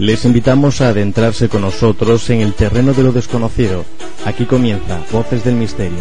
Les invitamos a adentrarse con nosotros en el terreno de lo desconocido. Aquí comienza Voces del Misterio.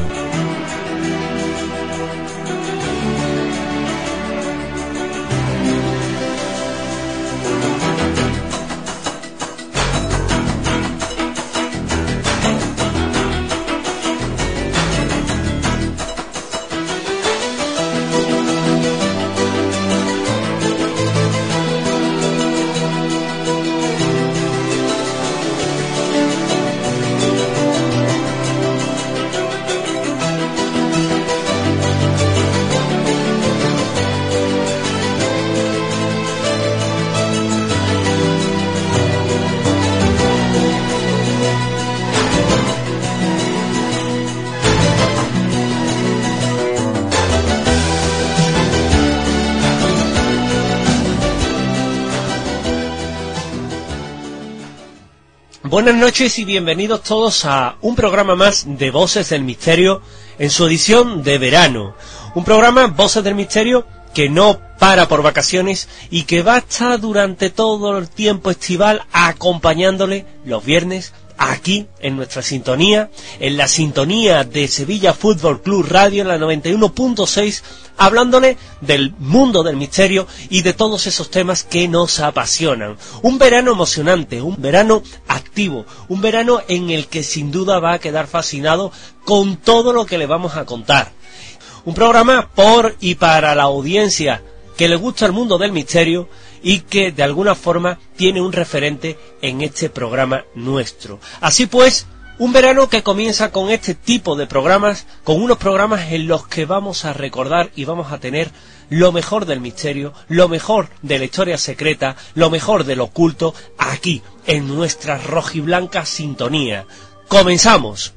Buenas noches y bienvenidos todos a un programa más de Voces del Misterio en su edición de verano. Un programa, Voces del Misterio, que no para por vacaciones y que va a estar durante todo el tiempo estival acompañándole los viernes aquí en nuestra sintonía, en la sintonía de Sevilla Fútbol Club Radio en la 91.6, hablándole del mundo del misterio y de todos esos temas que nos apasionan. Un verano emocionante, un verano activo, un verano en el que sin duda va a quedar fascinado con todo lo que le vamos a contar. Un programa por y para la audiencia que le gusta el mundo del misterio y que de alguna forma tiene un referente en este programa nuestro. Así pues, un verano que comienza con este tipo de programas, con unos programas en los que vamos a recordar y vamos a tener lo mejor del misterio, lo mejor de la historia secreta, lo mejor del oculto, aquí, en nuestra rojiblanca sintonía. ¡Comenzamos!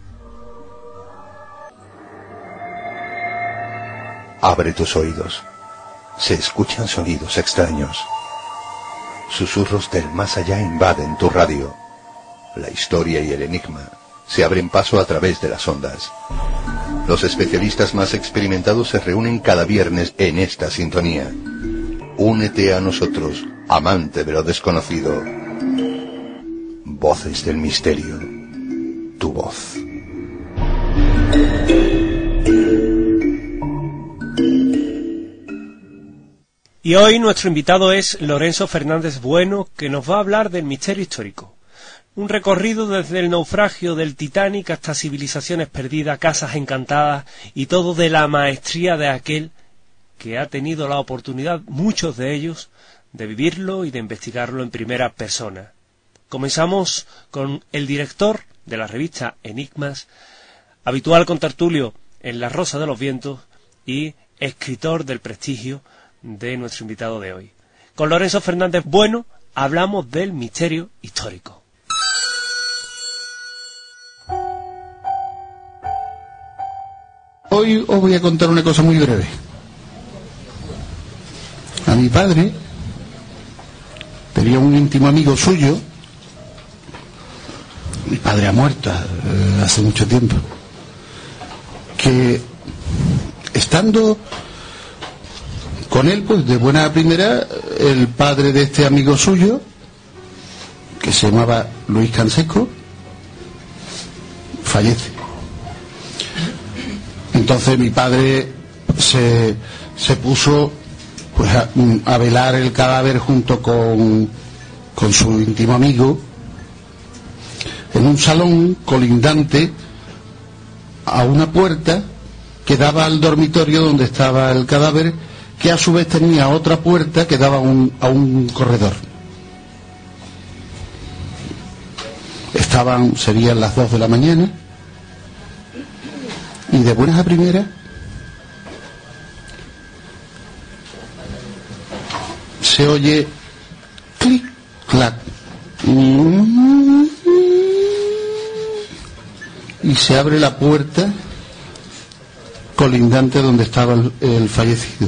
Abre tus oídos. Se escuchan sonidos extraños. Susurros del más allá invaden tu radio. La historia y el enigma se abren paso a través de las ondas. Los especialistas más experimentados se reúnen cada viernes en esta sintonía. Únete a nosotros, amante de lo desconocido. Voces del Misterio. Tu voz. Y hoy nuestro invitado es Lorenzo Fernández Bueno, que nos va a hablar del misterio histórico. Un recorrido desde el naufragio del Titanic hasta civilizaciones perdidas, casas encantadas y todo de la maestría de aquel que ha tenido la oportunidad, muchos de ellos, de vivirlo y de investigarlo en primera persona. Comenzamos con el director de la revista Enigmas, habitual contertulio en La Rosa de los Vientos y escritor del prestigio de nuestro invitado de hoy. Con Lorenzo Fernández Bueno hablamos del misterio histórico. Hoy os voy a contar una cosa muy breve. A mi padre tenía un íntimo amigo suyo. Mi padre ha muerto hace mucho tiempo, que estando con él, pues de buena primera, el padre de este amigo suyo, que se llamaba Luis Canseco, fallece. Entonces mi padre se puso pues a velar el cadáver junto con su íntimo amigo en un salón colindante a una puerta que daba al dormitorio donde estaba el cadáver, que a su vez tenía otra puerta que daba a un corredor. Serían las 2 de la mañana, y de buenas a primeras se oye clic, clac, y se abre la puerta colindante donde estaba el fallecido.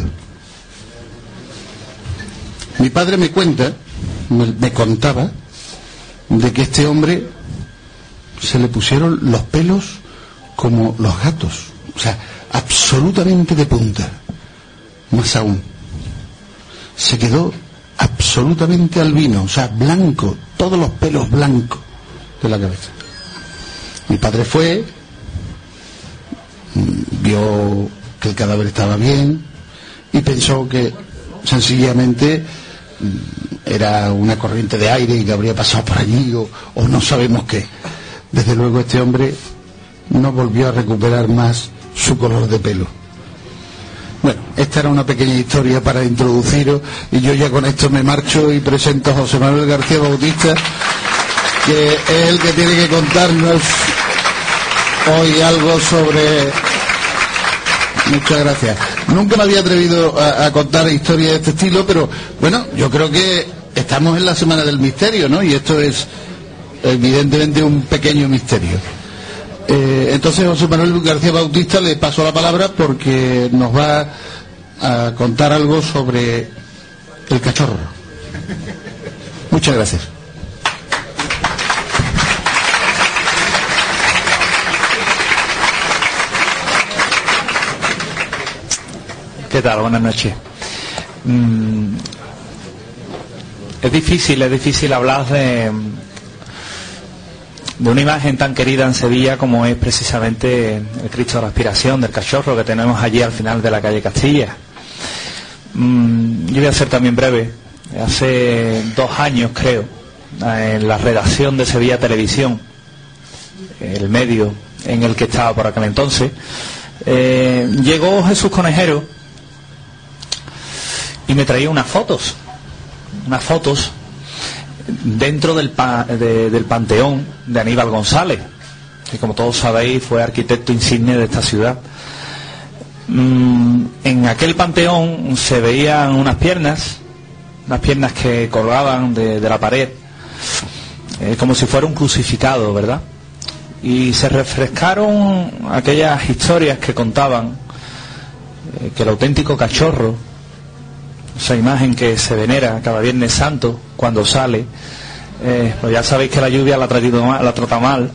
Mi padre me contaba de que este hombre se le pusieron los pelos como los gatos, o sea, absolutamente de punta. Más aún, se quedó absolutamente albino, o sea, blanco, todos los pelos blancos de la cabeza. Mi padre fue, vio que el cadáver estaba bien y pensó que sencillamente era una corriente de aire y que habría pasado por allí o no sabemos qué. Desde luego este hombre no volvió a recuperar más su color de pelo. Bueno, esta era una pequeña historia para introduciros y yo ya con esto me marcho y presento a José Manuel García Bautista, que es el que tiene que contarnos hoy algo sobre... Muchas gracias. Nunca me había atrevido a contar historias de este estilo, pero bueno, yo creo que estamos en la Semana del Misterio, ¿no? Y esto es evidentemente un pequeño misterio. Entonces José Manuel García Bautista le paso la palabra porque nos va a contar algo sobre el cachorro. Muchas gracias. ¿Qué tal? Buenas noches. Es difícil hablar de una imagen tan querida en Sevilla como es precisamente el Cristo de la Aspiración del Cachorro que tenemos allí al final de la calle Castilla. Yo voy a ser también breve. Hace 2 años, creo, en la redacción de Sevilla Televisión, el medio en el que estaba por aquel entonces, llegó Jesús Conejero y me traía unas fotos dentro del panteón de Aníbal González, que como todos sabéis fue arquitecto insigne de esta ciudad. En aquel panteón se veían unas piernas que colgaban de la pared, como si fuera un crucificado, ¿verdad? Y se refrescaron aquellas historias que contaban que el auténtico cachorro, esa imagen que se venera cada Viernes Santo cuando sale, pues ya sabéis que la lluvia la trata mal,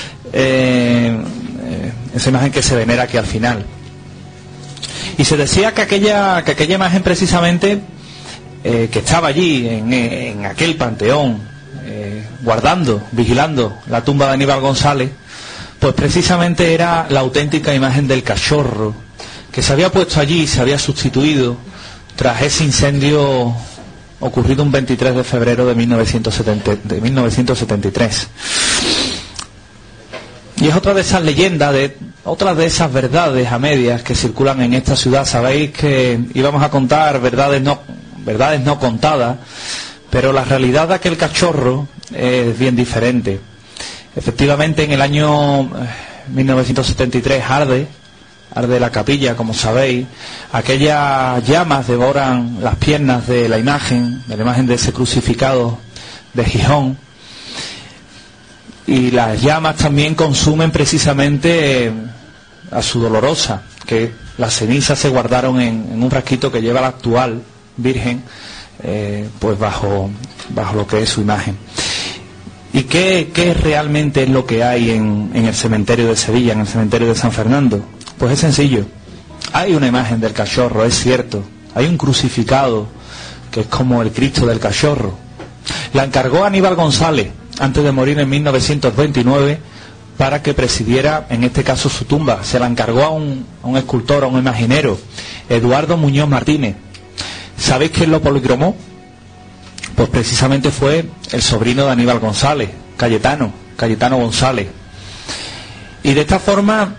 esa imagen que se venera aquí al final. Y se decía que aquella imagen precisamente que estaba allí en aquel panteón, vigilando la tumba de Aníbal González, pues precisamente era la auténtica imagen del cachorro que se había puesto allí y se había sustituido tras ese incendio ocurrido un 23 de febrero de 1973. Y es otra de esas leyendas, otras de esas verdades a medias que circulan en esta ciudad. Sabéis que íbamos a contar verdades no contadas, pero la realidad de aquel cachorro es bien diferente. Efectivamente, en el año 1973 arde la capilla, como sabéis. Aquellas llamas devoran las piernas de la imagen de ese crucificado de Gijón, y las llamas también consumen precisamente a su dolorosa, que las cenizas se guardaron en un frasquito que lleva la actual Virgen, pues bajo lo que es su imagen. ¿Y qué realmente es lo que hay en el cementerio de Sevilla, en el cementerio de San Fernando? Pues es sencillo. Hay una imagen del cachorro, es cierto. Hay un crucificado que es como el Cristo del Cachorro. La encargó Aníbal González antes de morir en 1929 para que presidiera, en este caso, su tumba. Se la encargó a un escultor, a un imaginero, Eduardo Muñoz Martínez. ¿Sabéis quién lo policromó? Pues precisamente fue el sobrino de Aníbal González, Cayetano González. Y de esta forma,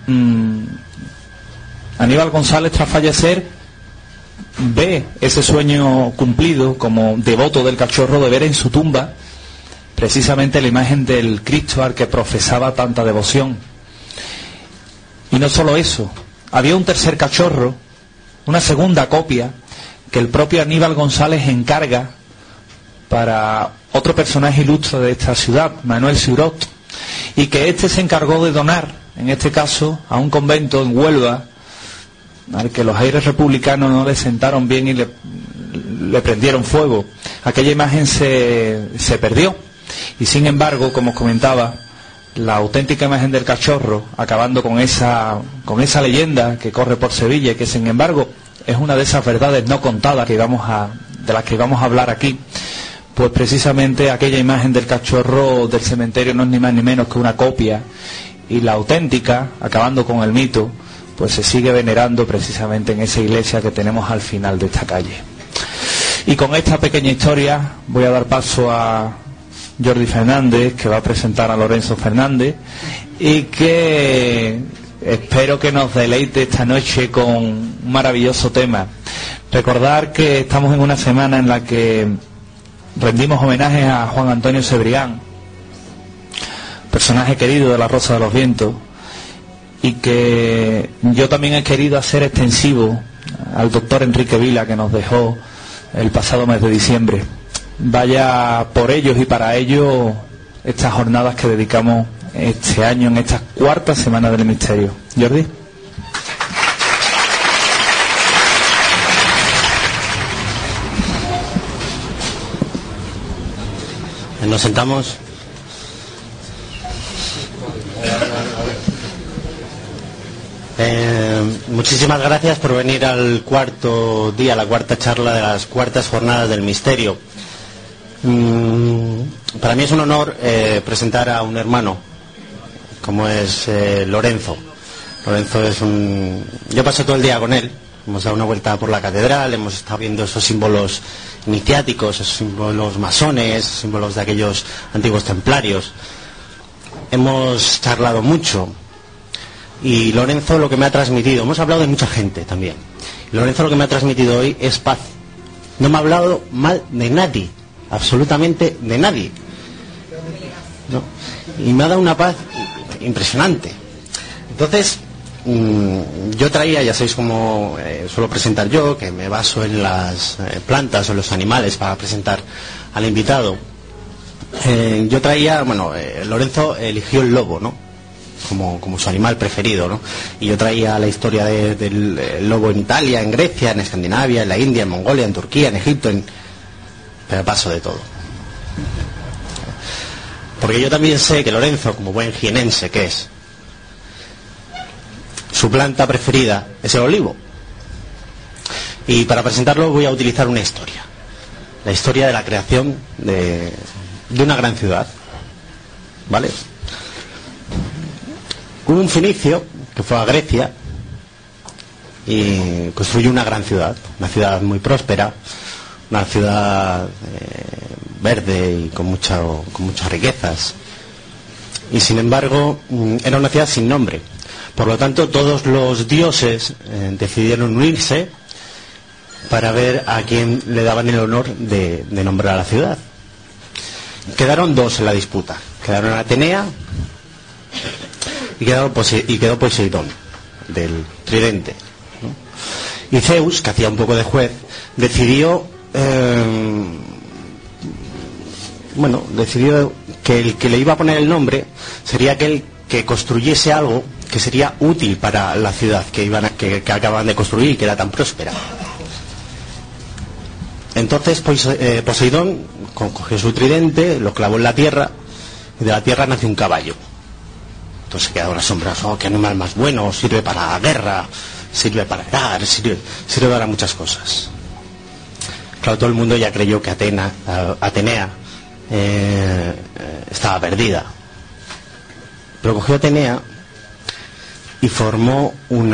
Aníbal González, tras fallecer, ve ese sueño cumplido como devoto del cachorro, de ver en su tumba precisamente la imagen del Cristo al que profesaba tanta devoción. Y no solo eso, había un tercer cachorro, una segunda copia, que el propio Aníbal González encarga para otro personaje ilustre de esta ciudad, Manuel Siurot, y que éste se encargó de donar, en este caso, a un convento en Huelva, al que los aires republicanos no le sentaron bien y le prendieron fuego. Aquella imagen se perdió, y sin embargo, como os comentaba, la auténtica imagen del cachorro, acabando con esa leyenda que corre por Sevilla, y que sin embargo es una de esas verdades no contadas de las que vamos a hablar aquí, pues precisamente aquella imagen del cachorro del cementerio no es ni más ni menos que una copia, y la auténtica, acabando con el mito, pues se sigue venerando precisamente en esa iglesia que tenemos al final de esta calle. Y con esta pequeña historia voy a dar paso a Jordi Fernández, que va a presentar a Lorenzo Fernández, y que espero que nos deleite esta noche con un maravilloso tema. Recordar que estamos en una semana en la que rendimos homenaje a Juan Antonio Cebrián, personaje querido de La Rosa de los Vientos, y que yo también he querido hacer extensivo al doctor Enrique Vila, que nos dejó el pasado mes de diciembre. Vaya por ellos y para ellos estas jornadas que dedicamos este año en esta cuarta semana del misterio. Jordi. Nos sentamos. Muchísimas gracias por venir al cuarto día, la cuarta charla de las cuartas jornadas del misterio. Para mí es un honor presentar a un hermano como es Lorenzo. Lorenzo es yo paso todo el día con él. Hemos dado una vuelta por la catedral, hemos estado viendo esos símbolos iniciáticos, esos símbolos masones, esos símbolos de aquellos antiguos templarios. Hemos charlado mucho. Y Lorenzo lo que me ha transmitido, hemos hablado de mucha gente también, Lorenzo lo que me ha transmitido hoy es paz. No me ha hablado mal de nadie, absolutamente de nadie, ¿no? Y me ha dado una paz impresionante. Entonces yo traía, ya sabéis cómo suelo presentar yo, que me baso en las plantas o en los animales para presentar al invitado. Yo traía, Lorenzo eligió el lobo, ¿no? Como su animal preferido, ¿no? Y yo traía la historia del lobo en Italia, en Grecia, en Escandinavia, en la India, en Mongolia, en Turquía, en Egipto, pero paso de todo. Porque yo también sé que Lorenzo, como buen jienense que es, su planta preferida es el olivo. Y para presentarlo voy a utilizar una historia. La historia de la creación de una gran ciudad. ¿Vale? Hubo un fenicio que fue a Grecia y construyó una gran ciudad, una ciudad muy próspera, una ciudad verde y con muchas riquezas. Y sin embargo era una ciudad sin nombre. Por lo tanto, todos los dioses decidieron unirse para ver a quién le daban el honor de nombrar a la ciudad. Quedaron dos en la disputa. Quedaron Atenea y quedó Poseidón, del tridente, ¿no? Y Zeus, que hacía un poco de juez, decidió que el que le iba a poner el nombre sería aquel que construyese algo que sería útil para la ciudad que acaban de construir y que era tan próspera. Entonces Poseidón cogió su tridente, lo clavó en la tierra, y de la tierra nació un caballo. Entonces se quedaron asombrados. Oh, qué animal más bueno, sirve para la guerra, sirve para arar, sirve para muchas cosas. Claro, todo el mundo ya creyó que Atenea estaba perdida. Pero cogió Atenea y formó un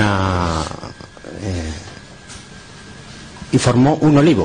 olivo.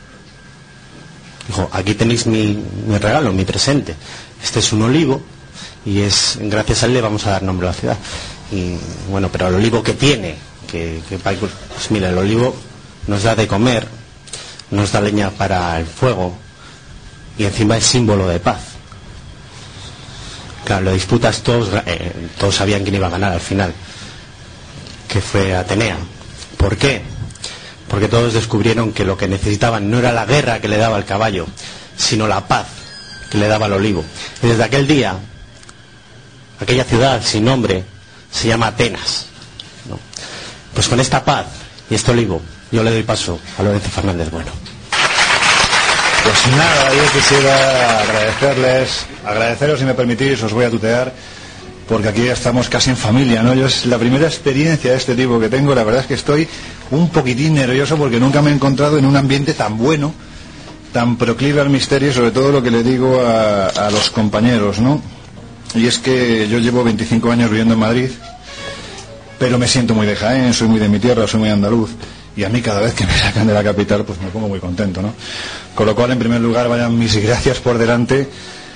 Dijo, aquí tenéis mi regalo, mi presente. Este es un olivo y gracias a él le vamos a dar nombre a la ciudad. Y bueno, pero el olivo que tiene, pues mira, el olivo nos da de comer, nos da leña para el fuego y encima es símbolo de paz. Claro, las disputas todos sabían quién iba a ganar al final, que fue Atenea. ¿Por qué? Porque todos descubrieron que lo que necesitaban no era la guerra que le daba el caballo, sino la paz que le daba el olivo. Y desde aquel día, aquella ciudad sin nombre se llama Atenas, ¿no? Pues con esta paz y este olivo, yo le doy paso a Lorenzo Fernández Bueno. Pues nada, yo quisiera agradeceros, si me permitís, os voy a tutear, porque aquí estamos casi en familia, ¿no? Es la primera experiencia de este tipo que tengo. La verdad es que estoy un poquitín nervioso porque nunca me he encontrado en un ambiente tan bueno tan proclive al misterio, sobre todo lo que le digo a los compañeros, ¿no? Y es que yo llevo 25 años viviendo en Madrid, pero me siento muy de Jaén, soy muy de mi tierra, soy muy andaluz, y a mí cada vez que me sacan de la capital pues me pongo muy contento, ¿no? Con lo cual, en primer lugar, vayan mis gracias por delante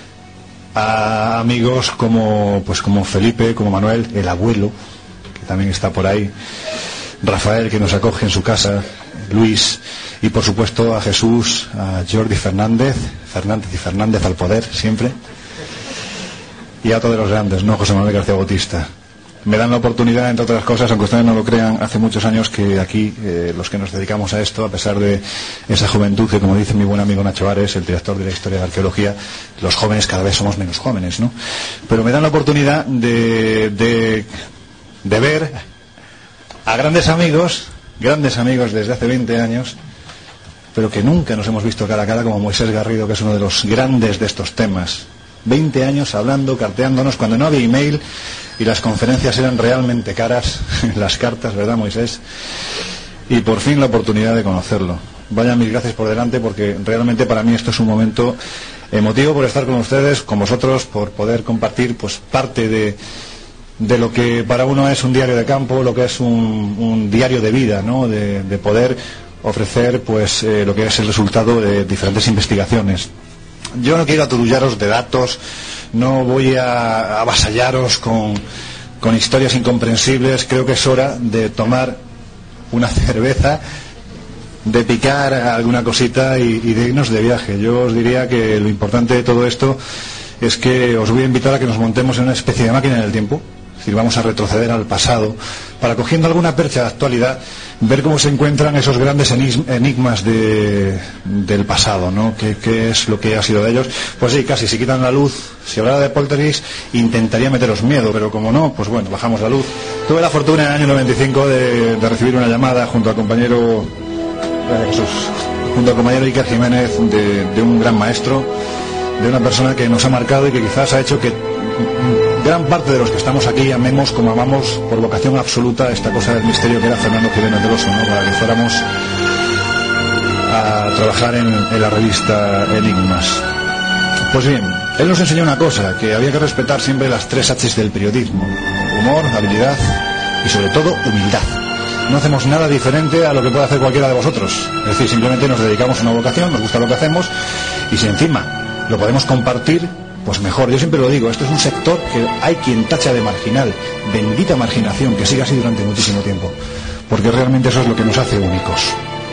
a amigos como Felipe, como Manuel, el abuelo, que también está por ahí, Rafael, que nos acoge en su casa, Luis, y por supuesto a Jesús, a Jordi Fernández y Fernández al poder, siempre, y a todos los grandes, ¿no? José Manuel García Bautista. Me dan la oportunidad, entre otras cosas, aunque ustedes no lo crean, hace muchos años que aquí, los que nos dedicamos a esto, a pesar de esa juventud que, como dice mi buen amigo Nacho Ares, el director de la Historia de la Arqueología, los jóvenes cada vez somos menos jóvenes, ¿no? Pero me dan la oportunidad de ver a grandes amigos desde hace 20 años, pero que nunca nos hemos visto cara a cara, como Moisés Garrido, que es uno de los grandes de estos temas. 20 años hablando, carteándonos, cuando no había email y las conferencias eran realmente caras, las cartas, ¿verdad, Moisés? Y por fin la oportunidad de conocerlo. Vayan mis gracias por delante, porque realmente para mí esto es un momento emotivo por estar con ustedes, con vosotros, por poder compartir pues parte de lo que para uno es un diario de campo, lo que es un diario de vida, ¿no? De poder ofrecer pues lo que es el resultado de diferentes investigaciones. Yo no quiero aturullaros de datos, no voy a avasallaros con historias incomprensibles. Creo que es hora de tomar una cerveza, de picar alguna cosita y de irnos de viaje. Yo os diría que lo importante de todo esto es que os voy a invitar a que nos montemos en una especie de máquina del tiempo. Es decir, vamos a retroceder al pasado para, cogiendo alguna percha de actualidad, ver cómo se encuentran esos grandes enigmas del pasado, ¿no? ¿Qué es lo que ha sido de ellos? Pues sí, casi, si quitan la luz, si hablara de poltergeist, intentaría meteros miedo, pero como no, pues bueno, bajamos la luz. Tuve la fortuna en el año 95 de recibir una llamada junto al compañero Iker Jiménez, de un gran maestro, de una persona que nos ha marcado y que quizás ha hecho que gran parte de los que estamos aquí amemos como amamos por vocación absoluta esta cosa del misterio que era Fernando Jiménez del Oso, ¿no? Para que fuéramos a trabajar en la revista Enigmas. Pues bien, él nos enseñó una cosa, que había que respetar siempre las 3 H's del periodismo: humor, habilidad y sobre todo humildad. No hacemos nada diferente a lo que puede hacer cualquiera de vosotros. Es decir, simplemente nos dedicamos a una vocación, nos gusta lo que hacemos, y si encima lo podemos compartir, pues mejor. Yo siempre lo digo, esto es un sector que hay quien tacha de marginal. Bendita marginación, que siga así durante muchísimo tiempo, porque realmente eso es lo que nos hace únicos.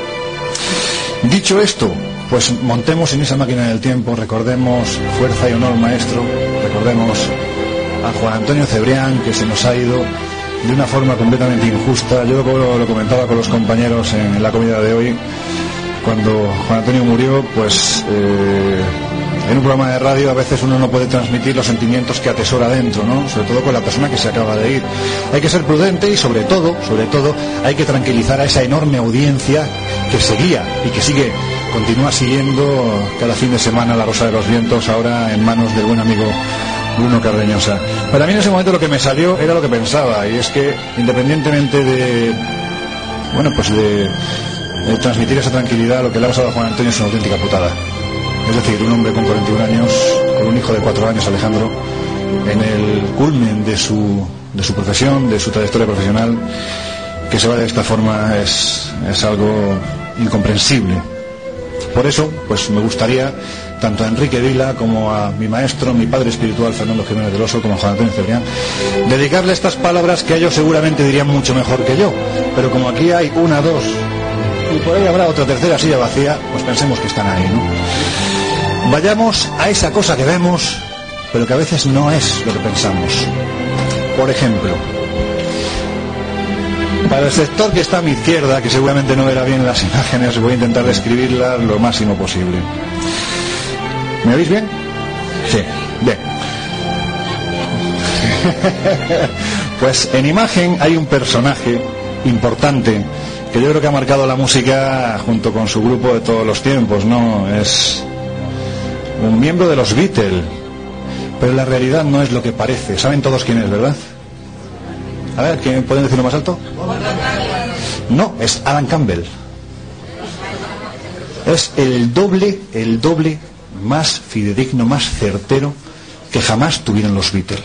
Dicho esto, pues montemos en esa máquina del tiempo, recordemos fuerza y honor, maestro, recordemos a Juan Antonio Cebrián, que se nos ha ido de una forma completamente injusta. Yo lo comentaba con los compañeros en la comida de hoy, cuando Juan Antonio murió, pues en un programa de radio a veces uno no puede transmitir los sentimientos que atesora dentro, ¿no? Sobre todo con la persona que se acaba de ir. Hay que ser prudente y sobre todo, hay que tranquilizar a esa enorme audiencia que seguía y que continúa siguiendo cada fin de semana La Rosa de los Vientos, ahora en manos del buen amigo Bruno Cardeñosa. Para mí en ese momento lo que me salió era lo que pensaba, y es que independientemente de transmitir esa tranquilidad, lo que le ha pasado a Juan Antonio es una auténtica putada. Es decir, un hombre con 41 años, con un hijo de 4 años, Alejandro, en el culmen de su profesión, de su trayectoria profesional, que se vaya de esta forma es algo incomprensible. Por eso, pues me gustaría, tanto a Enrique Vila como a mi maestro, mi padre espiritual, Fernando Jiménez del Oso, como a Juan Antonio Cebrián, dedicarle estas palabras que ellos seguramente dirían mucho mejor que yo, pero como aquí hay 1, 2 y por ahí habrá otra tercera silla vacía, pues pensemos que están ahí, ¿no? Vayamos a esa cosa que vemos, pero que a veces no es lo que pensamos. Por ejemplo, para el sector que está a mi izquierda, que seguramente no verá bien las imágenes, voy a intentar describirlas lo máximo posible. ¿Me oís bien? Sí, bien. Pues en imagen hay un personaje importante que yo creo que ha marcado la música junto con su grupo de todos los tiempos, ¿no? Es un miembro de los Beatles, pero la realidad no es lo que parece. Saben todos quién es, ¿verdad? A ver, ¿quién pueden decirlo más alto? No, es Alan Campbell. Es el doble más fidedigno, más certero que jamás tuvieron los Beatles.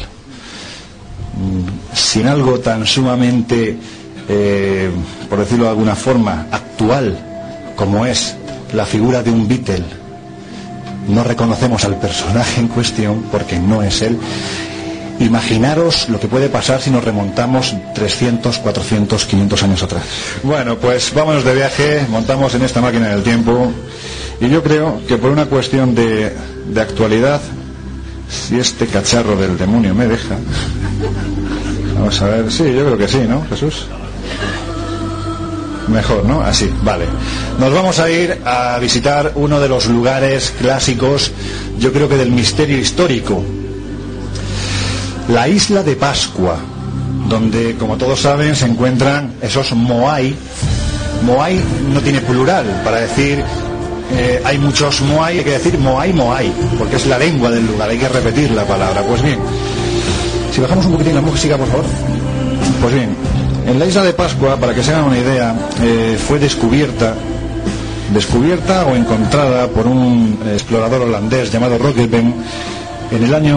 Sin algo tan sumamente, por decirlo de alguna forma, actual como es la figura de un Beatle, no reconocemos al personaje en cuestión porque no es él. Imaginaros lo que puede pasar si nos remontamos 300, 400, 500 años atrás. Bueno, pues vámonos de viaje, montamos en esta máquina del tiempo y yo creo que por una cuestión de actualidad, si este cacharro del demonio me deja, vamos a ver, sí, yo creo que sí, ¿no, Jesús? Mejor, ¿no? Así, vale. Nos vamos a ir a visitar uno de los lugares clásicos, yo creo que del misterio histórico. La isla de Pascua, donde, como todos saben, se encuentran esos Moai. Moai no tiene plural, para decir hay muchos Moai, hay que decir Moai, Moai, porque es la lengua del lugar, hay que repetir la palabra. Pues bien, si bajamos un poquitín la música, por favor. Pues bien, en la isla de Pascua, para que se hagan una idea, fue descubierta o encontrada por un explorador holandés llamado Roggeveen en el año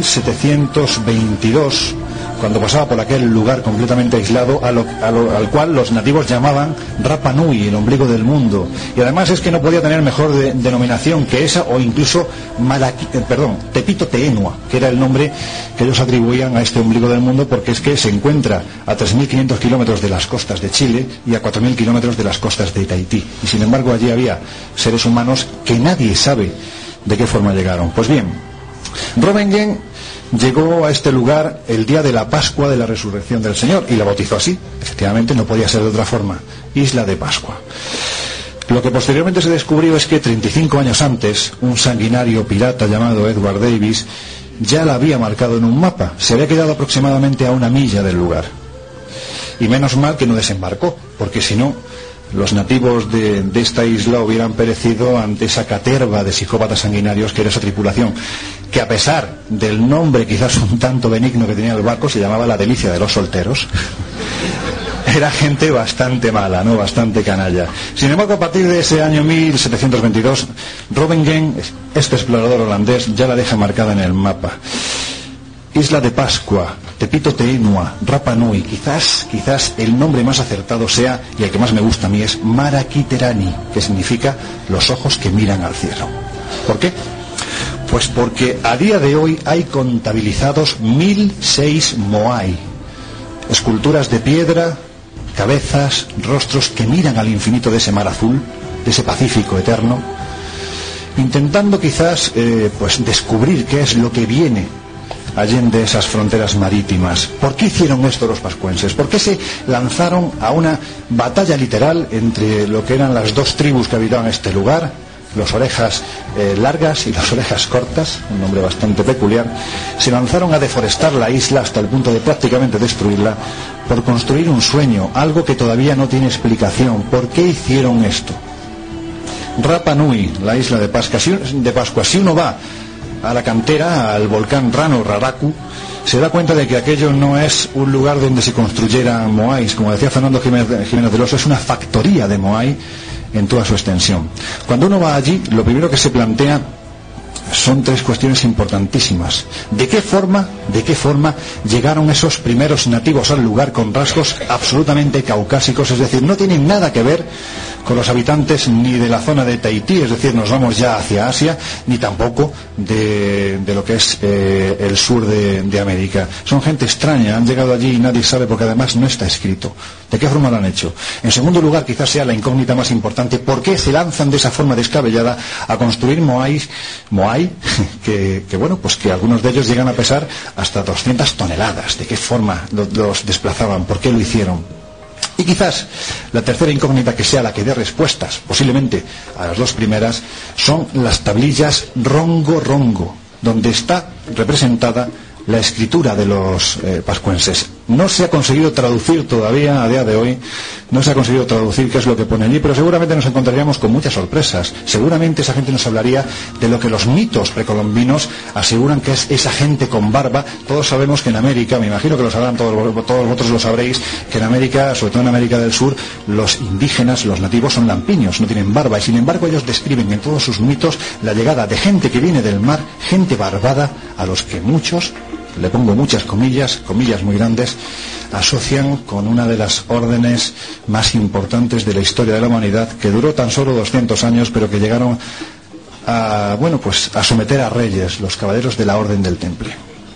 1722, cuando pasaba por aquel lugar completamente aislado al cual los nativos llamaban Rapa Nui, el ombligo del mundo. Y además es que no podía tener mejor denominación que esa, o incluso Tepito Teenua, que era el nombre que ellos atribuían a este ombligo del mundo, porque es que se encuentra a 3.500 kilómetros de las costas de Chile y a 4.000 kilómetros de las costas de Tahití. Y sin embargo allí había seres humanos que nadie sabe de qué forma llegaron. Pues bien, Roggeveen llegó a este lugar el día de la Pascua de la Resurrección del Señor y la bautizó así. Efectivamente, no podía ser de otra forma. Isla de Pascua. Lo que posteriormente se descubrió es que 35 años antes, un sanguinario pirata llamado Edward Davis ya la había marcado en un mapa. Se había quedado aproximadamente a 1 milla del lugar. Y menos mal que no desembarcó, porque si no, los nativos de esta isla hubieran perecido ante esa caterva de psicópatas sanguinarios que era esa tripulación, que a pesar del nombre quizás un tanto benigno que tenía el barco, se llamaba la Delicia de los Solteros. Era gente bastante mala, ¿no? Bastante canalla. Sin embargo, a partir de ese año 1722, Roggeveen, este explorador holandés, ya la deja marcada en el mapa. Isla de Pascua, Tepito Teenua, Rapa Nui. Quizás el nombre más acertado sea, y el que más me gusta a mí, es Marakiterani, que significa los ojos que miran al cielo. ¿Por qué? Pues porque a día de hoy hay contabilizados 1.006 Moai, esculturas de piedra, cabezas, rostros que miran al infinito de ese mar azul, de ese Pacífico eterno, intentando quizás pues descubrir qué es lo que viene allende esas fronteras marítimas. ¿Por qué hicieron esto los pascuenses? ¿Por qué se lanzaron a una batalla literal entre lo que eran las dos tribus que habitaban este lugar, los orejas largas y las orejas cortas, un nombre bastante peculiar? Se lanzaron a deforestar la isla hasta el punto de prácticamente destruirla por construir un sueño, algo que todavía no tiene explicación. ¿Por qué hicieron esto? Rapa Nui, la isla de Pascua. Si uno va a la cantera, al volcán Rano Raraku, se da cuenta de que aquello no es un lugar donde se construyeran Moais. Como decía Fernando Jiménez del Oso, es una factoría de Moai en toda su extensión. Cuando uno va allí, lo primero que se plantea son 3 cuestiones importantísimas. ¿De qué forma llegaron esos primeros nativos al lugar con rasgos absolutamente caucásicos? Es decir, no tienen nada que ver con los habitantes ni de la zona de Tahití, es decir, nos vamos ya hacia Asia, ni tampoco de lo que es el sur de América. Son gente extraña, han llegado allí y nadie sabe, porque además no está escrito. ¿De qué forma lo han hecho? En segundo lugar, quizás sea la incógnita más importante: ¿por qué se lanzan de esa forma descabellada a construir Moai que bueno, pues que algunos de ellos llegan a pesar hasta 200 toneladas? ¿De qué forma los desplazaban? ¿Por qué lo hicieron? Y quizás la tercera incógnita, que sea la que dé respuestas posiblemente a las 2 primeras, son las tablillas Rongo Rongo, donde está representada la escritura de los pascuenses. No se ha conseguido traducir todavía, a día de hoy, no se ha conseguido traducir qué es lo que pone allí, pero seguramente nos encontraríamos con muchas sorpresas. Seguramente esa gente nos hablaría de lo que los mitos precolombinos aseguran que es esa gente con barba. Todos sabemos que en América, me imagino que lo sabrán todos vosotros lo sabréis, que en América, sobre todo en América del Sur, los indígenas, los nativos son lampiños, no tienen barba, y sin embargo ellos describen en todos sus mitos la llegada de gente que viene del mar, gente barbada, a los que muchos, le pongo muchas comillas, comillas muy grandes, asocian con una de las órdenes más importantes de la historia de la humanidad, que duró tan solo 200 años, pero que llegaron a, bueno, pues a someter a reyes, los caballeros de la Orden del Temple.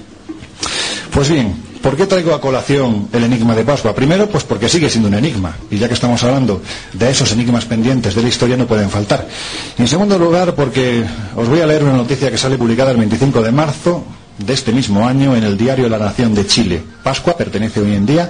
Pues bien, ¿por qué traigo a colación el enigma de Pascua? Primero, pues porque sigue siendo un enigma, y ya que estamos hablando de esos enigmas pendientes de la historia, no pueden faltar. Y en segundo lugar, porque os voy a leer una noticia que sale publicada el 25 de marzo de este mismo año en el diario La Nación de Chile. Pascua pertenece hoy en día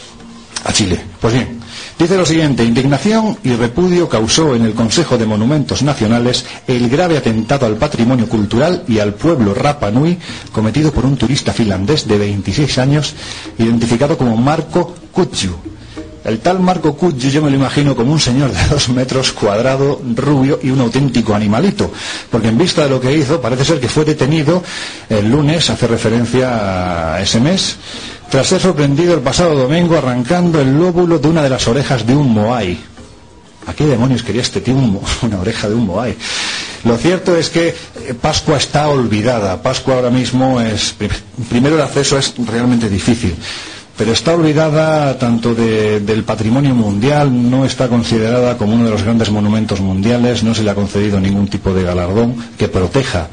a Chile. Pues bien, dice lo siguiente: indignación y repudio causó en el Consejo de Monumentos Nacionales el grave atentado al patrimonio cultural y al pueblo Rapa Nui cometido por un turista finlandés de 26 años identificado como Marco Kutju. El tal Marco Kutju yo me lo imagino como un señor de 2 metros cuadrado, rubio y un auténtico animalito, porque en vista de lo que hizo parece ser que fue detenido el lunes, hace referencia a ese mes, tras ser sorprendido el pasado domingo arrancando el lóbulo de una de las orejas de un moai. ¿A qué demonios quería este tío una oreja de un moai? Lo cierto es que Pascua está olvidada. Pascua ahora mismo es... Primero, el acceso es realmente difícil, pero está olvidada tanto del patrimonio mundial, no está considerada como uno de los grandes monumentos mundiales, no se le ha concedido ningún tipo de galardón que proteja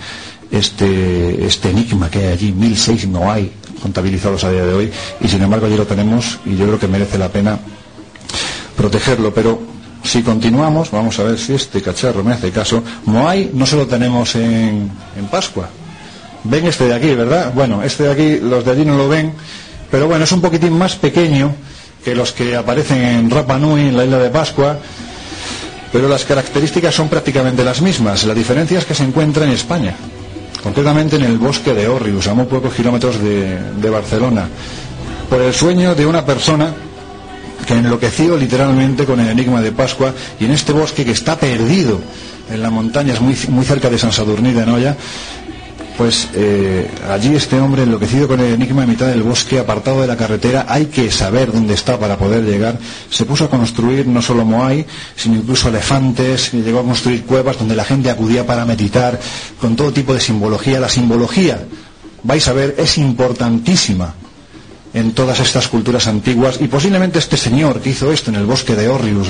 este enigma que hay allí. 1006 no hay contabilizados a día de hoy, y sin embargo allí lo tenemos, y yo creo que merece la pena protegerlo. Pero si continuamos, vamos a ver si este cacharro me hace caso. Moai no solo tenemos en Pascua. Ven este de aquí, ¿verdad? Bueno, este de aquí, los de allí no lo ven, pero bueno, es un poquitín más pequeño que los que aparecen en Rapa Nui, en la isla de Pascua, pero las características son prácticamente las mismas. La diferencia es que se encuentra en España, concretamente en el bosque de Òrrius, a muy pocos kilómetros de Barcelona, por el sueño de una persona que enloqueció literalmente con el enigma de Pascua, y en este bosque que está perdido en las montañas muy cerca de Sant Sadurní d'Anoia, pues allí este hombre enloquecido con el enigma en mitad del bosque, apartado de la carretera, hay que saber dónde está para poder llegar, se puso a construir no solo moai, sino incluso elefantes, llegó a construir cuevas donde la gente acudía para meditar, con todo tipo de simbología. La simbología, vais a ver, es importantísima en todas estas culturas antiguas, y posiblemente este señor que hizo esto en el bosque de Òrrius,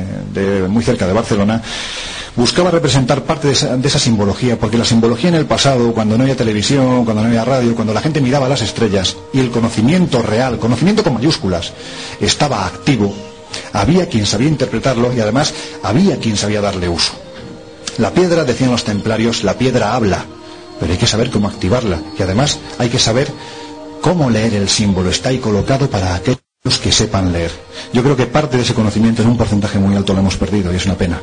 muy cerca de Barcelona, buscaba representar parte de esa simbología, porque la simbología en el pasado, cuando no había televisión, cuando no había radio, cuando la gente miraba las estrellas y el conocimiento real, conocimiento con mayúsculas, estaba activo, había quien sabía interpretarlo, y además había quien sabía darle uso. La piedra, decían los templarios, la piedra habla, pero hay que saber cómo activarla, y además hay que saber cómo leer el símbolo. Está ahí colocado para aquellos que sepan leer. Yo creo que parte de ese conocimiento, en un porcentaje muy alto, lo hemos perdido, y es una pena.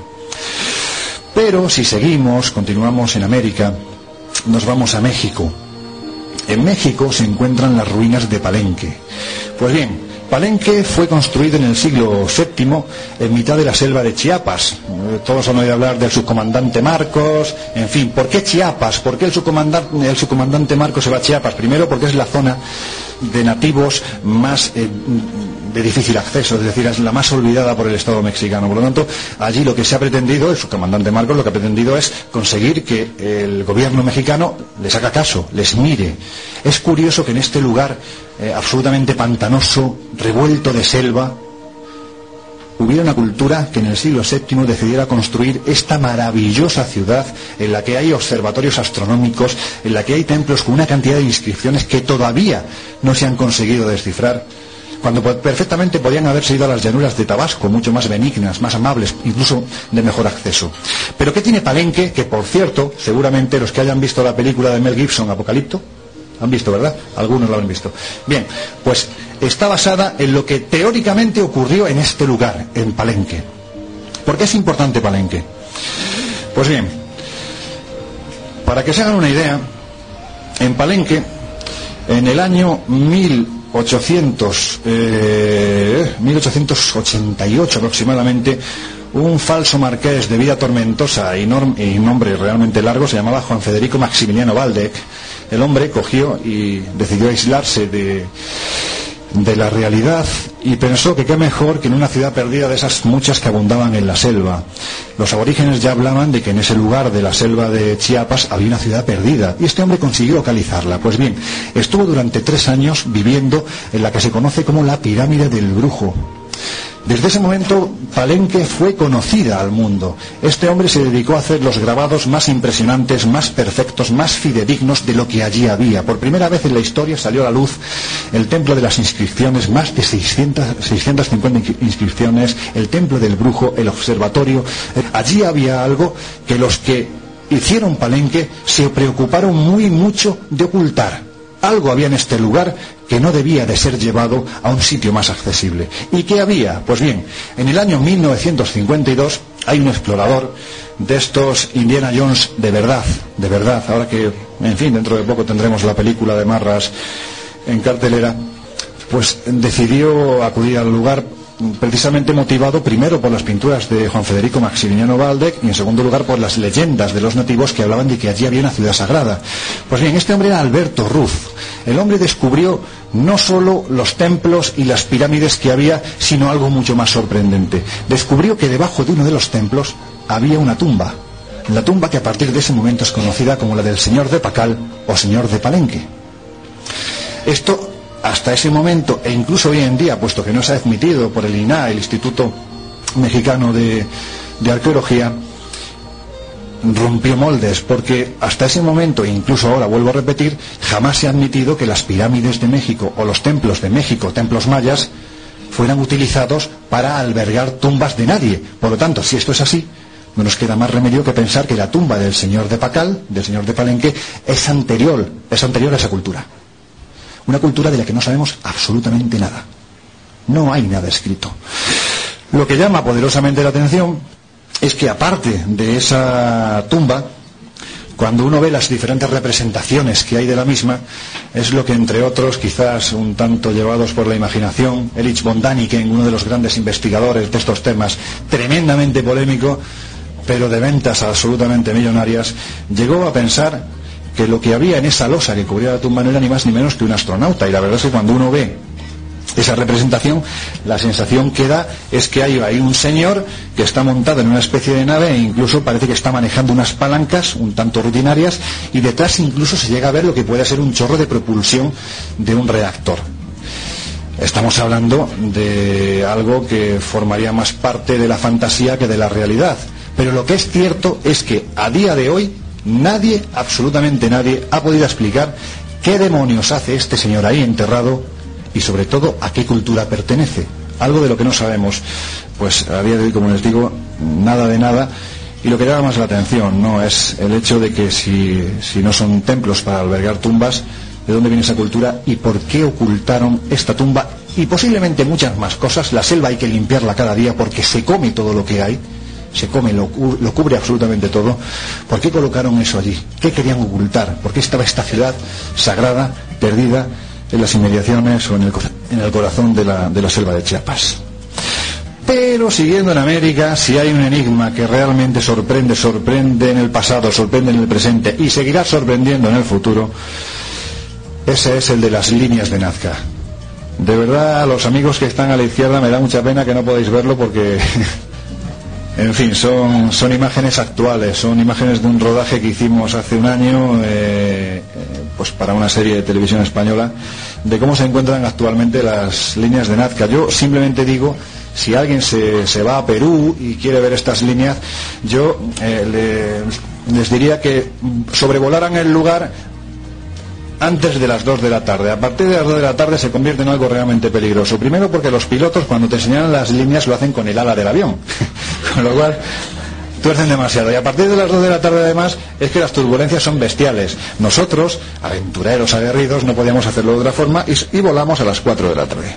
Pero si seguimos, continuamos en América, nos vamos a México. En México se encuentran las ruinas de Palenque. Pues bien, Palenque fue construido en el siglo VII en mitad de la selva de Chiapas. Todos han oído hablar del subcomandante Marcos. En fin, ¿por qué Chiapas? ¿Por qué el subcomandante Marcos se va a Chiapas? Primero, porque es la zona de nativos más de difícil acceso, es decir, es la más olvidada por el Estado mexicano. Por lo tanto, allí lo que se ha pretendido, el subcomandante Marcos lo que ha pretendido es conseguir que el gobierno mexicano les haga caso, les mire. Es curioso que en este lugar absolutamente pantanoso, revuelto de selva, hubiera una cultura que en el siglo VII decidiera construir esta maravillosa ciudad en la que hay observatorios astronómicos, en la que hay templos con una cantidad de inscripciones que todavía no se han conseguido descifrar, cuando perfectamente podían haberse ido a las llanuras de Tabasco, mucho más benignas, más amables, incluso de mejor acceso. Pero ¿qué tiene Palenque? Que, por cierto, seguramente los que hayan visto la película de Mel Gibson, Apocalipto, han visto, ¿verdad? Algunos lo han visto. Bien, pues está basada en lo que teóricamente ocurrió en este lugar, en Palenque. ¿Por qué es importante Palenque? Pues bien, para que se hagan una idea, en Palenque, en el año 1000 1888 aproximadamente, un falso marqués de vida tormentosa y nombre realmente largo se llamaba Juan Federico Maximiliano Waldeck. El hombre cogió y decidió aislarse de la realidad y pensó que qué mejor que en una ciudad perdida de esas muchas que abundaban en la selva. Los aborígenes ya hablaban de que en ese lugar de la selva de Chiapas había una ciudad perdida y este hombre consiguió localizarla. Pues bien, estuvo durante 3 años viviendo en la que se conoce como la Pirámide del Brujo. Desde ese momento Palenque fue conocida al mundo. Este hombre se dedicó a hacer los grabados más impresionantes, más perfectos, más fidedignos de lo que allí había. Por primera vez en la historia salió a la luz el templo de las inscripciones, más de 650 inscripciones, el templo del brujo, el observatorio. Allí había algo que los que hicieron Palenque se preocuparon mucho de ocultar. Algo había en este lugar que no debía de ser llevado a un sitio más accesible. ¿Y qué había? Pues bien, en el año 1952 hay un explorador de estos Indiana Jones de verdad, ahora que, en fin, dentro de poco tendremos la película de Marras en cartelera, pues decidió acudir al lugar precisamente motivado primero por las pinturas de Juan Federico Maximiliano Waldeck y en segundo lugar por las leyendas de los nativos que hablaban de que allí había una ciudad sagrada. Pues bien, este hombre era Alberto Ruz. El hombre descubrió no solo los templos y las pirámides que había, sino algo mucho más sorprendente. Descubrió que debajo de uno de los templos había una tumba. La tumba que a partir de ese momento es conocida como la del Señor de Pacal o Señor de Palenque. Esto hasta ese momento, e incluso hoy en día, puesto que no se ha admitido por el INAH, el Instituto Mexicano de Arqueología, rompió moldes, porque hasta ese momento, e incluso ahora vuelvo a repetir, jamás se ha admitido que las pirámides de México o los templos de México, templos mayas, fueran utilizados para albergar tumbas de nadie. Por lo tanto, si esto es así, no nos queda más remedio que pensar que la tumba del Señor de Pacal, del Señor de Palenque, es anterior a esa cultura. Una cultura de la que no sabemos absolutamente nada. No hay nada escrito. Lo que llama poderosamente la atención es que aparte de esa tumba, cuando uno ve las diferentes representaciones que hay de la misma, es lo que entre otros, quizás un tanto llevados por la imaginación, Erich von Däniken, uno de los grandes investigadores de estos temas, tremendamente polémico, pero de ventas absolutamente millonarias, llegó a pensar que lo que había en esa losa que cubría la tumba no era ni más ni menos que un astronauta. Y la verdad es que cuando uno ve esa representación, la sensación que da es que hay ahí un señor que está montado en una especie de nave e incluso parece que está manejando unas palancas un tanto rutinarias y detrás incluso se llega a ver lo que puede ser un chorro de propulsión de un reactor. Estamos hablando de algo que formaría más parte de la fantasía que de la realidad. Pero lo que es cierto es que a día de hoy nadie, absolutamente nadie, ha podido explicar qué demonios hace este señor ahí enterrado y sobre todo a qué cultura pertenece. Algo de lo que no sabemos, pues a día de hoy, como les digo, nada de nada. Y lo que llama más la atención no es el hecho de que si no son templos para albergar tumbas, de dónde viene esa cultura y por qué ocultaron esta tumba y posiblemente muchas más cosas. La selva hay que limpiarla cada día porque se come todo lo que hay. Se come, lo cubre absolutamente todo. ¿Por qué colocaron eso allí? ¿Qué querían ocultar? ¿Por qué estaba esta ciudad sagrada, perdida en las inmediaciones o en el corazón de la selva de Chiapas? Pero siguiendo en América, si hay un enigma que realmente sorprende en el pasado, sorprende en el presente y seguirá sorprendiendo en el futuro, ese es el de las líneas de Nazca. De verdad, a los amigos que están a la izquierda me da mucha pena que no podáis verlo porque... En fin, son imágenes actuales, son imágenes de un rodaje que hicimos hace un año pues para una serie de televisión española de cómo se encuentran actualmente las líneas de Nazca. Yo simplemente digo, si alguien se va a Perú y quiere ver estas líneas, yo les diría que sobrevolaran el lugar antes de las 2 de la tarde. A partir de las 2 de la tarde se convierte en algo realmente peligroso. Primero porque los pilotos cuando te enseñan las líneas lo hacen con el ala del avión. Con lo cual tuercen demasiado. Y a partir de las 2 de la tarde además es que las turbulencias son bestiales. Nosotros, aventureros aguerridos, no podíamos hacerlo de otra forma y volamos a las 4 de la tarde.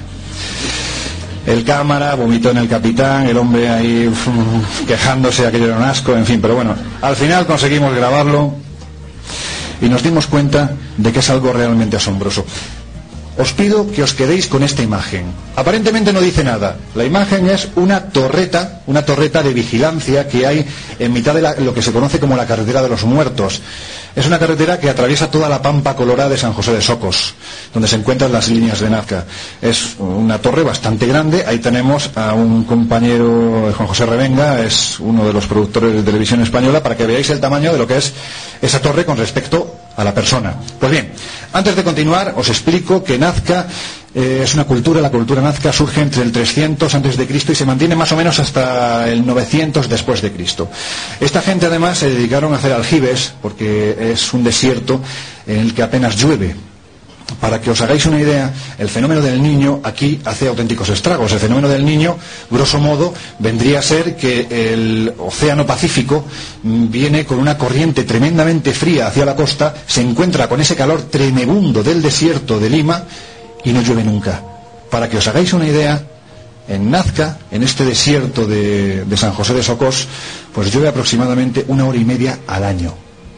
El cámara vomitó en el capitán, el hombre ahí quejándose, aquello era un asco, en fin, pero bueno, al final conseguimos grabarlo y nos dimos cuenta de que es algo realmente asombroso. os pido que os quedéis con esta imagen. Aparentemente no dice nada. La imagen es una torreta de vigilancia que hay en mitad de lo que se conoce como la carretera de los muertos. Es una carretera que atraviesa toda la pampa colorada de San José de Socos, donde se encuentran las líneas de Nazca. Es una torre bastante grande. Ahí tenemos a un compañero, Juan José Revenga, es uno de los productores de televisión española, para que veáis el tamaño de lo que es esa torre con respecto a la persona. Pues bien, antes de continuar os explico que Nazca es una cultura. La cultura nazca surge entre el 300 a.C. y se mantiene más o menos hasta el 900 después de Cristo. Esta gente además se dedicaron a hacer aljibes, porque es un desierto en el que apenas llueve. Para que os hagáis una idea, el fenómeno del Niño aquí hace auténticos estragos. El fenómeno del Niño, grosso modo, vendría a ser que el océano Pacífico viene con una corriente tremendamente fría hacia la costa, se encuentra con ese calor tremebundo del desierto de Lima y no llueve nunca. Para que os hagáis una idea, en Nazca, en este desierto de San José de Socos, pues llueve aproximadamente 1 hora y media al año.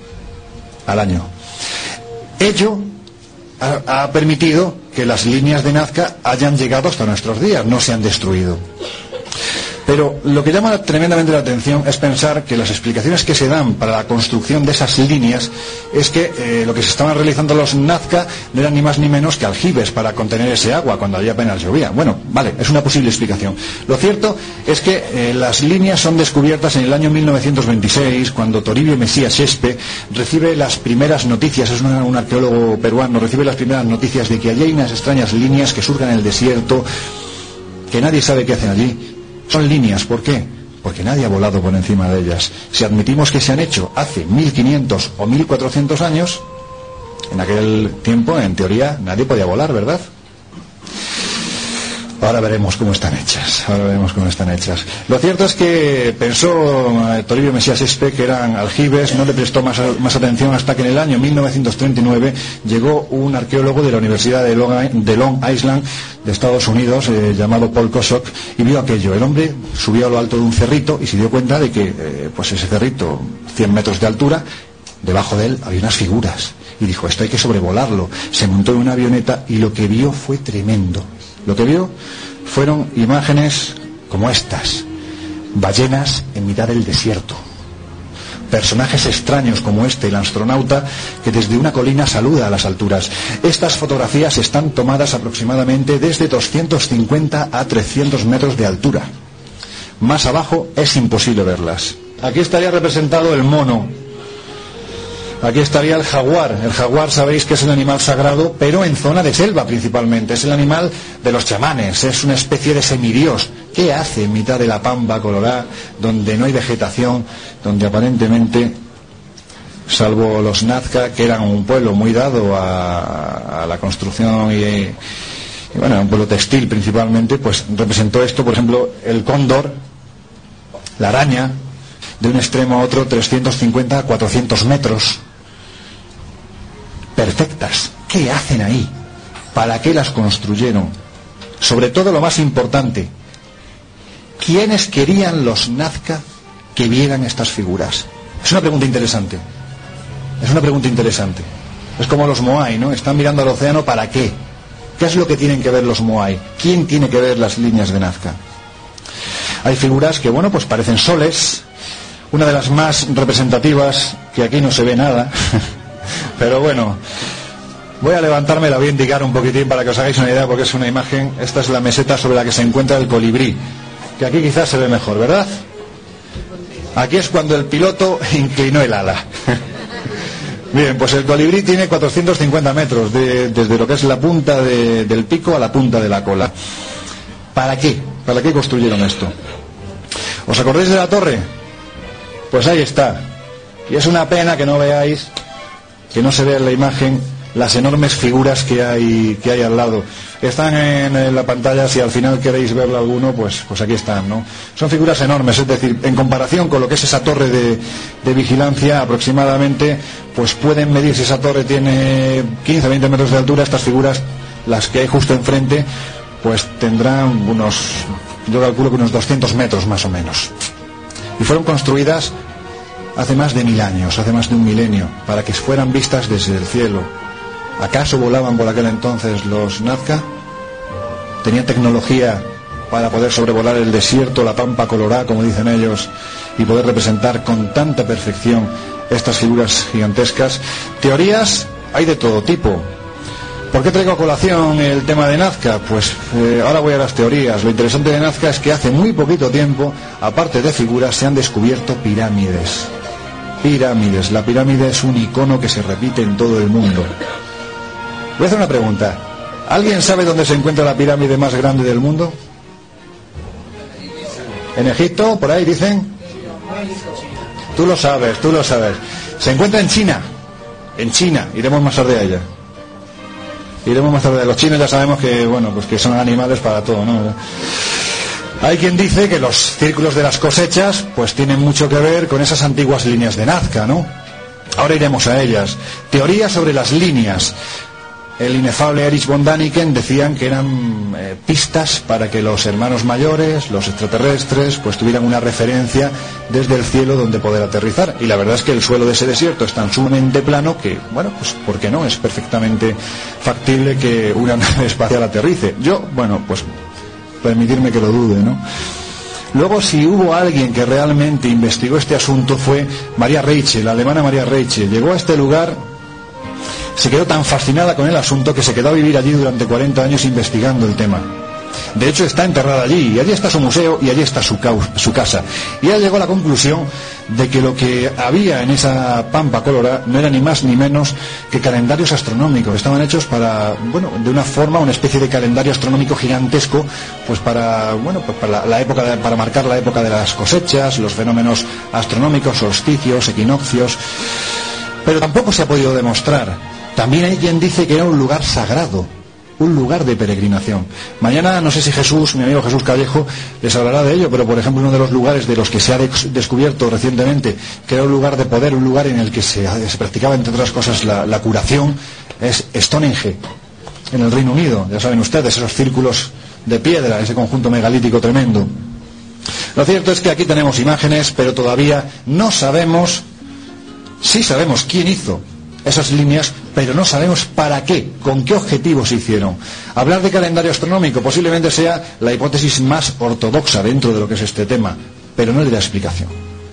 Ello ha permitido que las líneas de Nazca hayan llegado hasta nuestros días, no se han destruido. Pero lo que llama tremendamente la atención es pensar que las explicaciones que se dan para la construcción de esas líneas es que lo que se estaban realizando los Nazca no eran ni más ni menos que aljibes para contener ese agua cuando allí apenas llovía. Bueno, vale, es una posible explicación. Lo cierto es que las líneas son descubiertas en el año 1926, cuando Toribio Messía Xespe recibe las primeras noticias, es un arqueólogo peruano, recibe las primeras noticias de que allí hay unas extrañas líneas que surcan en el desierto, que nadie sabe qué hacen allí. Son líneas, ¿por qué? Porque nadie ha volado por encima de ellas. Si admitimos que se han hecho hace 1500 o 1400 años, en aquel tiempo, en teoría, nadie podía volar, ¿verdad? Ahora veremos cómo están hechas. Lo cierto es que pensó Toribio Messía Xespe que eran aljibes, no le prestó más atención hasta que en el año 1939 llegó un arqueólogo de la Universidad de Long Island de Estados Unidos, llamado Paul Kosok, y vio aquello. El hombre subió a lo alto de un cerrito y se dio cuenta de que pues ese cerrito, 100 metros de altura, debajo de él había unas figuras. Y dijo, esto hay que sobrevolarlo. Se montó en una avioneta y lo que vio fue tremendo. Lo que vio fueron imágenes como estas: ballenas en mitad del desierto, personajes extraños como el astronauta que desde una colina saluda a las alturas. Estas fotografías están tomadas aproximadamente desde 250 a 300 metros de altura. Más abajo es imposible verlas. Aquí estaría representado el mono. Aquí estaría el jaguar. El jaguar, sabéis que es el animal sagrado, pero en zona de selva principalmente. Es el animal de los chamanes, es una especie de semidios. ¿Qué hace en mitad de la pampa colorada, donde no hay vegetación, donde aparentemente, salvo los Nazca, que eran un pueblo muy dado a la construcción y bueno, un pueblo textil principalmente, pues representó esto, por ejemplo, el cóndor, la araña, de un extremo a otro 350 a 400 metros. Perfectas. ¿Qué hacen ahí? ¿Para qué las construyeron? Sobre todo lo más importante, ¿quiénes querían los Nazca que vieran estas figuras? Es una pregunta interesante. Es como los Moai, ¿no? Están mirando al océano, ¿para qué? ¿Qué es lo que tienen que ver los Moai? ¿Quién tiene que ver las líneas de Nazca? Hay figuras que, bueno, pues parecen soles. Una de las más representativas, que aquí no se ve nada, pero bueno, voy a levantarme, la voy a indicar un poquitín para que os hagáis una idea, porque es una imagen. Esta es la meseta sobre la que se encuentra el colibrí, que aquí quizás se ve mejor, ¿verdad? Aquí es cuando el piloto inclinó el ala. Bien, pues el colibrí tiene 450 metros, desde lo que es la punta del pico a la punta de la cola. ¿Para qué? ¿Para qué construyeron esto? ¿Os acordáis de la torre? Pues ahí está. Y es una pena que no veáis, que no se vea en la imagen las enormes figuras que hay al lado. Están en la pantalla, si al final queréis verlo alguno, pues aquí están, ¿no? Son figuras enormes, es decir, en comparación con lo que es esa torre de vigilancia, aproximadamente, pues pueden medir, si esa torre tiene 15, 20 metros de altura, estas figuras, las que hay justo enfrente, pues tendrán yo calculo que unos 200 metros más o menos. Y fueron construidas hace más de 1000 años, hace más de un milenio, para que fueran vistas desde el cielo. ¿Acaso volaban por aquel entonces los Nazca? ¿Tenían tecnología para poder sobrevolar el desierto, la pampa colorada, como dicen ellos, y poder representar con tanta perfección estas figuras gigantescas? Teorías hay de todo tipo. ¿Por qué traigo a colación el tema de Nazca? Pues ahora voy a las teorías. Lo interesante de Nazca es que hace muy poquito tiempo, aparte de figuras, se han descubierto pirámides. Pirámides. La pirámide es un icono que se repite en todo el mundo. Voy a hacer una pregunta. ¿Alguien sabe dónde se encuentra la pirámide más grande del mundo? ¿En Egipto? ¿Por ahí dicen? Tú lo sabes. Se encuentra en China. En China. Iremos más tarde a ella. Los chinos ya sabemos que, bueno, pues que son animales para todo, ¿no? Hay quien dice que los círculos de las cosechas pues tienen mucho que ver con esas antiguas líneas de Nazca, ¿no? Ahora iremos a ellas. Teoría sobre las líneas. El inefable Erich von Däniken decían que eran pistas para que los hermanos mayores, los extraterrestres, pues tuvieran una referencia desde el cielo donde poder aterrizar. Y la verdad es que el suelo de ese desierto es tan sumamente plano que, bueno, pues ¿por qué no? Es perfectamente factible que una nave espacial aterrice. Yo, bueno, pues permitirme que lo dude, ¿no? Luego, si hubo alguien que realmente investigó este asunto, fue Maria Rachel, la alemana Maria Rachel. Llegó a este lugar, se quedó tan fascinada con el asunto que se quedó a vivir allí durante 40 años investigando el tema. De hecho, está enterrada allí, y allí está su museo, y allí está su casa. Y ella llegó a la conclusión de que lo que había en esa pampa colorada no era ni más ni menos que calendarios astronómicos. Estaban hechos para, bueno, de una forma, una especie de calendario astronómico gigantesco, pues para, bueno, pues para la época para marcar la época de las cosechas, los fenómenos astronómicos, solsticios, equinoccios. Pero tampoco se ha podido demostrar. También hay quien dice que era un lugar sagrado, un lugar de peregrinación. Mañana no sé si Jesús, mi amigo Jesús Callejo, les hablará de ello, pero por ejemplo uno de los lugares de los que se ha descubierto recientemente que era un lugar de poder, un lugar en el que se practicaba entre otras cosas la curación, es Stonehenge, en el Reino Unido. Ya saben ustedes, esos círculos de piedra, ese conjunto megalítico tremendo. Lo cierto es que aquí tenemos imágenes, pero todavía no sabemos, sí sabemos quién hizo esas líneas, pero no sabemos para qué, con qué objetivo se hicieron. Hablar de calendario astronómico posiblemente sea la hipótesis más ortodoxa dentro de lo que es este tema, pero no le da explicación.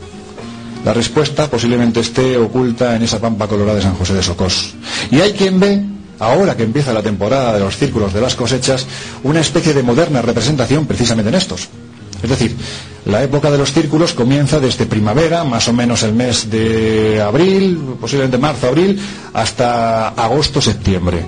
La respuesta posiblemente esté oculta en esa pampa colorada de San José de Socós. Y hay quien ve, ahora que empieza la temporada de los círculos de las cosechas, una especie de moderna representación precisamente en estos. Es decir, la época de los círculos comienza desde primavera, más o menos el mes de abril, posiblemente marzo-abril, hasta agosto-septiembre.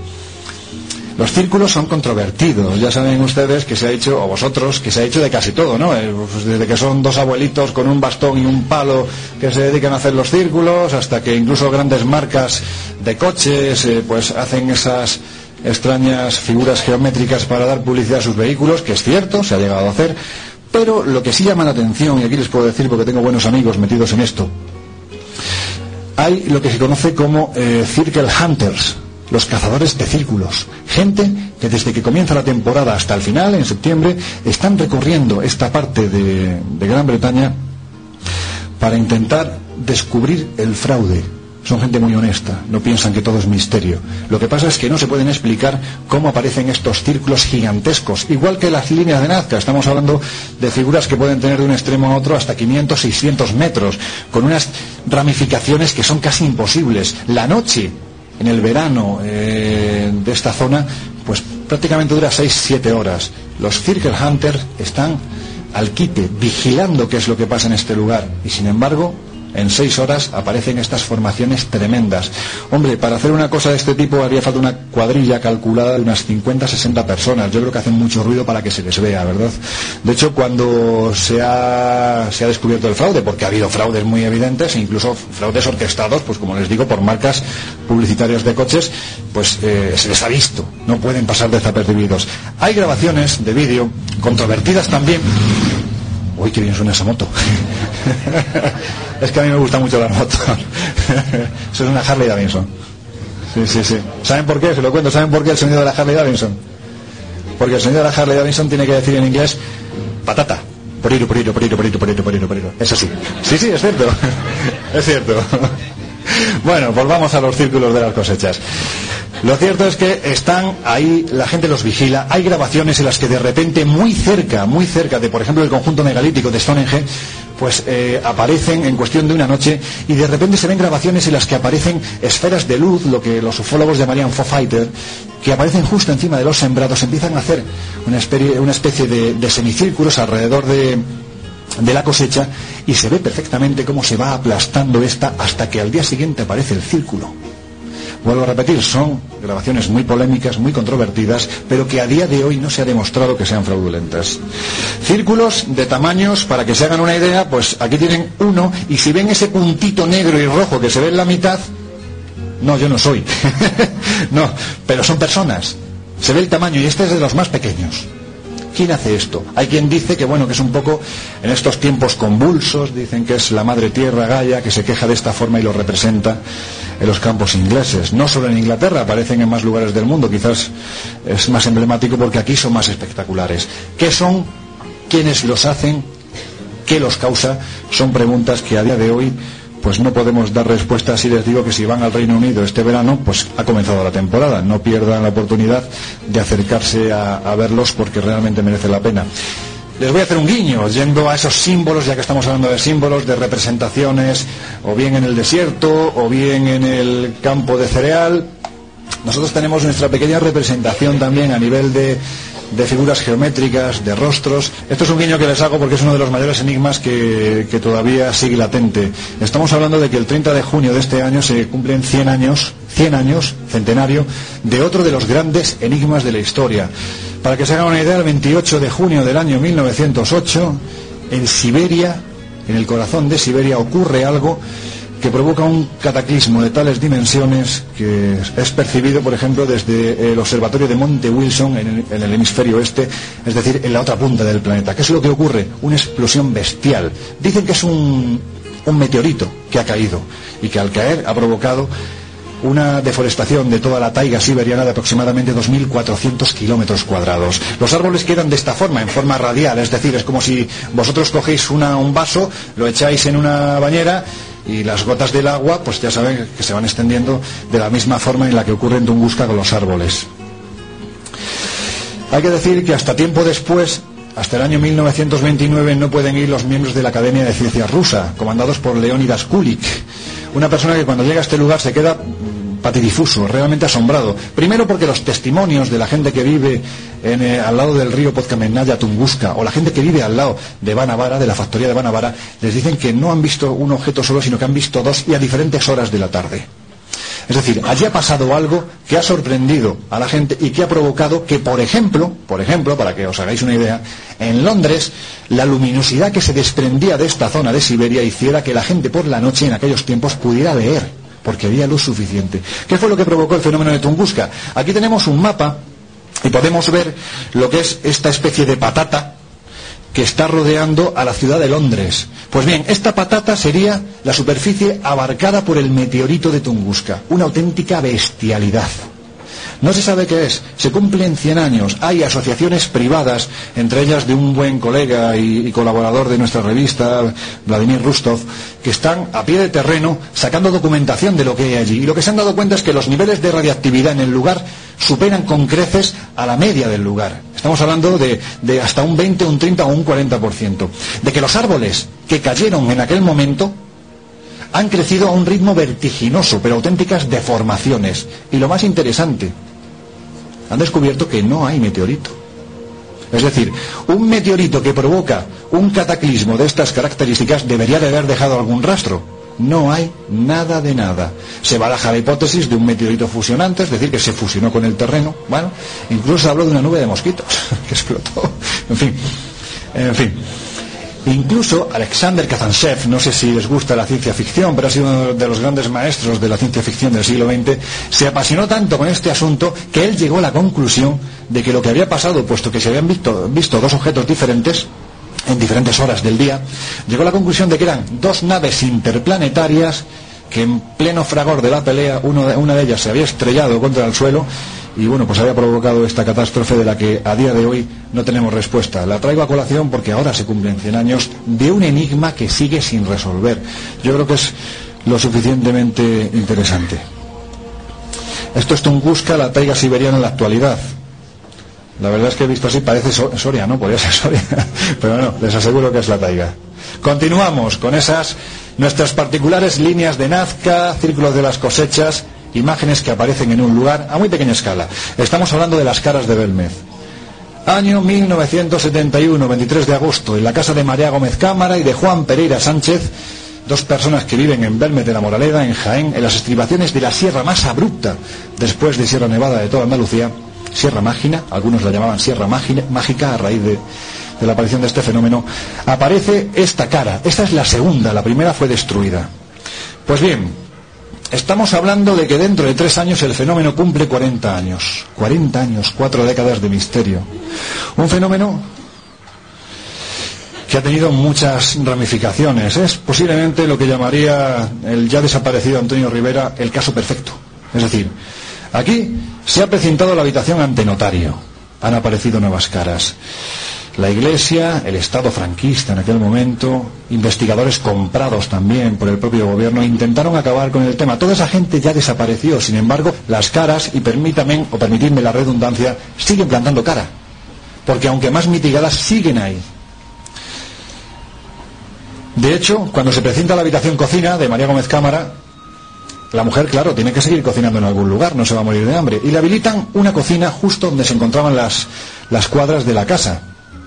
Los círculos son controvertidos, ya saben ustedes que se ha hecho, o vosotros, que se ha hecho de casi todo, ¿no? Pues desde que son dos abuelitos con un bastón y un palo que se dedican a hacer los círculos, hasta que incluso grandes marcas de coches pues hacen esas extrañas figuras geométricas para dar publicidad a sus vehículos, que es cierto, se ha llegado a hacer. Pero lo que sí llama la atención, y aquí les puedo decir porque tengo buenos amigos metidos en esto, hay lo que se conoce como Circle Hunters, los cazadores de círculos. Gente que desde que comienza la temporada hasta el final, en septiembre, están recorriendo esta parte de Gran Bretaña para intentar descubrir el fraude. Son gente muy honesta, no piensan que todo es misterio. Lo que pasa es que no se pueden explicar cómo aparecen estos círculos gigantescos, igual que las líneas de Nazca. Estamos hablando de figuras que pueden tener de un extremo a otro hasta 500, 600 metros, con unas ramificaciones que son casi imposibles. La noche, en el verano de esta zona, pues prácticamente dura 6-7 horas. Los Circle Hunters están al quite, vigilando qué es lo que pasa en este lugar, y sin embargo en 6 horas aparecen estas formaciones tremendas. Hombre, para hacer una cosa de este tipo haría falta una cuadrilla calculada de unas 50-60 personas. Yo creo que hacen mucho ruido para que se les vea, ¿verdad? De hecho, cuando se ha descubierto el fraude, porque ha habido fraudes muy evidentes, e incluso fraudes orquestados, pues como les digo, por marcas publicitarias de coches, pues se les ha visto. No pueden pasar desapercibidos. Hay grabaciones de vídeo, controvertidas también. Uy, qué bien suena esa moto. Es que a mí me gusta mucho la moto. Eso es una Harley Davidson. Sí. ¿Saben por qué? Se lo cuento. ¿Saben por qué el sonido de la Harley Davidson? Porque el sonido de la Harley Davidson tiene que decir en inglés patata. Poriro. Es así. Sí, es cierto. Es cierto. Bueno, volvamos a los círculos de las cosechas. Lo cierto es que están ahí, la gente los vigila. Hay grabaciones en las que de repente, muy cerca de, por ejemplo, el conjunto megalítico de Stonehenge, pues aparecen en cuestión de una noche, y de repente se ven grabaciones en las que aparecen esferas de luz, lo que los ufólogos llamarían Foo-Fighter, que aparecen justo encima de los sembrados, empiezan a hacer una especie de semicírculos alrededor de la cosecha, y se ve perfectamente cómo se va aplastando esta hasta que al día siguiente aparece el círculo. Vuelvo a repetir, son grabaciones muy polémicas, muy controvertidas, pero que a día de hoy no se ha demostrado que sean fraudulentas. Círculos de tamaños, para que se hagan una idea, pues aquí tienen uno, y si ven ese puntito negro y rojo que se ve en la mitad, no, yo no soy, no, pero son personas, se ve el tamaño, y este es de los más pequeños. ¿Quién hace esto? Hay quien dice que bueno, que es un poco en estos tiempos convulsos, dicen que es la madre tierra Gaia, que se queja de esta forma y lo representa en los campos ingleses. No solo en Inglaterra, aparecen en más lugares del mundo, quizás es más emblemático porque aquí son más espectaculares. ¿Qué son? ¿Quiénes los hacen? ¿Qué los causa? Son preguntas que a día de hoy pues no podemos dar respuestas. Y les digo que si van al Reino Unido este verano, pues ha comenzado la temporada, no pierdan la oportunidad de acercarse a verlos, porque realmente merece la pena. Les voy a hacer un guiño, yendo a esos símbolos, ya que estamos hablando de símbolos, de representaciones, o bien en el desierto, o bien en el campo de cereal. Nosotros tenemos nuestra pequeña representación también a nivel de figuras geométricas, de rostros. Esto es un guiño que les hago porque es uno de los mayores enigmas que todavía sigue latente. Estamos hablando de que el 30 de junio de este año se cumplen 100 años, centenario, de otro de los grandes enigmas de la historia. Para que se hagan una idea, el 28 de junio del año 1908, en Siberia, en el corazón de Siberia, ocurre algo que provoca un cataclismo de tales dimensiones que es percibido, por ejemplo, desde el observatorio de Monte Wilson en el hemisferio oeste, es decir, en la otra punta del planeta. ¿Qué es lo que ocurre? Una explosión bestial. Dicen que es un meteorito que ha caído y que al caer ha provocado una deforestación de toda la taiga siberiana de aproximadamente 2.400 kilómetros cuadrados. Los árboles quedan de esta forma, en forma radial, es decir, es como si vosotros cogéis un vaso, lo echáis en una bañera, y las gotas del agua, pues ya saben que se van extendiendo de la misma forma en la que ocurre en Tunguska con los árboles. Hay que decir que hasta tiempo después, hasta el año 1929, no pueden ir los miembros de la Academia de Ciencias rusa, comandados por Leonidas Kulik, una persona que cuando llega a este lugar se queda patidifuso, realmente asombrado. Primero porque los testimonios de la gente que vive al lado del río Podkamennaya, Tunguska, o la gente que vive al lado de Banavara, de la factoría de Banavara, les dicen que no han visto un objeto solo, sino que han visto dos, y a diferentes horas de la tarde. Es decir, allí ha pasado algo que ha sorprendido a la gente y que ha provocado que, por ejemplo, para que os hagáis una idea, en Londres la luminosidad que se desprendía de esta zona de Siberia hiciera que la gente por la noche en aquellos tiempos pudiera leer, porque había luz suficiente. ¿Qué fue lo que provocó el fenómeno de Tunguska? Aquí tenemos un mapa y podemos ver lo que es esta especie de patata que está rodeando a la ciudad de Londres. Pues bien, esta patata sería la superficie abarcada por el meteorito de Tunguska, una auténtica bestialidad. No se sabe qué es, se cumplen 100 años, hay asociaciones privadas, entre ellas de un buen colega y colaborador de nuestra revista, Vladimir Rustov, que están a pie de terreno sacando documentación de lo que hay allí. Y lo que se han dado cuenta es que los niveles de radiactividad en el lugar superan con creces a la media del lugar. Estamos hablando de hasta un 20, un 30 o un 40%. De que los árboles que cayeron en aquel momento han crecido a un ritmo vertiginoso, pero auténticas deformaciones. Y lo más interesante, han descubierto que no hay meteorito. Es decir, un meteorito que provoca un cataclismo de estas características debería de haber dejado algún rastro. No hay nada de nada. Se baraja la hipótesis de un meteorito fusionante, es decir, que se fusionó con el terreno. Bueno, incluso se habló de una nube de mosquitos que explotó. En fin. Incluso Alexander Kazantsev, no sé si les gusta la ciencia ficción, pero ha sido uno de los grandes maestros de la ciencia ficción del siglo XX, se apasionó tanto con este asunto que él llegó a la conclusión de que lo que había pasado, puesto que se habían visto dos objetos diferentes en diferentes horas del día, llegó a la conclusión de que eran dos naves interplanetarias que en pleno fragor de la pelea, una de ellas se había estrellado contra el suelo y bueno, pues había provocado esta catástrofe de la que a día de hoy no tenemos respuesta. La traigo a colación porque ahora se cumplen 100 años de un enigma que sigue sin resolver. Yo creo que es lo suficientemente interesante. Esto es Tunguska, la taiga siberiana en la actualidad. La verdad es que he visto así, parece Soria, ¿no? Podría ser Soria, pero no, les aseguro que es la taiga. Continuamos con nuestras particulares líneas de Nazca, círculos de las cosechas, imágenes que aparecen en un lugar a muy pequeña escala. Estamos hablando de las caras de Belmez. Año 1971, 23 de agosto, en la casa de María Gómez Cámara y de Juan Pereira Sánchez, dos personas que viven en Belmez de la Moraleda, en Jaén, en las estribaciones de la sierra más abrupta después de Sierra Nevada de toda Andalucía, Sierra Mágina, algunos la llamaban Sierra Mágica a raíz de la aparición de este fenómeno. Aparece esta cara, esta es la segunda, la primera fue destruida. Pues bien, estamos hablando de que dentro de 3 años el fenómeno cumple 40 años. 40 años, 4 décadas de misterio. Un fenómeno que ha tenido muchas ramificaciones. Es posiblemente lo que llamaría el ya desaparecido Antonio Rivera el caso perfecto. Es decir, aquí se ha precintado la habitación ante notario. Han aparecido nuevas caras. La Iglesia, el Estado franquista en aquel momento, investigadores comprados también por el propio gobierno, intentaron acabar con el tema. Toda esa gente ya desapareció. Sin embargo, las caras, y permitidme la redundancia, siguen plantando cara. Porque aunque más mitigadas, siguen ahí. De hecho, cuando se presenta la habitación cocina de María Gómez Cámara, la mujer, claro, tiene que seguir cocinando en algún lugar, no se va a morir de hambre. Y le habilitan una cocina justo donde se encontraban las cuadras de la casa.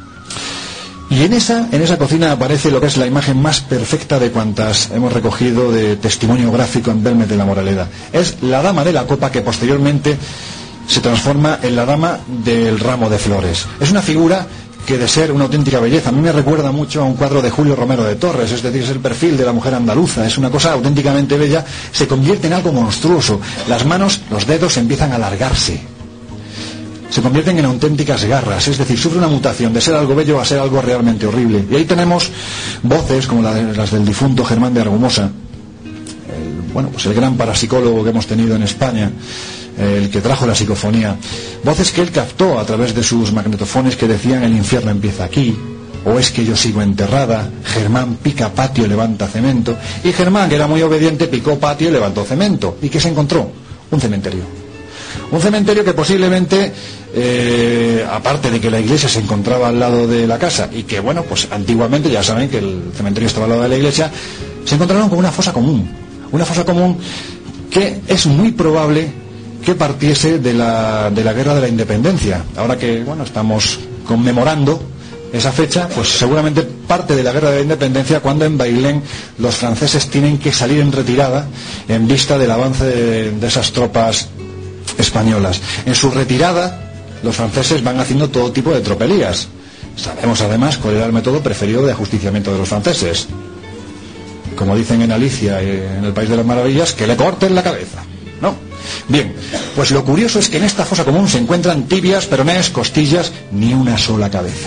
Y en esa cocina aparece lo que es la imagen más perfecta de cuantas hemos recogido de testimonio gráfico en Belmez de la Moraleda. Es la dama de la copa que posteriormente se transforma en la dama del ramo de flores. Es una figura que de ser una auténtica belleza, a mí me recuerda mucho a un cuadro de Julio Romero de Torres, es decir, es el perfil de la mujer andaluza, es una cosa auténticamente bella, se convierte en algo monstruoso, las manos, los dedos empiezan a alargarse, se convierten en auténticas garras, es decir, sufre una mutación de ser algo bello a ser algo realmente horrible. Y ahí tenemos voces como las del difunto Germán de Argumosa, el gran parapsicólogo que hemos tenido en España, el que trajo la psicofonía, voces que él captó a través de sus magnetofones que decían: el infierno empieza aquí, o es que yo sigo enterrada, Germán pica patio, levanta cemento. Y Germán, que era muy obediente, picó patio y levantó cemento. ¿Y qué se encontró? Un cementerio. Un cementerio que posiblemente, aparte de que la iglesia se encontraba al lado de la casa, y que, pues antiguamente, ya saben que el cementerio estaba al lado de la iglesia, se encontraron con una fosa común. Una fosa común que es muy probable que partiese de la guerra de la independencia. Ahora que estamos conmemorando esa fecha, pues seguramente parte de la guerra de la independencia, cuando en Bailén los franceses tienen que salir en retirada en vista del avance de esas tropas españolas. En su retirada los franceses van haciendo todo tipo de tropelías. Sabemos además cuál era el método preferido de ajusticiamiento de los franceses. Como dicen en Alicia, en el País de las Maravillas, que le corten la cabeza, ¿no? Bien, pues lo curioso es que en esta fosa común se encuentran tibias, peronees, costillas, ni una sola cabeza.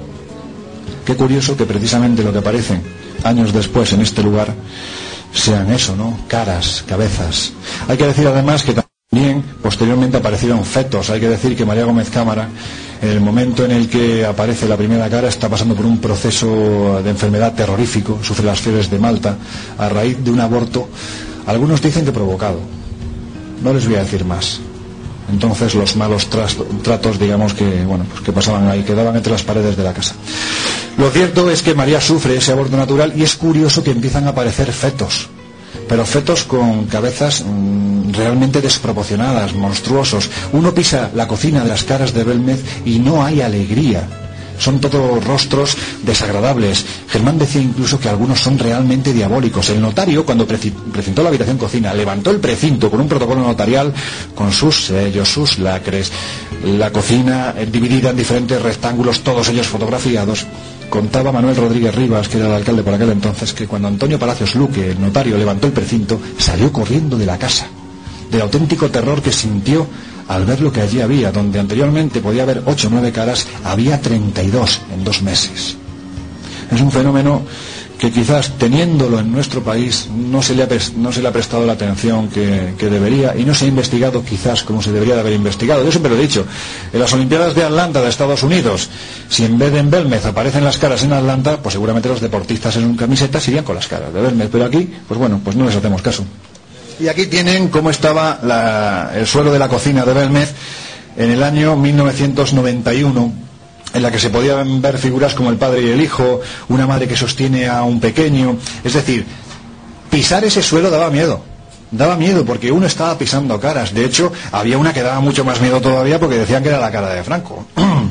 Qué curioso que precisamente lo que aparecen años después en este lugar sean eso, ¿no? Caras, cabezas. Hay que decir además que también posteriormente aparecieron fetos. Hay que decir que María Gómez Cámara, en el momento en el que aparece la primera cara, está pasando por un proceso de enfermedad terrorífico, sufre las fiebres de Malta a raíz de un aborto, algunos dicen que provocado. No les voy a decir más. Entonces los malos tratos, digamos que pasaban ahí, quedaban entre las paredes de la casa. Lo cierto es que María sufre ese aborto natural y es curioso que empiezan a aparecer fetos, pero fetos con cabezas realmente desproporcionadas, monstruosos. Uno pisa la cocina de las caras de Belmez y no hay alegría. Son todos rostros desagradables. Germán decía incluso que algunos son realmente diabólicos. El notario, cuando precintó la habitación cocina, levantó el precinto con un protocolo notarial, con sus sellos, sus lacres, la cocina dividida en diferentes rectángulos, todos ellos fotografiados. Contaba Manuel Rodríguez Rivas, que era el alcalde por aquel entonces, que cuando Antonio Palacios Luque, el notario, levantó el precinto, salió corriendo de la casa, del auténtico terror que sintió al ver lo que allí había. Donde anteriormente podía haber 8 o 9 caras, había 32 en 2 meses. Es un fenómeno que quizás teniéndolo en nuestro país no se le ha prestado la atención que debería, y no se ha investigado quizás como se debería de haber investigado. Yo siempre lo he dicho, en las Olimpiadas de Atlanta de Estados Unidos, si en vez de en Belmez aparecen las caras en Atlanta, pues seguramente los deportistas en camisetas irían con las caras de Belmez, pero aquí, pues no les hacemos caso. Y aquí tienen cómo estaba el suelo de la cocina de Belmez en el año 1991, en la que se podían ver figuras como el padre y el hijo, una madre que sostiene a un pequeño. Es decir, pisar ese suelo daba miedo. Daba miedo porque uno estaba pisando caras. De hecho, había una que daba mucho más miedo todavía porque decían que era la cara de Franco.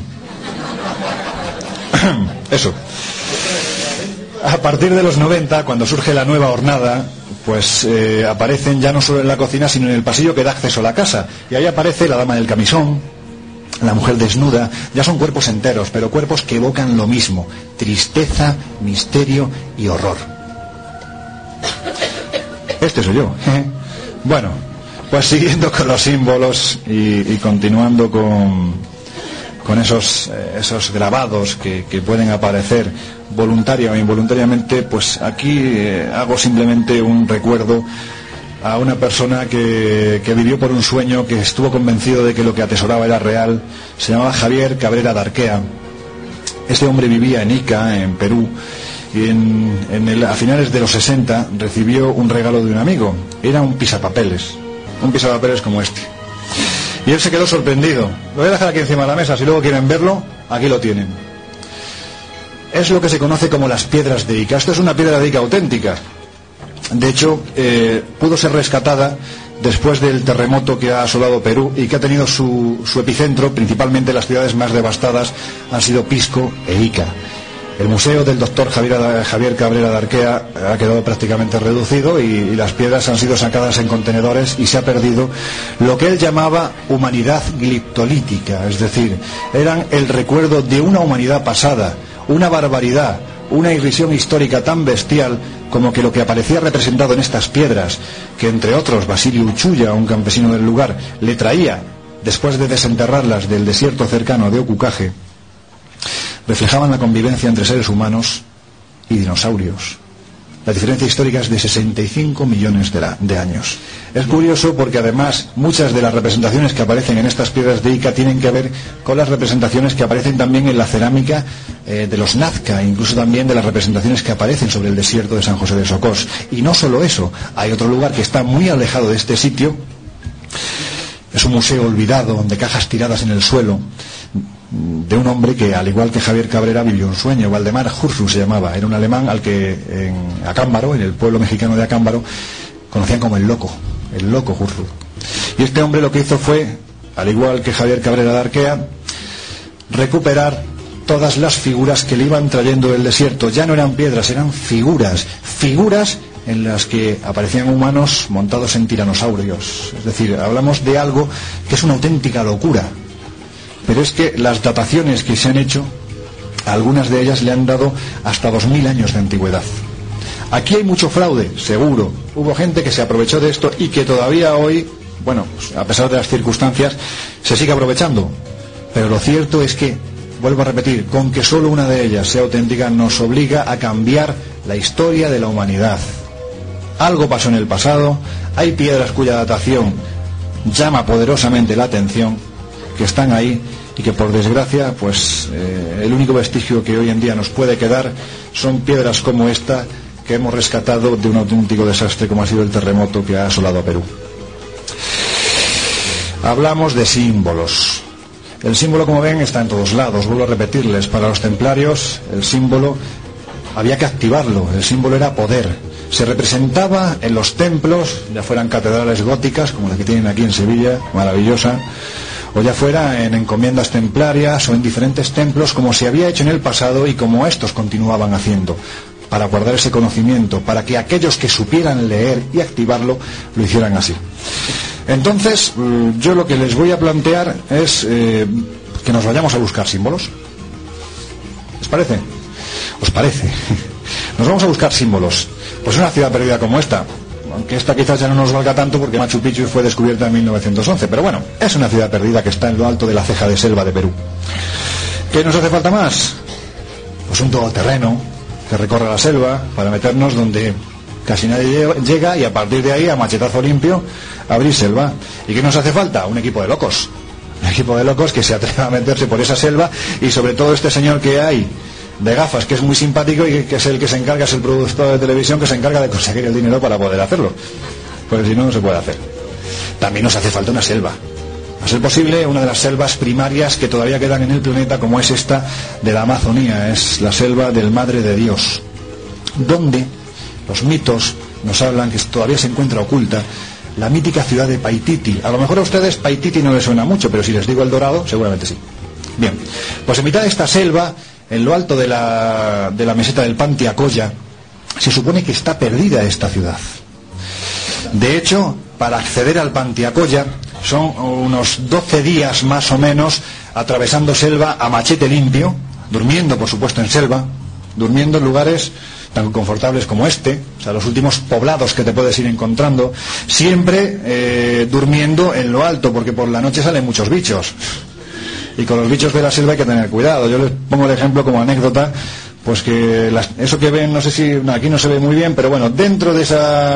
Eso. A partir de los 90, cuando surge la nueva hornada, pues aparecen ya no solo en la cocina, sino en el pasillo que da acceso a la casa. Y ahí aparece la dama del camisón, la mujer desnuda. Ya son cuerpos enteros, pero cuerpos que evocan lo mismo: tristeza, misterio y horror. Este soy yo. Bueno, pues siguiendo con los símbolos y continuando con esos grabados que pueden aparecer voluntaria o involuntariamente, pues aquí hago simplemente un recuerdo a una persona que vivió por un sueño, que estuvo convencido de que lo que atesoraba era real. Se llamaba Javier Cabrera de Arquea. Este hombre vivía en Ica, en Perú, y a finales de los 60 recibió un regalo de un amigo. Era un pisapapeles como este. Y él se quedó sorprendido. Lo voy a dejar aquí encima de la mesa, si luego quieren verlo, aquí lo tienen. Es lo que se conoce como las piedras de Ica. Esto es una piedra de Ica auténtica. De hecho, pudo ser rescatada después del terremoto que ha asolado Perú y que ha tenido su epicentro. Principalmente las ciudades más devastadas han sido Pisco e Ica. El museo del doctor Javier Cabrera de Arquea ha quedado prácticamente reducido y las piedras han sido sacadas en contenedores y se ha perdido lo que él llamaba humanidad gliptolítica, es decir, eran el recuerdo de una humanidad pasada, una barbaridad, una irrisión histórica tan bestial como que lo que aparecía representado en estas piedras, que entre otros Basilio Uchuya, un campesino del lugar, le traía después de desenterrarlas del desierto cercano de Ocucaje, reflejaban la convivencia entre seres humanos y dinosaurios. La diferencia histórica es de 65 millones de años. Es curioso porque además muchas de las representaciones que aparecen en estas piedras de Ica tienen que ver con las representaciones que aparecen también en la cerámica de los Nazca, incluso también de las representaciones que aparecen sobre el desierto de San José de Socós. Y no solo eso, hay otro lugar que está muy alejado de este sitio. Es un museo olvidado, de cajas tiradas en el suelo, de un hombre que, al igual que Javier Cabrera, vivió un sueño. Waldemar Hursu se llamaba. Era un alemán al que en Acámbaro, en el pueblo mexicano de Acámbaro, conocían como el loco Hursu. Y este hombre lo que hizo fue, al igual que Javier Cabrera de Arquea, recuperar todas las figuras que le iban trayendo del desierto. Ya no eran piedras, eran figuras en las que aparecían humanos montados en tiranosaurios. Es decir, hablamos de algo que es una auténtica locura. Pero es que las dataciones que se han hecho, algunas de ellas le han dado hasta 2000 años de antigüedad. Aquí hay mucho fraude, seguro. Hubo gente que se aprovechó de esto y que todavía hoy, bueno, pues, a pesar de las circunstancias, se sigue aprovechando. Pero lo cierto es que, vuelvo a repetir, con que solo una de ellas sea auténtica nos obliga a cambiar la historia de la humanidad. Algo pasó en el pasado, hay piedras cuya datación llama poderosamente la atención, que están ahí y que por desgracia pues el único vestigio que hoy en día nos puede quedar son piedras como esta que hemos rescatado de un auténtico desastre como ha sido el terremoto que ha asolado a Perú. Hablamos de símbolos. El símbolo, como ven, está en todos lados. Vuelvo a repetirles, para los templarios el símbolo había que activarlo. El símbolo era poder. Se representaba en los templos, ya fueran catedrales góticas como la que tienen aquí en Sevilla, maravillosa, o ya fuera en encomiendas templarias o en diferentes templos, como se había hecho en el pasado y como estos continuaban haciendo, para guardar ese conocimiento, para que aquellos que supieran leer y activarlo lo hicieran así. Entonces, yo lo que les voy a plantear es que nos vayamos a buscar símbolos. ¿Les parece? ¿Os parece? Nos vamos a buscar símbolos. Pues una ciudad perdida como esta, aunque esta quizás ya no nos valga tanto porque Machu Picchu fue descubierta en 1911, pero bueno, es una ciudad perdida que está en lo alto de la ceja de selva de Perú. ¿Qué nos hace falta más? Pues un todoterreno que recorra la selva para meternos donde casi nadie llega y a partir de ahí, a machetazo limpio, abrir selva. ¿Y qué nos hace falta? Un equipo de locos. Un equipo de locos que se atreva a meterse por esa selva y sobre todo este señor que hay de gafas, que es muy simpático y que es el que se encarga, es el productor de televisión que se encarga de conseguir el dinero para poder hacerlo. porque si no, no se puede hacer. También nos hace falta una selva. A ser posible, una de las selvas primarias que todavía quedan en el planeta, como es esta de la Amazonía, es la selva del Madre de Dios, donde los mitos nos hablan que todavía se encuentra oculta la mítica ciudad de Paititi. A lo mejor a ustedes Paititi no les suena mucho, pero si les digo El Dorado, seguramente sí. Bien, pues en mitad de esta selva, en lo alto de la meseta del Pantiacoya, se supone que está perdida esta ciudad. De hecho, para acceder al Pantiacoya son unos 12 días más o menos atravesando selva a machete limpio, durmiendo por supuesto en selva, durmiendo en lugares tan confortables como este, o sea, los últimos poblados que te puedes ir encontrando, siempre durmiendo en lo alto, porque por la noche salen muchos bichos, y con los bichos de la selva hay que tener cuidado. Yo les pongo el ejemplo como anécdota, pues que eso que ven, no sé si aquí no se ve muy bien, pero bueno, dentro de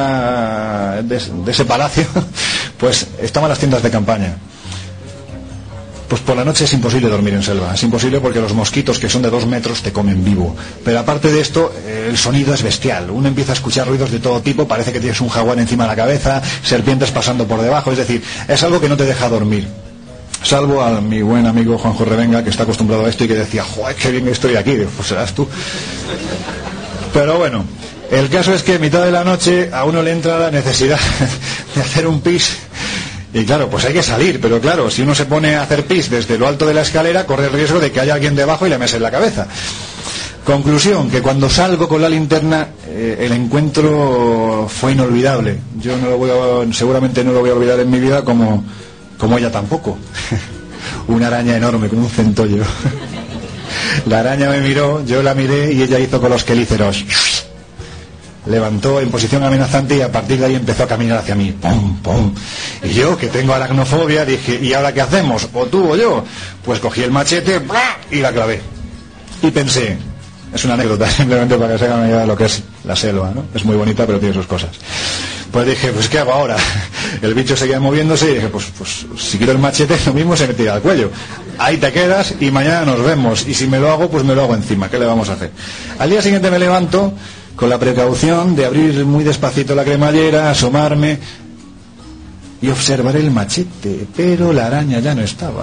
ese palacio, pues estaban las tiendas de campaña. Pues por la noche es imposible dormir en selva, es imposible porque los mosquitos, que son de 2 metros, te comen vivo. Pero aparte de esto, el sonido es bestial. Uno empieza a escuchar ruidos de todo tipo, parece que tienes un jaguar encima de la cabeza, serpientes pasando por debajo, es decir, es algo que no te deja dormir. Salvo a mi buen amigo Juanjo Revenga, que está acostumbrado a esto y que decía, joder, qué bien estoy aquí. Pues serás tú. Pero bueno, el caso es que en mitad de la noche a uno le entra la necesidad de hacer un pis. Y claro, pues hay que salir, pero claro, si uno se pone a hacer pis desde lo alto de la escalera, corre el riesgo de que haya alguien debajo y le mese en la cabeza. Conclusión, que cuando salgo con la linterna, el encuentro fue inolvidable. Yo seguramente no lo voy a olvidar en mi vida, como ella tampoco. Una araña enorme, como un centollo. La araña me miró, yo la miré y ella hizo con los quelíceros. Levantó en posición amenazante y a partir de ahí empezó a caminar hacia mí. ¡Pum, pum! Y yo, que tengo aracnofobia, dije, ¿y ahora qué hacemos? ¿O tú o yo? Pues cogí el machete y la clavé. Y pensé, es una anécdota, simplemente para que se hagan una idea de lo que es la selva, ¿no? Es muy bonita, pero tiene sus cosas. Pues dije, pues ¿qué hago ahora? El bicho seguía moviéndose y dije, pues si quiero el machete, lo mismo se me tira al cuello. Ahí te quedas y mañana nos vemos. Y si me lo hago, pues me lo hago encima. ¿Qué le vamos a hacer? Al día siguiente me levanto con la precaución de abrir muy despacito la cremallera, asomarme y observar el machete, pero la araña ya no estaba.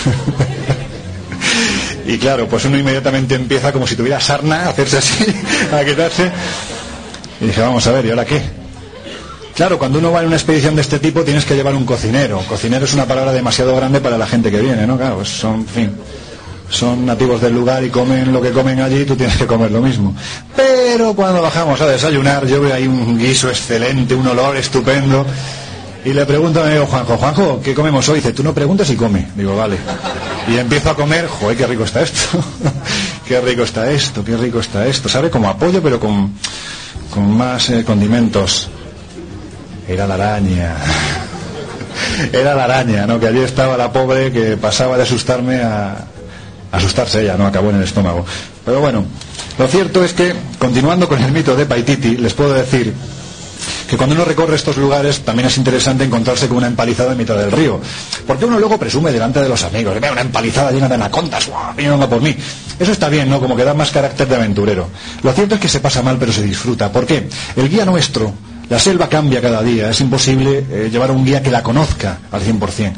Y claro, pues uno inmediatamente empieza como si tuviera sarna a hacerse así, a quitarse. Y dije, vamos a ver, ¿y ahora qué? Claro, cuando uno va en una expedición de este tipo tienes que llevar un cocinero. Cocinero es una palabra demasiado grande para la gente que viene, ¿no? Claro, pues son nativos del lugar y comen lo que comen allí y tú tienes que comer lo mismo. Pero cuando bajamos a desayunar, yo veo ahí un guiso excelente, un olor estupendo, y le pregunto a mi amigo Juanjo, ¿qué comemos hoy? Dice, tú no preguntas y come. Digo, vale. Y empiezo a comer, joder, qué rico está esto. Qué rico está esto, qué rico está esto. Sabe como a pollo, pero con más condimentos. Era la araña. Era la araña, ¿no? Que allí estaba la pobre que pasaba de asustarme a asustarse ella, ¿no? Acabó en el estómago. Pero bueno, lo cierto es que, continuando con el mito de Paititi, les puedo decir que cuando uno recorre estos lugares también es interesante encontrarse con una empalizada en mitad del río, porque uno luego presume delante de los amigos, vea una empalizada llena de anacondas, vienen por mí. Eso está bien, ¿no? Como que da más carácter de aventurero. Lo cierto es que se pasa mal, pero se disfruta. ¿Por qué? El guía nuestro, la selva cambia cada día, es imposible llevar a un guía que la conozca al 100%.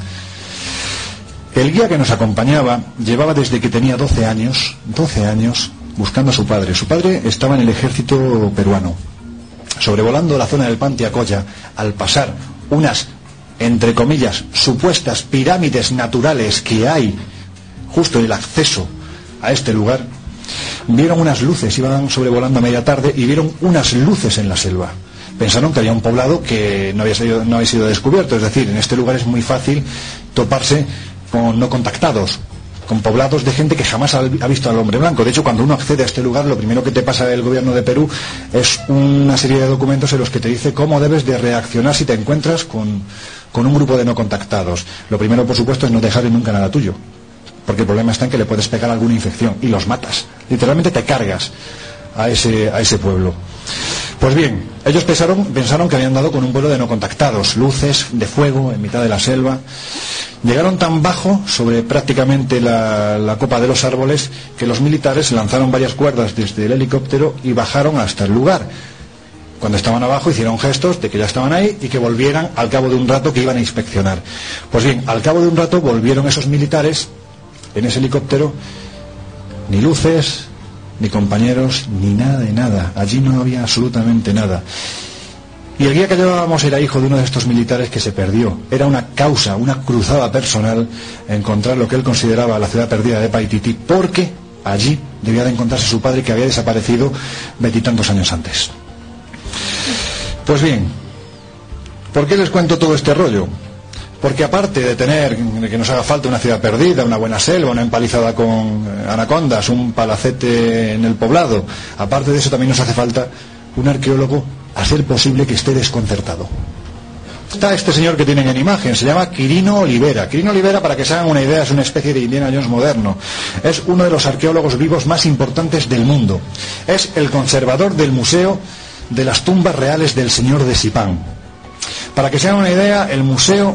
El guía que nos acompañaba llevaba desde que tenía 12 años buscando a su padre. Su padre estaba en el ejército peruano. Sobrevolando la zona del Pantiacoya, al pasar unas, entre comillas, supuestas pirámides naturales que hay justo en el acceso a este lugar, vieron unas luces, iban sobrevolando a media tarde y vieron unas luces en la selva. Pensaron que había un poblado que no había sido descubierto, es decir, en este lugar es muy fácil toparse con no contactados, con poblados de gente que jamás ha visto al hombre blanco. De hecho, cuando uno accede a este lugar, lo primero que te pasa el gobierno de Perú es una serie de documentos en los que te dice cómo debes de reaccionar si te encuentras con un grupo de no contactados. Lo primero, por supuesto, es no dejarle nunca nada tuyo, porque el problema está en que le puedes pegar alguna infección y los matas. Literalmente te cargas a ese pueblo. Pues bien, ellos pensaron que habían dado con un pueblo de no contactados, luces de fuego en mitad de la selva. Llegaron tan bajo, sobre prácticamente la copa de los árboles, que los militares lanzaron varias cuerdas desde el helicóptero y bajaron hasta el lugar. Cuando estaban abajo hicieron gestos de que ya estaban ahí y que volvieran al cabo de un rato, que iban a inspeccionar. Pues bien, al cabo de un rato volvieron esos militares en ese helicóptero, ni luces, ni compañeros, ni nada de nada. Allí no había absolutamente nada. Y el guía que llevábamos era hijo de uno de estos militares que se perdió. Era una causa, una cruzada personal, encontrar lo que él consideraba la ciudad perdida de Paititi, porque allí debía de encontrarse su padre, que había desaparecido veintitantos años antes. Pues bien, ¿por qué les cuento todo este rollo? Porque aparte de tener, que nos haga falta una ciudad perdida, una buena selva, una empalizada con anacondas, un palacete en el poblado, aparte de eso también nos hace falta un arqueólogo, a ser posible, que esté desconcertado. Está este señor que tienen en imagen, se llama Quirino Olivera. Quirino Olivera, para que se hagan una idea, es una especie de Indiana Jones moderno. Es uno de los arqueólogos vivos más importantes del mundo. Es el conservador del Museo de las Tumbas Reales del Señor de Sipán. Para que se hagan una idea, el museo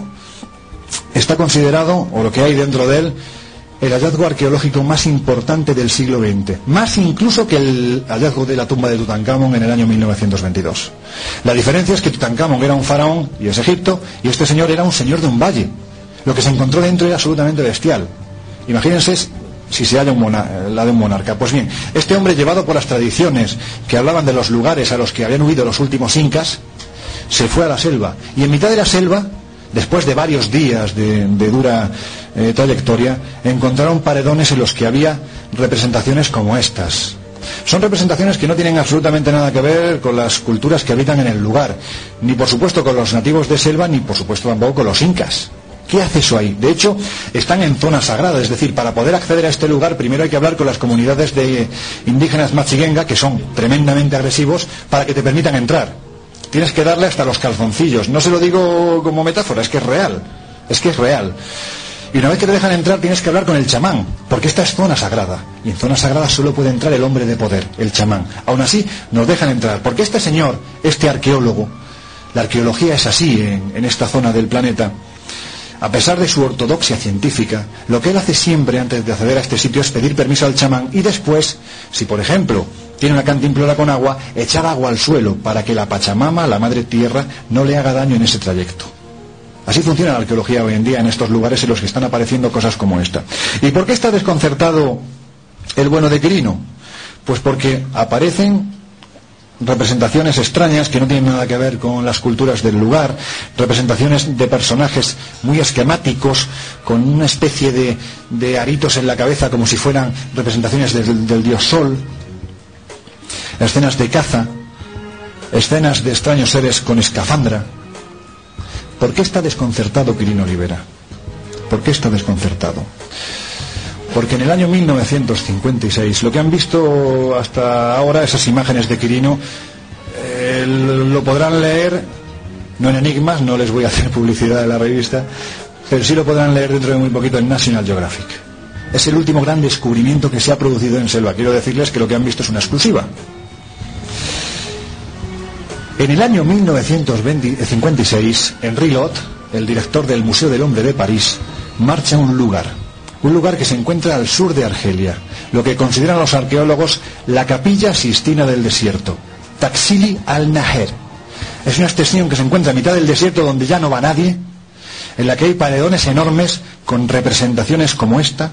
está considerado, o lo que hay dentro de él, el hallazgo arqueológico más importante del siglo XX, más incluso que el hallazgo de la tumba de Tutankamón en el año 1922. La diferencia es que Tutankamón era un faraón y es Egipto, y este señor era un señor de un valle. Lo que se encontró dentro era absolutamente bestial. Imagínense si se halla la de un monarca. Pues bien, este hombre, llevado por las tradiciones que hablaban de los lugares a los que habían huido los últimos incas, se fue a la selva, y en mitad de la selva, después de varios días de dura trayectoria, encontraron paredones en los que había representaciones como estas. Son representaciones que no tienen absolutamente nada que ver con las culturas que habitan en el lugar, ni por supuesto con los nativos de selva, ni por supuesto tampoco con los incas. ¿Qué hace eso ahí? De hecho, están en zona sagrada, es decir, para poder acceder a este lugar primero hay que hablar con las comunidades de indígenas Machigenga, que son tremendamente agresivos, para que te permitan entrar. Tienes que darle hasta los calzoncillos. No se lo digo como metáfora, es que es real. Es que es real. Y una vez que te dejan entrar tienes que hablar con el chamán, porque esta es zona sagrada. Y en zona sagrada solo puede entrar el hombre de poder, el chamán. Aún así, nos dejan entrar, porque este señor, este arqueólogo, la arqueología es así en esta zona del planeta. A pesar de su ortodoxia científica, lo que él hace siempre antes de acceder a este sitio es pedir permiso al chamán y después, si por ejemplo tiene una cantimplora con agua, echar agua al suelo para que la Pachamama, la Madre Tierra, no le haga daño en ese trayecto. Así funciona la arqueología hoy en día en estos lugares en los que están apareciendo cosas como esta. ¿Y por qué está desconcertado el bueno de Quirino? Pues porque aparecen representaciones extrañas que no tienen nada que ver con las culturas del lugar, representaciones de personajes muy esquemáticos, con una especie de aritos en la cabeza como si fueran representaciones del dios Sol, escenas de caza, escenas de extraños seres con escafandra. ¿Por qué está desconcertado Quirino Olivera? ¿Por qué está desconcertado? Porque en el año 1956, lo que han visto hasta ahora, esas imágenes de Quirino, lo podrán leer, no en Enigmas, no les voy a hacer publicidad de la revista, pero sí lo podrán leer dentro de muy poquito en National Geographic. Es el último gran descubrimiento que se ha producido en selva. Quiero decirles que lo que han visto es una exclusiva. En el año 1956, Henri Lot, el director del Museo del Hombre de París, marcha a un lugar que se encuentra al sur de Argelia, lo que consideran los arqueólogos la Capilla Sistina del Desierto, Taksili al-Naher. Es una extensión que se encuentra a mitad del desierto donde ya no va nadie, en la que hay paredones enormes con representaciones como esta.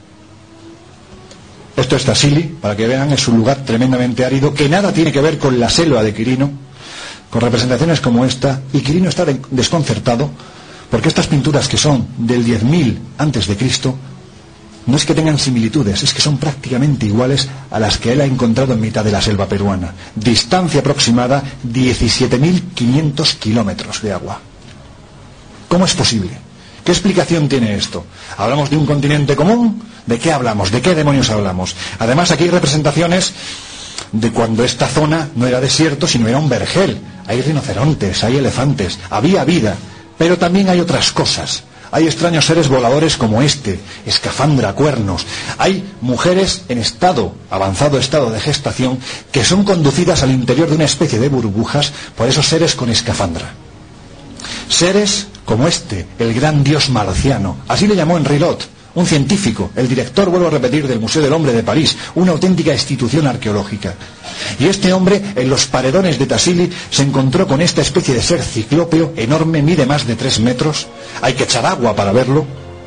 Esto es Taksili, para que vean, es un lugar tremendamente árido que nada tiene que ver con la selva de Quirino, con representaciones como esta, y Quirino está desconcertado porque estas pinturas, que son del 10.000 antes de Cristo, no es que tengan similitudes, es que son prácticamente iguales a las que él ha encontrado en mitad de la selva peruana. Distancia aproximada 17.500 kilómetros de agua. ¿Cómo es posible? ¿Qué explicación tiene esto? ¿Hablamos de un continente común? ¿De qué hablamos? ¿De qué demonios hablamos? Además, aquí hay representaciones de cuando esta zona no era desierto, sino era un vergel. Hay rinocerontes, hay elefantes, había vida, pero también hay otras cosas. Hay extraños seres voladores como este, escafandra, cuernos. Hay mujeres en avanzado estado de gestación, que son conducidas al interior de una especie de burbujas por esos seres con escafandra. Seres como este, el gran dios marciano. Así le llamó Henri Lot, un científico, el director, vuelvo a repetir, del Museo del Hombre de París, una auténtica institución arqueológica. Y este hombre, en los paredones de Tassili, se encontró con esta especie de ser ciclópeo enorme, mide más de 3 metros, hay que echar agua para verlo,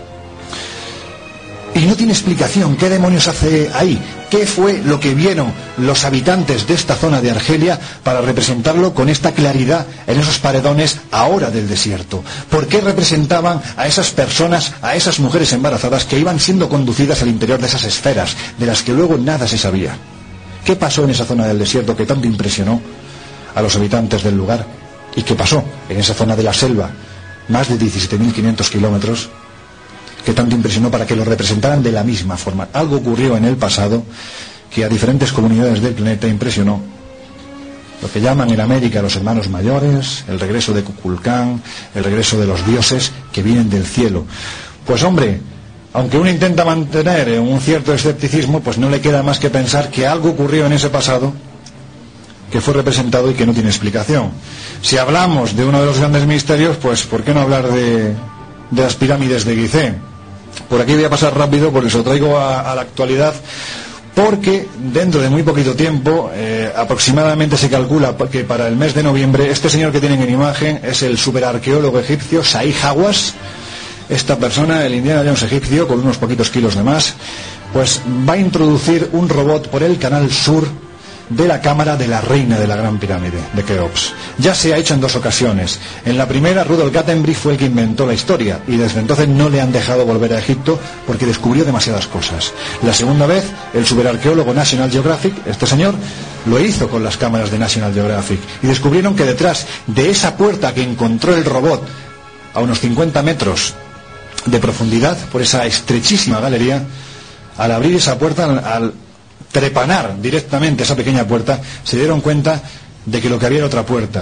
y no tiene explicación. ¿Qué demonios hace ahí? ¿Qué fue lo que vieron los habitantes de esta zona de Argelia para representarlo con esta claridad en esos paredones ahora del desierto? ¿Por qué representaban a esas personas, a esas mujeres embarazadas que iban siendo conducidas al interior de esas esferas, de las que luego nada se sabía? ¿Qué pasó en esa zona del desierto que tanto impresionó a los habitantes del lugar? ¿Y qué pasó en esa zona de la selva, más de 17.500 kilómetros, que tanto impresionó para que lo representaran de la misma forma? Algo ocurrió en el pasado que a diferentes comunidades del planeta impresionó. Lo que llaman en América los hermanos mayores, el regreso de Kukulcán, el regreso de los dioses que vienen del cielo. Pues hombre, aunque uno intenta mantener un cierto escepticismo, pues no le queda más que pensar que algo ocurrió en ese pasado que fue representado y que no tiene explicación. Si hablamos de uno de los grandes misterios, pues ¿por qué no hablar de las pirámides de Gizeh? Por aquí voy a pasar rápido, porque se lo traigo a la actualidad, porque dentro de muy poquito tiempo, aproximadamente se calcula que para el mes de noviembre, este señor que tienen en imagen es el superarqueólogo egipcio Zahi Hawass. Esta persona, el Indiana Jones egipcio, con unos poquitos kilos de más, pues va a introducir un robot por el canal sur de la cámara de la reina de la Gran Pirámide, de Keops. Ya se ha hecho en 2 ocasiones. En la primera, Rudolf Gattenbricht fue el que inventó la historia, y desde entonces no le han dejado volver a Egipto porque descubrió demasiadas cosas. La segunda vez, el superarqueólogo National Geographic, este señor, lo hizo con las cámaras de National Geographic, y descubrieron que detrás de esa puerta que encontró el robot a unos 50 metros de profundidad, por esa estrechísima galería, al abrir esa puerta, al trepanar directamente esa pequeña puerta, se dieron cuenta de que lo que había era otra puerta.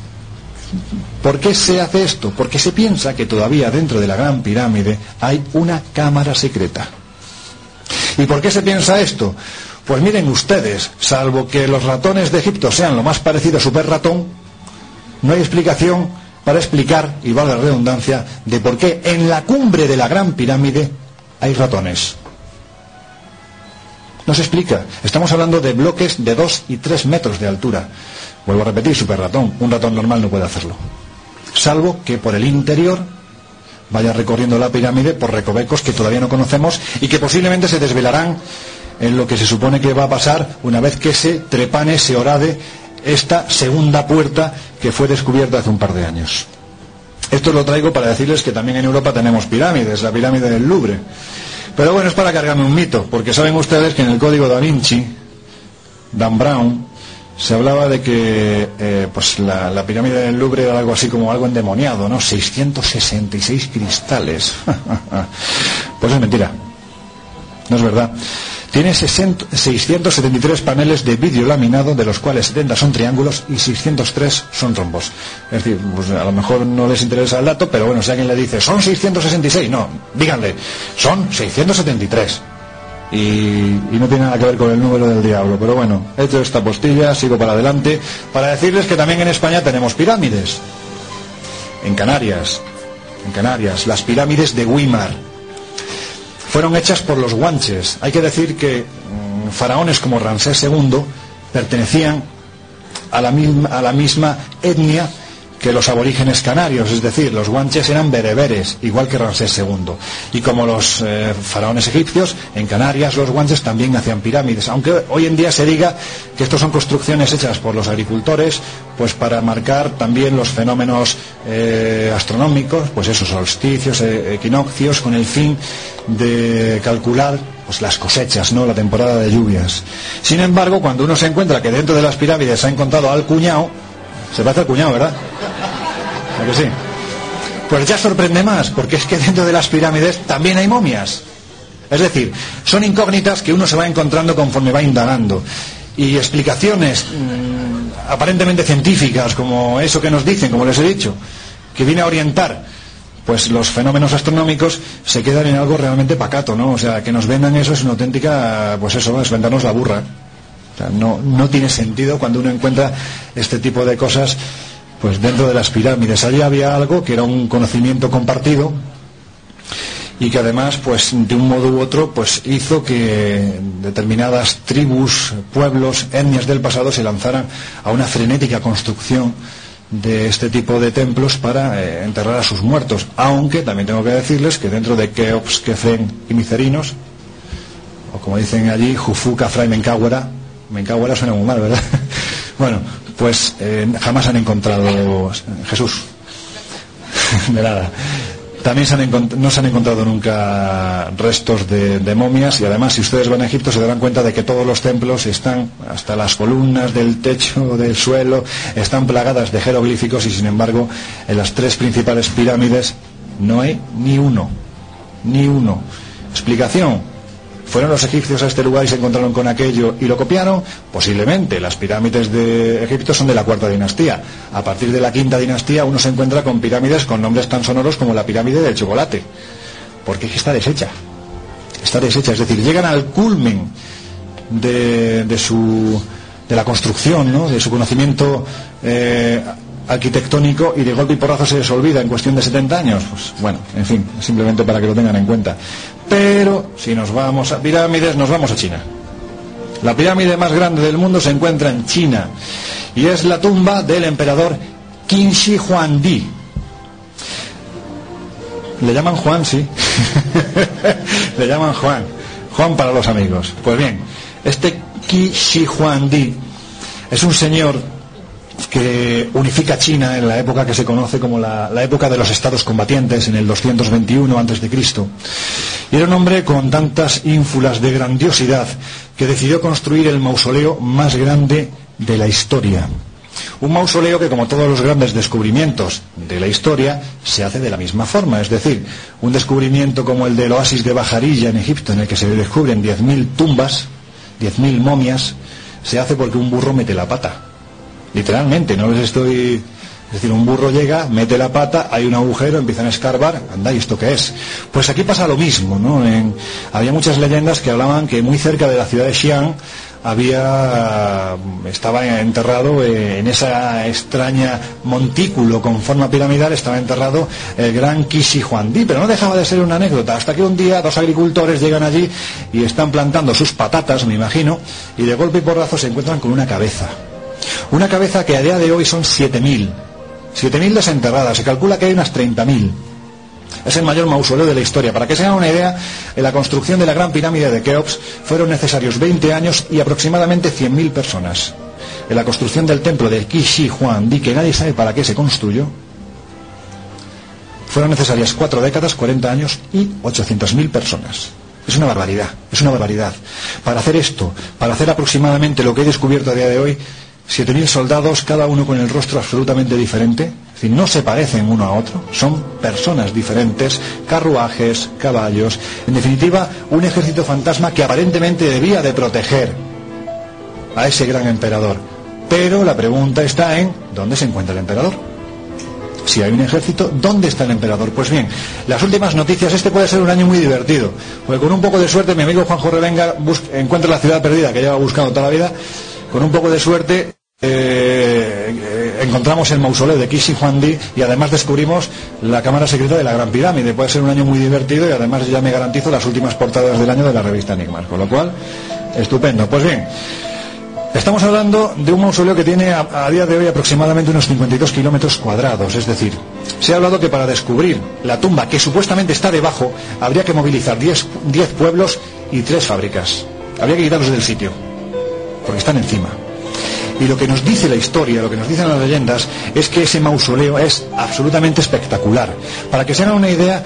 ¿Por qué se hace esto? Porque se piensa que todavía dentro de la Gran Pirámide hay una cámara secreta. ¿Y por qué se piensa esto? Pues miren ustedes, salvo que los ratones de Egipto sean lo más parecido a Super Ratón, no hay explicación para explicar, y valga la redundancia, de por qué en la cumbre de la Gran Pirámide hay ratones. No se explica. Estamos hablando de bloques de 2 y 3 metros de altura. Vuelvo a repetir, super ratón. Un ratón normal no puede hacerlo. Salvo que por el interior vaya recorriendo la pirámide por recovecos que todavía no conocemos y que posiblemente se desvelarán en lo que se supone que va a pasar una vez que se trepane, se horade esta segunda puerta que fue descubierta hace un par de años. Esto lo traigo para decirles que también en Europa tenemos pirámides, la pirámide del Louvre. Pero bueno, es para cargarme un mito, porque saben ustedes que en el Código Da Vinci, Dan Brown, se hablaba de que pues la pirámide del Louvre era algo así como algo endemoniado, ¿no? 666 cristales. Pues es mentira. No es verdad. Tiene 673 paneles de vidrio laminado, de los cuales 70 son triángulos y 603 son rombos. Es decir, pues a lo mejor no les interesa el dato, pero bueno, si alguien le dice, son 666, no, díganle, son 673. Y no tiene nada que ver con el número del diablo. Pero bueno, he hecho esta postilla, sigo para adelante, para decirles que también en España tenemos pirámides. En Canarias, las pirámides de Güímar. Fueron hechas por los guanches. Hay que decir que faraones como Ramsés II pertenecían a la misma etnia que los aborígenes canarios, es decir, los guanches eran bereberes, igual que Ramsés II. Y como los faraones egipcios, en Canarias los guanches también hacían pirámides, aunque hoy en día se diga que estos son construcciones hechas por los agricultores, pues para marcar también los fenómenos astronómicos, pues esos solsticios, equinoccios, con el fin de calcular pues las cosechas, ¿no?, la temporada de lluvias. Sin embargo, cuando uno se encuentra que dentro de las pirámides se ha encontrado al cuñado, se parece al cuñado, ¿verdad? ¿A que sí? Pues ya sorprende más, porque es que dentro de las pirámides también hay momias. Es decir, son incógnitas que uno se va encontrando conforme va indagando. Y explicaciones aparentemente científicas, como eso que nos dicen, como les he dicho, que viene a orientar pues los fenómenos astronómicos, se quedan en algo realmente pacato, ¿no? O sea, que nos vendan eso es una auténtica, pues eso, es vendernos la burra. O sea, no tiene sentido cuando uno encuentra este tipo de cosas pues dentro de las pirámides. Allí había algo que era un conocimiento compartido, y que además, pues de un modo u otro, pues hizo que determinadas tribus, pueblos, etnias del pasado se lanzaran a una frenética construcción de este tipo de templos para enterrar a sus muertos, aunque también tengo que decirles que dentro de Keops, Kefren y Micerinos, o como dicen allí, Jufu, Cafra y Mencáhuara suena muy mal, ¿verdad? Bueno, pues jamás han encontrado Jesús de nada. También no se han encontrado nunca restos de momias, y además si ustedes van a Egipto se darán cuenta de que todos los templos están, hasta las columnas del techo, del suelo, están plagadas de jeroglíficos, y sin embargo en las 3 principales pirámides no hay ni uno. Explicación: ¿fueron los egipcios a este lugar y se encontraron con aquello y lo copiaron? Posiblemente. Las pirámides de Egipto son de la 4ª dinastía. A partir de la 5ª dinastía uno se encuentra con pirámides con nombres tan sonoros como la pirámide del chocolate, porque está deshecha. Es decir, llegan al culmen de la construcción, ¿no?, de su conocimiento arquitectónico, y de golpe y porrazo se les olvida en cuestión de 70 años. Pues bueno, en fin, simplemente para que lo tengan en cuenta. Pero si nos vamos a pirámides, nos vamos a China. La pirámide más grande del mundo se encuentra en China y es la tumba del emperador Qin Shi Huangdi. Le llaman Juan, sí. Le llaman Juan para los amigos. Pues bien, este Qin Shi Huangdi es un señor que unifica China en la época que se conoce como la época de los estados combatientes, en el 221 a.C. Y era un hombre con tantas ínfulas de grandiosidad que decidió construir el mausoleo más grande de la historia. Un mausoleo que, como todos los grandes descubrimientos de la historia, se hace de la misma forma. Es decir, un descubrimiento como el del oasis de Bajarilla en Egipto, en el que se descubren 10.000 tumbas, 10.000 momias, se hace porque un burro mete la pata. Literalmente, no les estoy... Es decir, un burro llega, mete la pata, hay un agujero, empiezan a escarbar, anda, ¿y esto qué es? Pues aquí pasa lo mismo, ¿no? Había muchas leyendas que hablaban que muy cerca de la ciudad de Xi'an estaba enterrado en esa extraña montículo con forma piramidal, estaba enterrado el gran Qin Shi Huangdi, pero no dejaba de ser una anécdota, hasta que un día 2 agricultores llegan allí y están plantando sus patatas, me imagino, y de golpe y porrazo se encuentran con una cabeza que a día de hoy son 7.000 desenterradas, se calcula que hay unas 30.000. Es el mayor mausoleo de la historia. Para que se hagan una idea, en la construcción de la gran pirámide de Keops fueron necesarios 20 años y aproximadamente 100.000 personas. En la construcción del templo de Qin Shi Huangdi, que nadie sabe para qué se construyó, fueron necesarias 4 décadas, 40 años y 800.000 personas. Es una barbaridad. Para hacer esto, para hacer aproximadamente lo que he descubierto a día de hoy, 7.000 soldados, cada uno con el rostro absolutamente diferente, es decir, no se parecen uno a otro, son personas diferentes, carruajes, caballos, en definitiva, un ejército fantasma que aparentemente debía de proteger a ese gran emperador. Pero la pregunta está en ¿dónde se encuentra el emperador? Si hay un ejército, ¿dónde está el emperador? Pues bien, las últimas noticias, este puede ser un año muy divertido, porque con un poco de suerte mi amigo Juanjo Revenga encuentra la ciudad perdida que lleva buscando toda la vida. Con un poco de suerte encontramos el mausoleo de Qin Shi Huangdi y además descubrimos la cámara secreta de la Gran Pirámide. Puede ser un año muy divertido y además ya me garantizo las últimas portadas del año de la revista Enigmas, con lo cual, estupendo. Pues bien, estamos hablando de un mausoleo que tiene a día de hoy aproximadamente unos 52 kilómetros cuadrados, es decir, se ha hablado que para descubrir la tumba que supuestamente está debajo habría que movilizar 10 pueblos y 3 fábricas. Habría que quitarlos del sitio, porque están encima. Y lo que nos dice la historia, lo que nos dicen las leyendas, es que ese mausoleo es absolutamente espectacular. Para que se hagan una idea,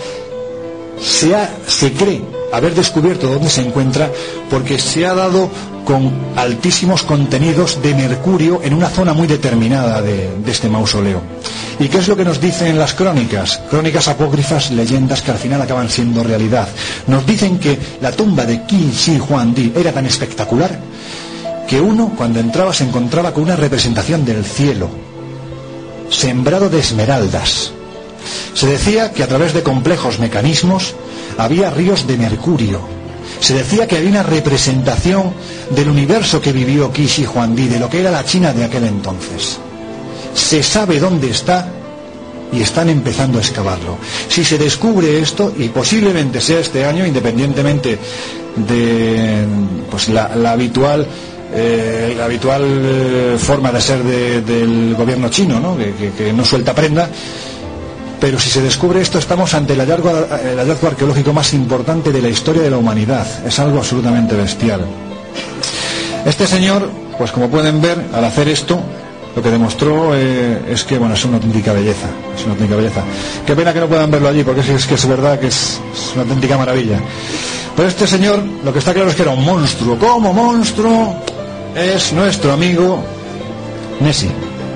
se cree haber descubierto dónde se encuentra porque se ha dado con altísimos contenidos de mercurio en una zona muy determinada de este mausoleo. ¿Y qué es lo que nos dicen las crónicas? Crónicas apócrifas, leyendas que al final acaban siendo realidad. Nos dicen que la tumba de Qin Shi Huangdi era tan espectacular que uno, cuando entraba, se encontraba con una representación del cielo, sembrado de esmeraldas. Se decía que a través de complejos mecanismos había ríos de mercurio. Se decía que había una representación del universo que vivió Qin Shi Huangdi, de lo que era la China de aquel entonces. Se sabe dónde está y están empezando a excavarlo. Si se descubre esto, y posiblemente sea este año, independientemente de pues la habitual forma de ser del gobierno chino, ¿no? Que no suelta prenda, pero si se descubre esto, estamos ante el hallazgo arqueológico más importante de la historia de la humanidad. Es algo absolutamente bestial. Este señor, pues como pueden ver, al hacer esto, lo que demostró es que, bueno, es una auténtica belleza. Es una auténtica belleza. Qué pena que no puedan verlo allí, porque es que es verdad que es una auténtica maravilla. Pero este señor, lo que está claro es que era un monstruo. Como monstruo es nuestro amigo Nessie.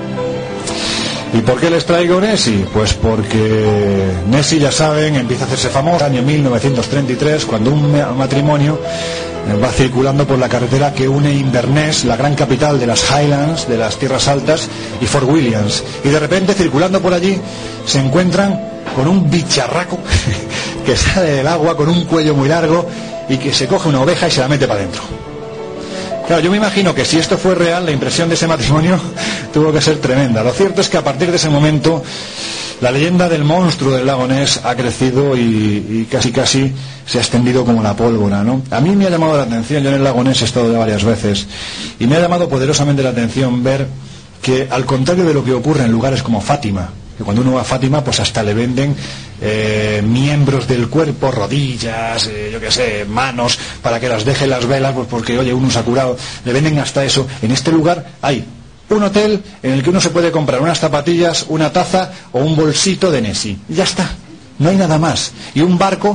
¿Y por qué les traigo Nessie? Pues porque Nessie, ya saben, empieza a hacerse famoso en el año 1933, cuando un matrimonio va circulando por la carretera que une Inverness, la gran capital de las Highlands, de las Tierras Altas, y Fort Williams. Y de repente, circulando por allí, se encuentran con un bicharraco que sale del agua con un cuello muy largo y que se coge una oveja y se la mete para adentro. Claro, yo me imagino que si esto fue real, la impresión de ese matrimonio tuvo que ser tremenda. Lo cierto es que a partir de ese momento la leyenda del monstruo del lago Ness ha crecido y casi se ha extendido como la pólvora, ¿no? A mí me ha llamado la atención, yo en el lago Ness he estado ya varias veces, y me ha llamado poderosamente la atención ver que, al contrario de lo que ocurre en lugares como Fátima, que cuando uno va a Fátima, pues hasta le venden miembros del cuerpo, rodillas, yo qué sé, manos, para que las deje las velas, pues porque, oye, uno se ha curado, le venden hasta eso. En este lugar hay un hotel en el que uno se puede comprar unas zapatillas, una taza o un bolsito de Nessie. Y ya está, no hay nada más. Y un barco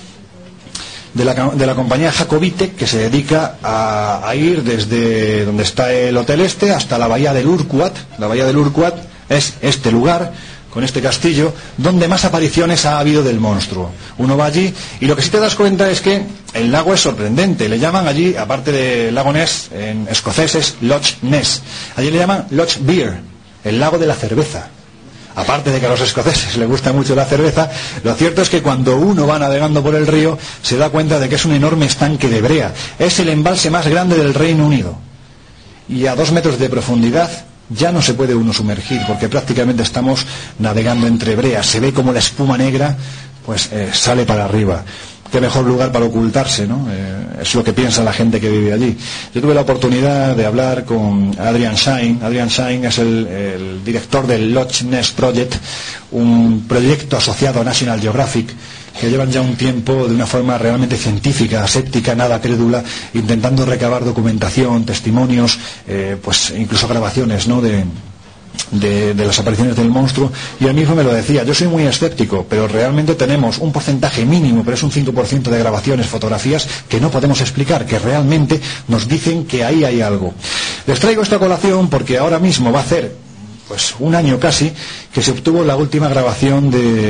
de la compañía Jacobite, que se dedica a ir desde donde está el hotel hasta la bahía del Urquhart. La bahía del Urquhart es este lugar, con este castillo, donde más apariciones ha habido del monstruo. Uno va allí y lo que sí te das cuenta es que el lago es sorprendente. Le llaman allí, aparte del lago Ness, en escocés es Loch Ness. Allí le llaman Loch Beer, el lago de la cerveza. Aparte de que a los escoceses les gusta mucho la cerveza, lo cierto es que cuando uno va navegando por el río se da cuenta de que es un enorme estanque de brea. Es el embalse más grande del Reino Unido. Y a 2 metros de profundidad ya no se puede uno sumergir, porque prácticamente estamos navegando entre breas. Se ve como la espuma negra pues sale para arriba. Qué mejor lugar para ocultarse, ¿no? Es lo que piensa la gente que vive allí. Yo tuve la oportunidad de hablar con Adrian Shine. Adrian Shine es el director del Loch Ness Project, un proyecto asociado a National Geographic, que llevan ya un tiempo de una forma realmente científica, aséptica, nada crédula, intentando recabar documentación, testimonios, pues incluso grabaciones, ¿no?, de las apariciones del monstruo. Y él mismo me lo decía: yo soy muy escéptico, pero realmente tenemos un porcentaje mínimo, pero es un 5% de grabaciones, fotografías que no podemos explicar, que realmente nos dicen que ahí hay algo. Les traigo esta colación porque ahora mismo va a hacer pues un año casi que se obtuvo la última grabación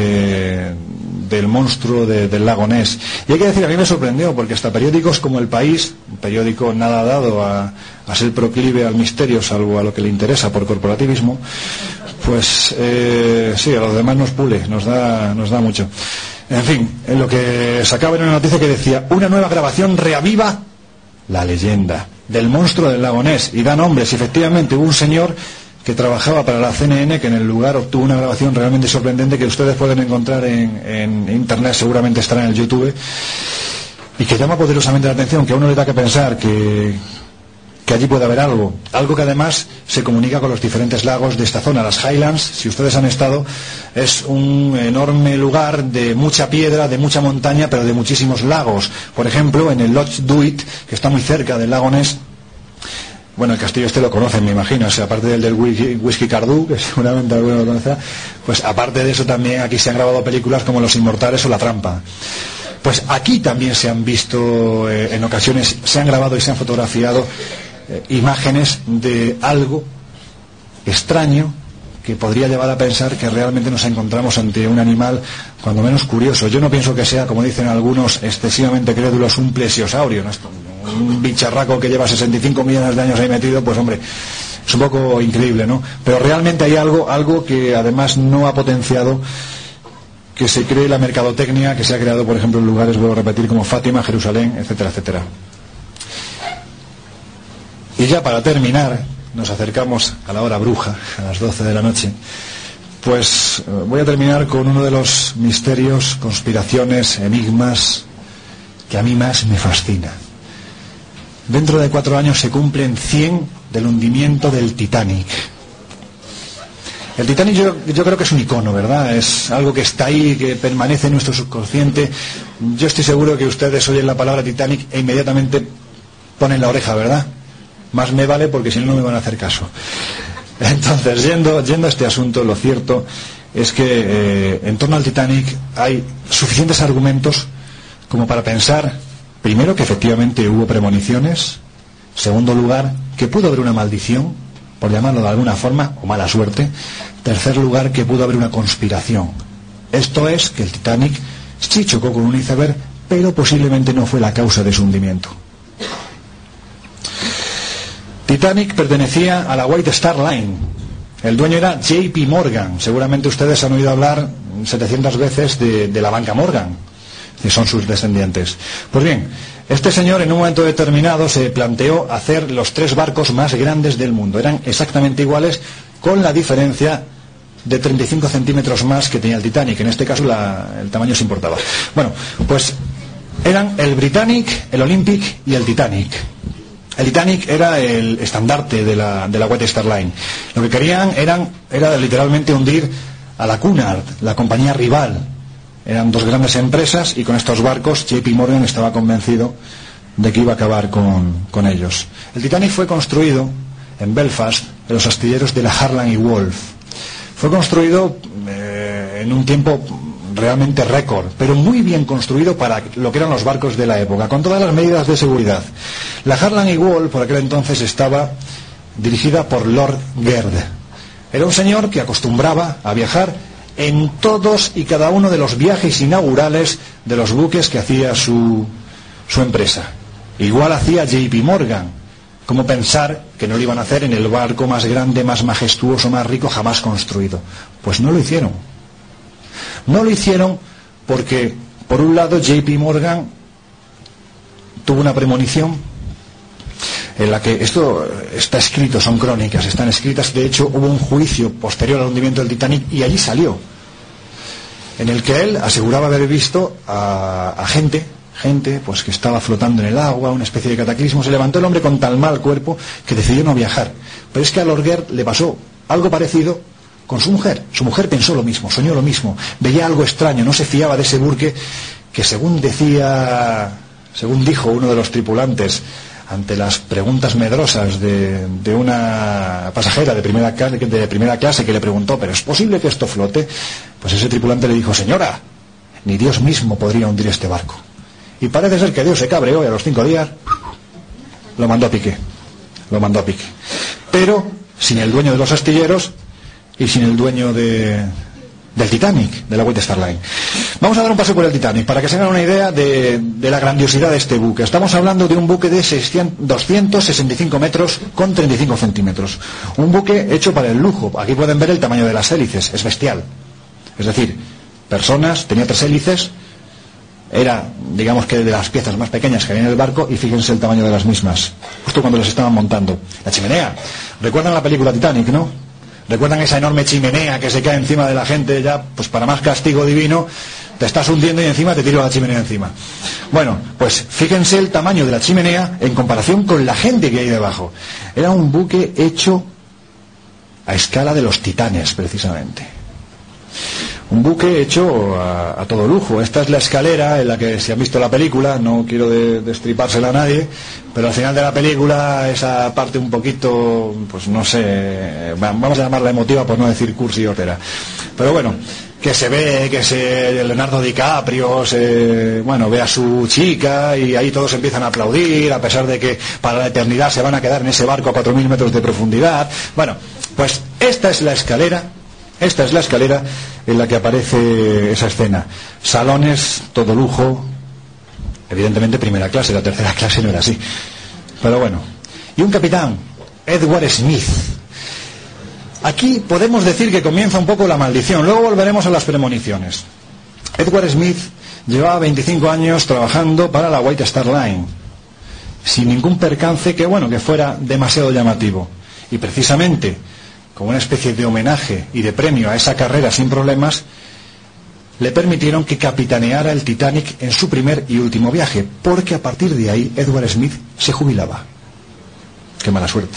del monstruo del lago Ness. Y hay que decir, a mí me sorprendió, porque hasta periódicos como El País, un periódico nada dado a ser proclive al misterio, salvo a lo que le interesa por corporativismo, pues sí, a los demás nos pule, nos da mucho. En fin, en lo que sacaba en una noticia que decía: una nueva grabación reaviva la leyenda del monstruo del lago Ness, y da nombres. Y efectivamente hubo un señor que trabajaba para la CNN que en el lugar obtuvo una grabación realmente sorprendente, que ustedes pueden encontrar en internet, seguramente estará en el YouTube, y que llama poderosamente la atención, que a uno le da que pensar que allí puede haber algo que además se comunica con los diferentes lagos de esta zona. Las Highlands, si ustedes han estado, es un enorme lugar de mucha piedra, de mucha montaña, pero de muchísimos lagos. Por ejemplo, en el Loch Duit, que está muy cerca del lago Ness, bueno, el castillo este lo conocen, me imagino, o sea, aparte del Whisky Cardu, que seguramente alguno lo conocerá, pues aparte de eso también aquí se han grabado películas como Los Inmortales o La Trampa. Pues aquí también se han visto, en ocasiones se han grabado y se han fotografiado imágenes de algo extraño que podría llevar a pensar que realmente nos encontramos ante un animal cuando menos curioso. Yo no pienso que sea, como dicen algunos excesivamente crédulos, un plesiosaurio, ¿no? Un bicharraco que lleva 65 millones de años ahí metido, pues hombre, es un poco increíble, ¿no? Pero realmente hay algo que además no ha potenciado que se cree la mercadotecnia que se ha creado, por ejemplo, en lugares, vuelvo a repetir, como Fátima, Jerusalén, etcétera, etcétera. Y ya para terminar, nos acercamos a la hora bruja, a las 12 de la noche, Pues voy a terminar con uno de los misterios, conspiraciones, enigmas que a mí más me fascina. Dentro de 4 años se cumplen 100 del hundimiento del Titanic. El Titanic yo creo que es un icono, ¿verdad? Es algo que está ahí, que permanece en nuestro subconsciente. Yo estoy seguro que ustedes oyen la palabra Titanic e inmediatamente ponen la oreja, ¿verdad? Más me vale, porque si no, no me van a hacer caso. Entonces, yendo a este asunto, lo cierto es que en torno al Titanic hay suficientes argumentos como para pensar, primero, que efectivamente hubo premoniciones; segundo lugar, que pudo haber una maldición, por llamarlo de alguna forma, o mala suerte; tercer lugar, que pudo haber una conspiración. Esto es, que el Titanic sí chocó con un iceberg, pero posiblemente no fue la causa de su hundimiento. Titanic pertenecía a la White Star Line. El dueño era JP Morgan. Seguramente ustedes han oído hablar 700 veces de la banca Morgan, que son sus descendientes. Pues bien, este señor en un momento determinado se planteó hacer los 3 barcos más grandes del mundo. Eran exactamente iguales, con la diferencia de 35 centímetros más que tenía el Titanic. En este caso el tamaño se importaba. Bueno, pues eran el Britannic, el Olympic y el Titanic. El Titanic era el estandarte de la White Star Line. Lo que querían era literalmente hundir a la Cunard, la compañía rival. Eran 2 grandes empresas, y con estos barcos JP Morgan estaba convencido de que iba a acabar con ellos. El Titanic fue construido en Belfast, en los astilleros de la Harland y Wolff. Fue construido en un tiempo realmente récord, pero muy bien construido para lo que eran los barcos de la época, con todas las medidas de seguridad. La Harland y Wolff por aquel entonces estaba dirigida por Lord Gerd. Era un señor que acostumbraba a viajar en todos y cada uno de los viajes inaugurales de los buques que hacía su empresa. Igual hacía JP Morgan. ¿Cómo pensar que no lo iban a hacer en el barco más grande, más majestuoso, más rico jamás construido? Pues no lo hicieron. No lo hicieron porque, por un lado, JP Morgan tuvo una premonición en la que, esto está escrito, son crónicas, están escritas. De hecho, hubo un juicio posterior al hundimiento del Titanic, y allí salió, en el que él aseguraba haber visto a gente pues que estaba flotando en el agua, una especie de cataclismo. Se levantó el hombre con tan mal cuerpo que decidió no viajar. Pero es que a Lord Gerd le pasó algo parecido con su mujer. Su mujer pensó lo mismo, soñó lo mismo, veía algo extraño, no se fiaba de ese buque que, según dijo uno de los tripulantes ante las preguntas medrosas de una pasajera de primera clase que le preguntó: ¿pero es posible que esto flote? Pues ese tripulante le dijo: señora, ni Dios mismo podría hundir este barco. Y parece ser que Dios se cabreó, y a los 5 días lo mandó a pique. Pero sin el dueño de los astilleros y sin el dueño del Titanic, de la White Star Line. Vamos a dar un paseo por el Titanic para que se hagan una idea de la grandiosidad de este buque. Estamos hablando de un buque de 265 metros con 35 centímetros. Un buque hecho para el lujo. Aquí pueden ver el tamaño de las hélices, es bestial. Es decir, tenía 3 hélices, era, digamos que, de las piezas más pequeñas que había en el barco, y fíjense el tamaño de las mismas, justo cuando las estaban montando. La chimenea. ¿Recuerdan la película Titanic, no? ¿Recuerdan esa enorme chimenea que se cae encima de la gente? Ya, pues para más castigo divino, te estás hundiendo y encima te tiro la chimenea encima. Bueno, pues fíjense el tamaño de la chimenea en comparación con la gente que hay debajo. Era un buque hecho a escala de los titanes, precisamente. Un buque hecho a todo lujo. Esta es la escalera en la que, si han visto la película, no quiero destripársela a nadie, pero al final de la película, esa parte un poquito, pues no sé, vamos a llamarla emotiva por no decir cursi y hortera. Pero bueno, que se ve que Leonardo DiCaprio ve a su chica, y ahí todos empiezan a aplaudir, a pesar de que para la eternidad se van a quedar en ese barco a 4.000 metros de profundidad. Bueno, pues esta es la escalera en la que aparece esa escena. Salones, todo lujo, evidentemente primera clase, la tercera clase no era así. Pero bueno. Y un capitán, Edward Smith. Aquí podemos decir que comienza un poco la maldición. Luego volveremos a las premoniciones. Edward Smith llevaba 25 años trabajando para la White Star Line, sin ningún percance que fuera demasiado llamativo. Y precisamente como una especie de homenaje y de premio a esa carrera sin problemas, le permitieron que capitaneara el Titanic en su primer y último viaje, porque a partir de ahí Edward Smith se jubilaba. ¡Qué mala suerte!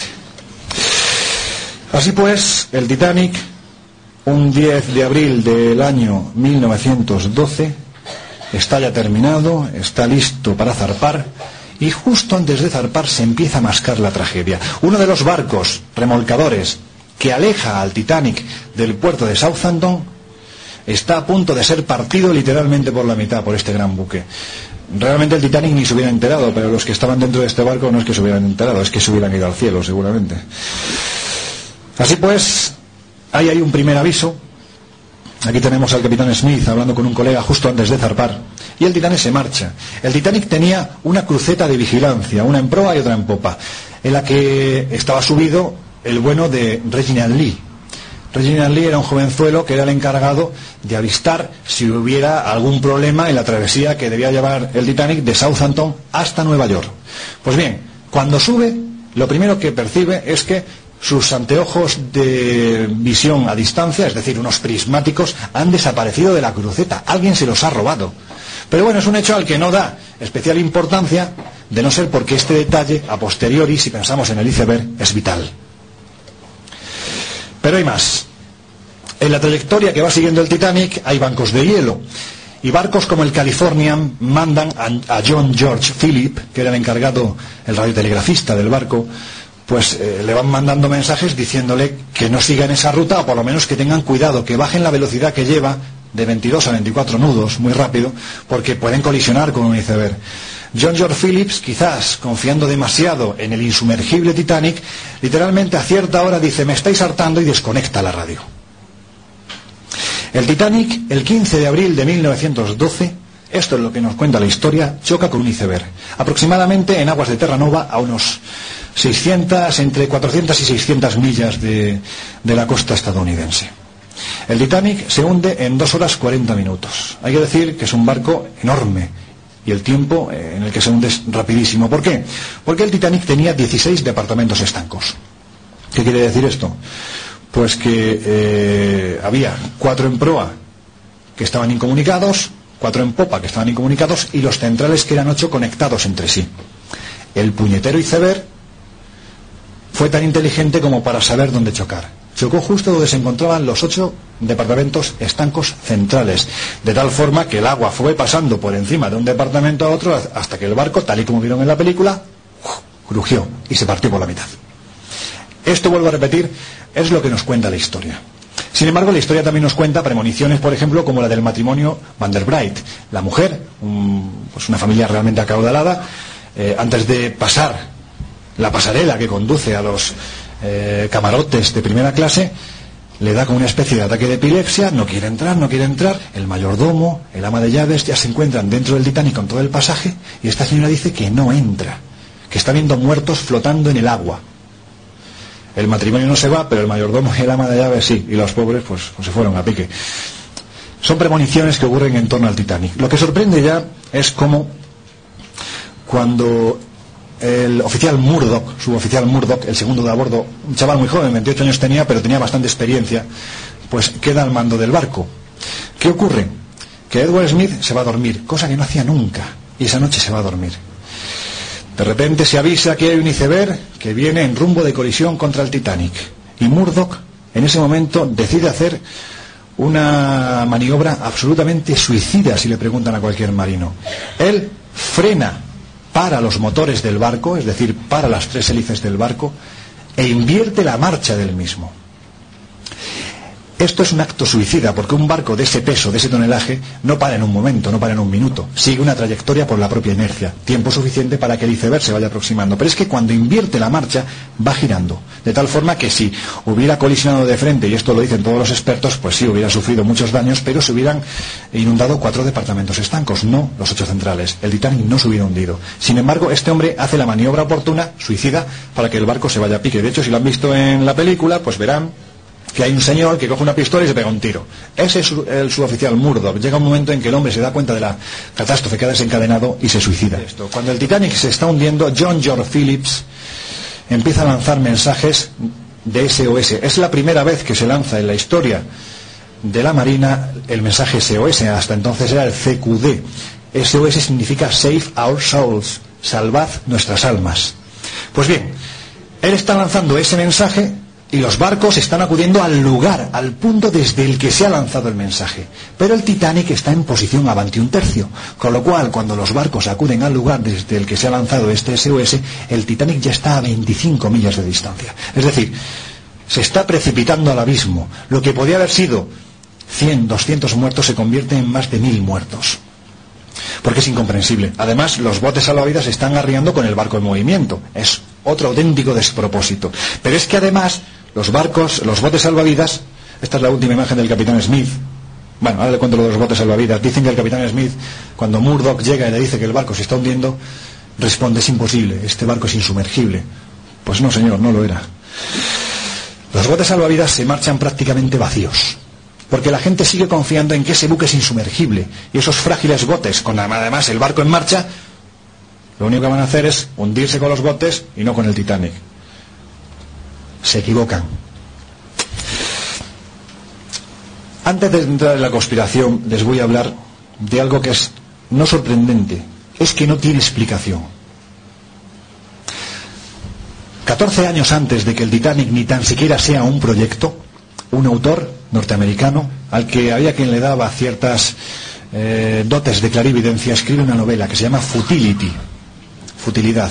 Así pues, el Titanic, un 10 de abril del año 1912, está ya terminado, está listo para zarpar, y justo antes de zarpar se empieza a mascar la tragedia. Uno de los barcos remolcadores que aleja al Titanic del puerto de Southampton está a punto de ser partido literalmente por la mitad por este gran buque. Realmente el Titanic ni se hubiera enterado, pero los que estaban dentro de este barco no es que se hubieran enterado, es que se hubieran ido al cielo seguramente. Así pues, hay ahí un primer aviso. Aquí tenemos al capitán Smith hablando con un colega justo antes de zarpar, y el Titanic se marcha. El Titanic tenía una cruceta de vigilancia, una en proa y otra en popa, en la que estaba subido el bueno de Reginald Lee. Reginald Lee era un jovenzuelo que era el encargado de avistar si hubiera algún problema en la travesía que debía llevar el Titanic de Southampton hasta Nueva York. Pues bien, cuando sube, lo primero que percibe es que sus anteojos de visión a distancia, es decir, unos prismáticos, han desaparecido de la cruceta. Alguien se los ha robado. Pero bueno, es un hecho al que no da especial importancia, de no ser porque este detalle, a posteriori, si pensamos en el iceberg, es vital. Pero hay más. En la trayectoria que va siguiendo el Titanic hay bancos de hielo. Y barcos como el Californian mandan a John George Phillip, que era el encargado, el radiotelegrafista del barco, pues le van mandando mensajes diciéndole que no sigan esa ruta, o por lo menos que tengan cuidado, que bajen la velocidad que lleva de 22 a 24 nudos, muy rápido, porque pueden colisionar con un iceberg. John George Phillips, quizás confiando demasiado en el insumergible Titanic, literalmente a cierta hora dice: me estáis hartando, y desconecta la radio. El Titanic, el 15 de abril de 1912, esto es lo que nos cuenta la historia, choca con un iceberg, aproximadamente en aguas de Terranova, a unos 600, entre 400 y 600 millas de la costa estadounidense. El Titanic se hunde en 2 horas 40 minutos. Hay que decir que es un barco enorme y el tiempo en el que se hunde es rapidísimo. ¿Por qué? Porque el Titanic tenía 16 departamentos estancos. ¿Qué quiere decir esto? Pues que había 4 en proa que estaban incomunicados, 4 en popa que estaban incomunicados, y los centrales, que eran 8, conectados entre sí. El puñetero iceberg fue tan inteligente como para saber dónde chocar. Chocó justo donde se encontraban los 8 departamentos estancos centrales, de tal forma que el agua fue pasando por encima de un departamento a otro hasta que el barco, tal y como vieron en la película, crujió y se partió por la mitad. Esto, vuelvo a repetir, es lo que nos cuenta la historia. Sin embargo, la historia también nos cuenta premoniciones, por ejemplo, como la del matrimonio Van der Bright. La mujer, pues una familia realmente acaudalada, antes de pasar la pasarela que conduce a los camarotes de primera clase, le da como una especie de ataque de epilepsia, no quiere entrar. El mayordomo, el ama de llaves, ya se encuentran dentro del Titanic con todo el pasaje, y esta señora dice que no entra, que está viendo muertos flotando en el agua. El matrimonio no se va, pero el mayordomo y el ama de llaves sí, y los pobres pues se fueron a pique. Son premoniciones que ocurren en torno al Titanic. Lo que sorprende ya es cómo, cuando el oficial Murdoch, suboficial Murdoch, el segundo de a bordo, un chaval muy joven, 28 años tenía, pero tenía bastante experiencia, pues queda al mando del barco. ¿Qué ocurre? Que Edward Smith se va a dormir, cosa que no hacía nunca, y esa noche se va a dormir. De repente se avisa que hay un iceberg que viene en rumbo de colisión contra el Titanic, y Murdoch en ese momento decide hacer una maniobra absolutamente suicida, si le preguntan a cualquier marino. Él frena para los motores del barco, es decir, para las 3 hélices del barco, e invierte la marcha del mismo. Esto es un acto suicida, porque un barco de ese peso, de ese tonelaje, no para en un momento, no para en un minuto, sigue una trayectoria por la propia inercia, tiempo suficiente para que el iceberg se vaya aproximando. Pero es que cuando invierte la marcha, va girando, de tal forma que si hubiera colisionado de frente, y esto lo dicen todos los expertos, pues sí, hubiera sufrido muchos daños, pero se hubieran inundado 4 departamentos estancos, no los 8 centrales. El Titanic no se hubiera hundido. Sin embargo, este hombre hace la maniobra oportuna, suicida, para que el barco se vaya a pique. De hecho, si lo han visto en la película, pues verán que hay un señor que coge una pistola y se pega un tiro. Ese es el suboficial Murdoch. Llega un momento en que el hombre se da cuenta de la catástrofe que ha desencadenado y se suicida. Cuando el Titanic se está hundiendo, John George Phillips empieza a lanzar mensajes de SOS. Es la primera vez que se lanza en la historia de la Marina el mensaje SOS. Hasta entonces era el CQD. SOS significa Save Our Souls, salvad nuestras almas. Pues bien, él está lanzando ese mensaje y los barcos están acudiendo al lugar, al punto desde el que se ha lanzado el mensaje. Pero el Titanic está en posición avanti un tercio, con lo cual cuando los barcos acuden al lugar desde el que se ha lanzado este SOS, el Titanic ya está a 25 millas de distancia. Es decir, se está precipitando al abismo. Lo que podía haber sido 100, 200 muertos se convierte en más de 1000 muertos. Porque es incomprensible. Además, los botes salvavidas se están arriando con el barco en movimiento. Es otro auténtico despropósito. Pero es que además, los botes salvavidas, esta es la última imagen del capitán Smith. Bueno, ahora le cuento lo de los botes salvavidas. Dicen que el capitán Smith, cuando Murdoch llega y le dice que el barco se está hundiendo, responde: es imposible, este barco es insumergible. Pues no, señor, no lo era. Los botes salvavidas se marchan prácticamente vacíos, porque la gente sigue confiando en que ese buque es insumergible, y esos frágiles botes, con además el barco en marcha, lo único que van a hacer es hundirse con los botes y no con el Titanic. Se equivocan. Antes de entrar en la conspiración, les voy a hablar de algo que es no sorprendente, es que no tiene explicación. 14 años antes de que el Titanic ni tan siquiera sea un proyecto, un autor norteamericano, al que había quien le daba ciertas dotes de clarividencia, escribe una novela que se llama Futility, futilidad.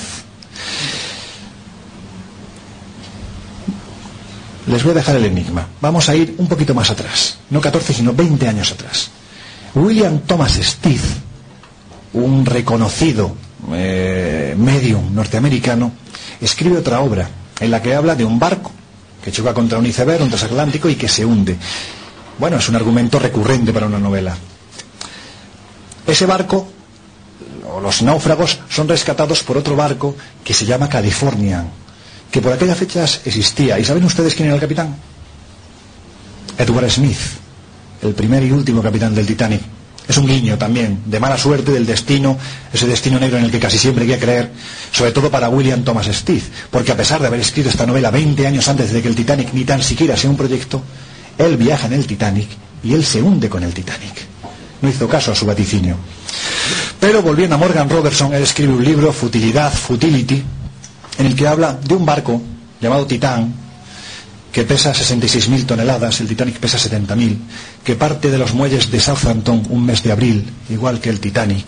Les voy a dejar el enigma. Vamos a ir un poquito más atrás, no 14 sino 20 años atrás. William Thomas Stith, un reconocido medium norteamericano, escribe otra obra en la que habla de un barco que choca contra un iceberg, un transatlántico, y que se hunde. Bueno, es un argumento recurrente para una novela. Ese barco, o los náufragos, son rescatados por otro barco que se llama Californian, que por aquellas fechas existía. ¿Y saben ustedes quién era el capitán? Edward Smith, el primer y último capitán del Titanic. Es un guiño también de mala suerte del destino, ese destino negro en el que casi siempre hay que creer, sobre todo para William Thomas Stith, porque a pesar de haber escrito esta novela 20 años antes de que el Titanic ni tan siquiera sea un proyecto, él viaja en el Titanic y él se hunde con el Titanic. No hizo caso a su vaticinio. Pero volviendo a Morgan Robertson, él escribe un libro, Futilidad, Futility, en el que habla de un barco llamado Titán, que pesa 66.000 toneladas, el Titanic pesa 70.000, que parte de los muelles de Southampton un mes de abril, igual que el Titanic.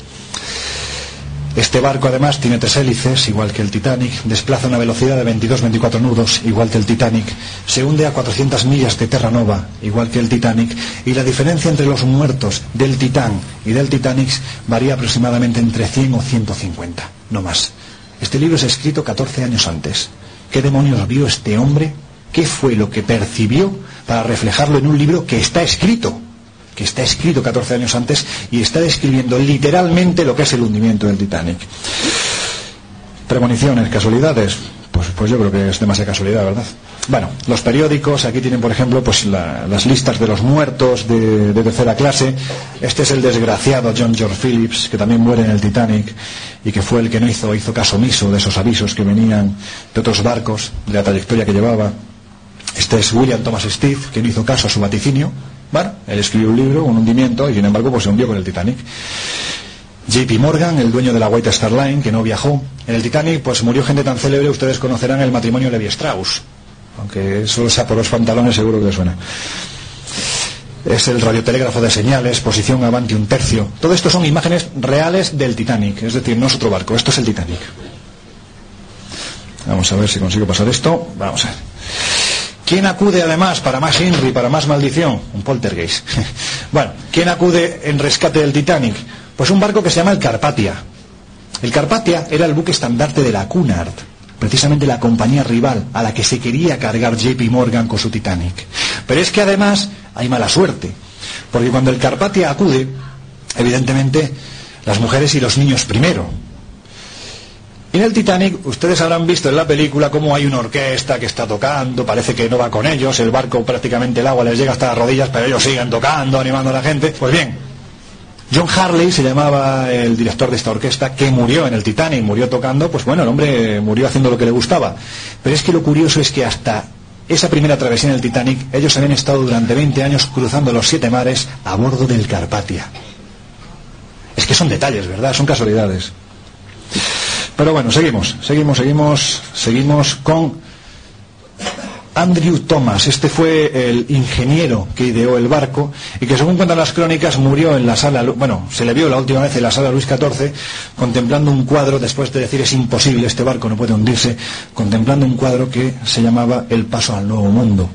Este barco además tiene 3 hélices, igual que el Titanic, desplaza una velocidad de 22-24 nudos, igual que el Titanic, se hunde a 400 millas de Terranova, igual que el Titanic, y la diferencia entre los muertos del Titán y del Titanic varía aproximadamente entre 100 o 150, no más. Este libro es escrito 14 años antes. ¿Qué demonios vio este hombre? ¿Qué fue lo que percibió para reflejarlo en un libro que está escrito 14 años antes y está describiendo literalmente lo que es el hundimiento del Titanic? Premoniciones, casualidades, pues yo creo que es demasiada casualidad, ¿verdad? Bueno, los periódicos, aquí tienen por ejemplo pues las listas de los muertos de tercera clase. Este es el desgraciado John George Phillips, que también muere en el Titanic y que fue el que no hizo caso omiso de esos avisos que venían de otros barcos, de la trayectoria que llevaba. Este es William Thomas Stith, que no hizo caso a su vaticinio. Bueno, él escribió un libro, un hundimiento, y sin embargo pues se hundió con el Titanic. JP Morgan, el dueño de la White Star Line, que no viajó. En el Titanic pues murió gente tan célebre, ustedes conocerán el matrimonio Levi-Strauss, aunque solo sea por los pantalones, seguro que les suena. Es el radiotelégrafo de señales, posición avanti un tercio. Todo esto son imágenes reales del Titanic, es decir, no es otro barco, esto es el Titanic. Vamos a ver si consigo pasar esto. Vamos a ver. ¿Quién acude además para más Henry, para más maldición? Un poltergeist. Bueno, ¿quién acude en rescate del Titanic? Pues un barco que se llama el Carpathia. El Carpathia era el buque estandarte de la Cunard, precisamente la compañía rival a la que se quería cargar JP Morgan con su Titanic. Pero es que además hay mala suerte, porque cuando el Carpathia acude, evidentemente las mujeres y los niños primero. Y en el Titanic, ustedes habrán visto en la película cómo hay una orquesta que está tocando, parece que no va con ellos, el barco prácticamente el agua les llega hasta las rodillas, pero ellos siguen tocando, animando a la gente. Pues bien, John Harley se llamaba el director de esta orquesta, que murió en el Titanic, murió tocando, pues bueno, el hombre murió haciendo lo que le gustaba. Pero es que lo curioso es que hasta esa primera travesía en el Titanic, ellos habían estado durante 20 años cruzando los 7 mares a bordo del Carpathia. Es que son detalles, ¿verdad? Son casualidades. Pero bueno, seguimos con Andrew Thomas. Este fue el ingeniero que ideó el barco y que, según cuentan las crónicas, murió en la sala, se le vio la última vez en la sala Luis XIV contemplando un cuadro, después de decir es imposible, este barco no puede hundirse, contemplando un cuadro que se llamaba El paso al nuevo mundo.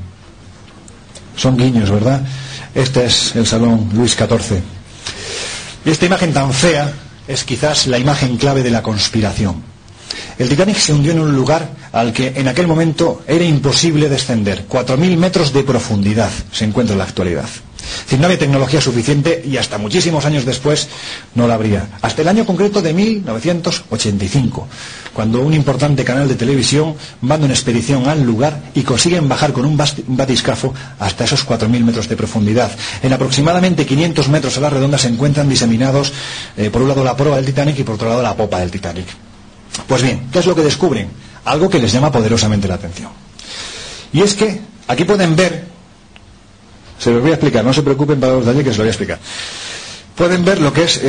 Son guiños, ¿verdad? Este es el salón Luis XIV. Y esta imagen tan fea es quizás la imagen clave de la conspiración. El Titanic se hundió en un lugar al que en aquel momento era imposible descender. 4.000 metros de profundidad se encuentra en la actualidad. Es decir, no había tecnología suficiente y hasta muchísimos años después no la habría. Hasta el año concreto de 1985, cuando un importante canal de televisión manda una expedición al lugar y consiguen bajar con un batiscafo hasta esos 4.000 metros de profundidad. En aproximadamente 500 metros a la redonda se encuentran diseminados, por un lado la proa del Titanic y por otro lado la popa del Titanic. Pues bien, ¿qué es lo que descubren? Algo que les llama poderosamente la atención. Y es que aquí pueden ver, se los voy a explicar, no se preocupen para los de allí que se lo voy a explicar. Pueden ver lo que es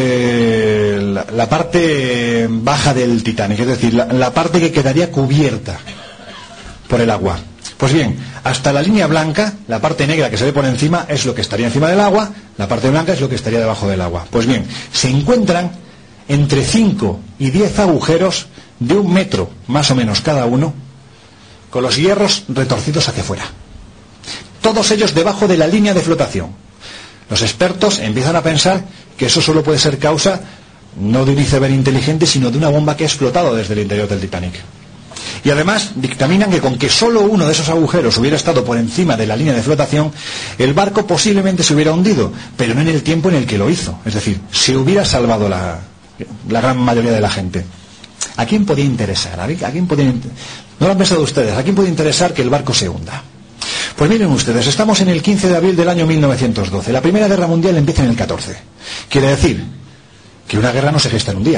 la parte baja del Titanic, es decir, la parte que quedaría cubierta por el agua. Pues bien, hasta la línea blanca, la parte negra que se ve por encima es lo que estaría encima del agua, la parte blanca es lo que estaría debajo del agua. Pues bien, se encuentran entre 5 y 10 agujeros de 1 metro, más o menos cada uno, con los hierros retorcidos hacia afuera. Todos ellos debajo de la línea de flotación. Los expertos empiezan a pensar que eso solo puede ser causa no de un iceberg inteligente, sino de una bomba que ha explotado desde el interior del Titanic. Y además dictaminan que con que solo uno de esos agujeros hubiera estado por encima de la línea de flotación, el barco posiblemente se hubiera hundido, pero no en el tiempo en el que lo hizo. Es decir, se hubiera salvado la gran mayoría de la gente. ¿A quién podía interesar? No lo han pensado ustedes. ¿A quién puede interesar que el barco se hunda? Pues miren ustedes, estamos en el 15 de abril del año 1912. La Primera Guerra Mundial empieza en el 14. Quiere decir que una guerra no se gesta en un día.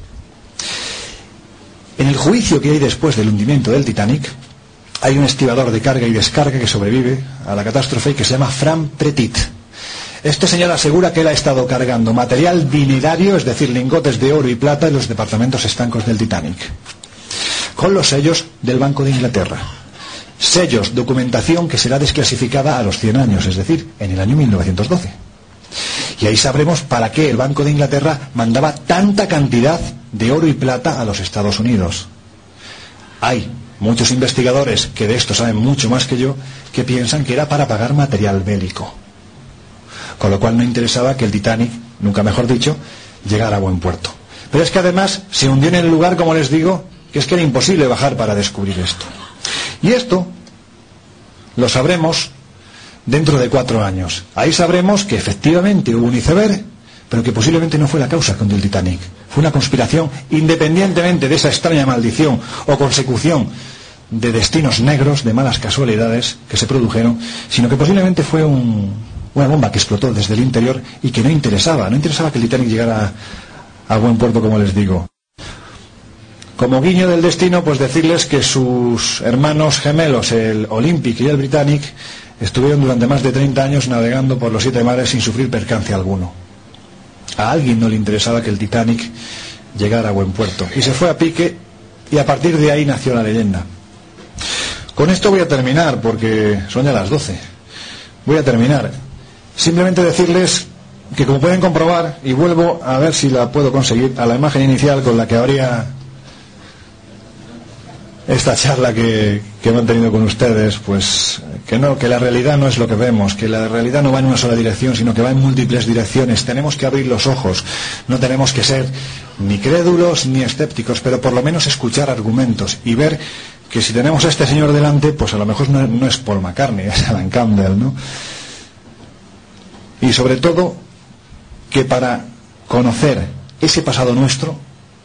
En el juicio que hay después del hundimiento del Titanic, hay un estibador de carga y descarga que sobrevive a la catástrofe y que se llama Frank Petit. Este señor asegura que él ha estado cargando material dinerario, es decir, lingotes de oro y plata, en los departamentos estancos del Titanic, con los sellos del Banco de Inglaterra. Sellos, documentación que será desclasificada a los 100 años, es decir, en el año 1912. Y ahí sabremos para qué el Banco de Inglaterra mandaba tanta cantidad de oro y plata a los Estados Unidos. Hay muchos investigadores que de esto saben mucho más que yo, que piensan que era para pagar material bélico. Con lo cual no interesaba que el Titanic, nunca mejor dicho, llegara a buen puerto. Pero es que además se hundió en el lugar, como les digo, que es que era imposible bajar para descubrir esto. Y esto lo sabremos dentro de 4 años. Ahí sabremos que efectivamente hubo un iceberg, pero que posiblemente no fue la causa que hundió el Titanic. Fue una conspiración, independientemente de esa extraña maldición o consecución de destinos negros, de malas casualidades que se produjeron, sino que posiblemente fue una bomba que explotó desde el interior y que no interesaba que el Titanic llegara a buen puerto, como les digo. Como guiño del destino, pues decirles que sus hermanos gemelos, el Olympic y el Britannic, estuvieron durante más de 30 años navegando por los 7 mares sin sufrir percance alguno. A alguien no le interesaba que el Titanic llegara a buen puerto. Y se fue a pique, y a partir de ahí nació la leyenda. Con esto voy a terminar, porque son ya las 12. Voy a terminar. Simplemente decirles que, como pueden comprobar, y vuelvo a ver si la puedo conseguir, a la imagen inicial con la que habría esta charla que he mantenido con ustedes, pues que la realidad no es lo que vemos, que la realidad no va en una sola dirección, sino que va en múltiples direcciones. Tenemos que abrir los ojos, no tenemos que ser ni crédulos ni escépticos, pero por lo menos escuchar argumentos y ver que si tenemos a este señor delante, pues a lo mejor no es Paul McCartney, es Alan Campbell, ¿no? Y sobre todo, que para conocer ese pasado nuestro,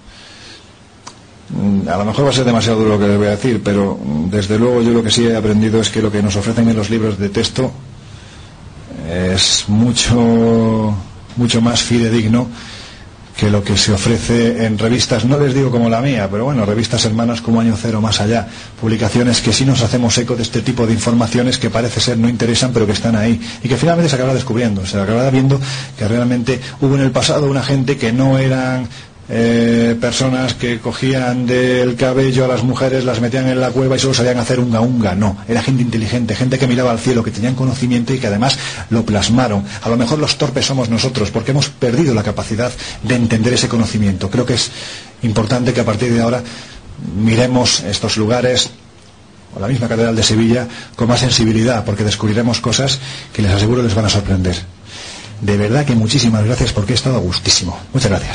a lo mejor va a ser demasiado duro lo que les voy a decir, pero desde luego yo lo que sí he aprendido es que lo que nos ofrecen en los libros de texto es mucho mucho más fidedigno que lo que se ofrece en revistas, no les digo como la mía, pero bueno, revistas hermanas como Año Cero, Más Allá, publicaciones que sí nos hacemos eco de este tipo de informaciones que parece ser no interesan, pero que están ahí, y que finalmente se acabará descubriendo, se acabará viendo que realmente hubo en el pasado una gente que no eran personas que cogían del cabello a las mujeres, las metían en la cueva y solo sabían hacer unga unga. No, era gente inteligente, gente que miraba al cielo, que tenían conocimiento y que además lo plasmaron. A lo mejor los torpes somos nosotros porque hemos perdido la capacidad de entender ese conocimiento. Creo que es importante que a partir de ahora miremos estos lugares, o la misma Catedral de Sevilla, con más sensibilidad, porque descubriremos cosas que les aseguro les van a sorprender. De verdad que muchísimas gracias, porque he estado a gustísimo. Muchas gracias.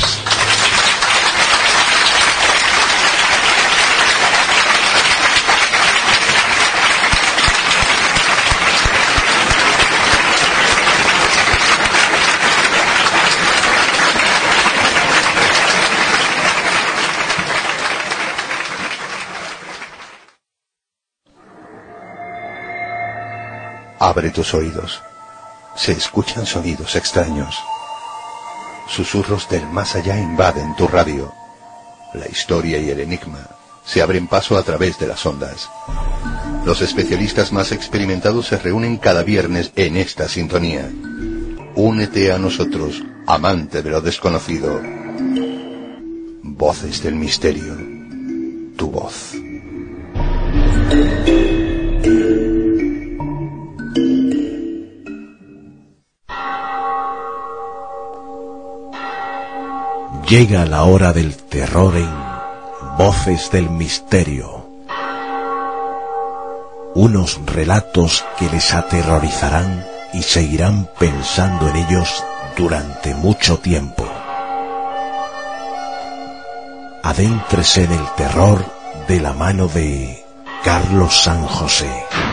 Abre tus oídos. Se escuchan sonidos extraños. Susurros del más allá invaden tu radio. La historia y el enigma se abren paso a través de las ondas. Los especialistas más experimentados se reúnen cada viernes en esta sintonía. Únete a nosotros, amante de lo desconocido. Voces del misterio. Tu voz. Llega la hora del terror en Voces del Misterio. Unos relatos que les aterrorizarán y seguirán pensando en ellos durante mucho tiempo. Adéntrese en el terror de la mano de Carlos San José.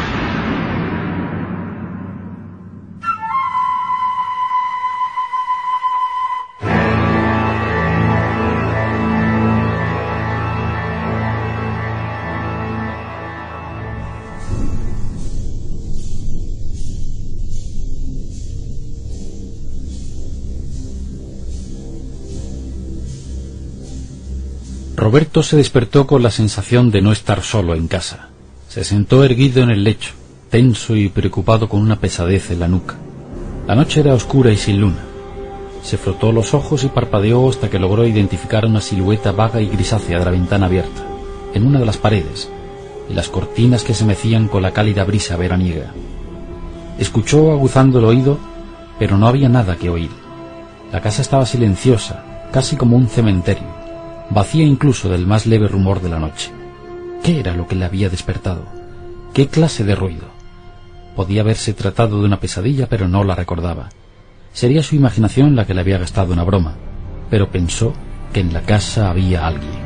Roberto se despertó con la sensación de no estar solo en casa. Se sentó erguido en el lecho, tenso y preocupado con una pesadez en la nuca. La noche era oscura y sin luna. Se frotó los ojos y parpadeó hasta que logró identificar una silueta vaga y grisácea de la ventana abierta, en una de las paredes, y las cortinas que se mecían con la cálida brisa veraniega. Escuchó aguzando el oído, pero no había nada que oír. La casa estaba silenciosa, casi como un cementerio, vacía incluso del más leve rumor de la noche. ¿Qué era lo que le había despertado? ¿Qué clase de ruido? Podía haberse tratado de una pesadilla, pero no la recordaba. Sería su imaginación la que le había gastado una broma, pero pensó que en la casa había alguien.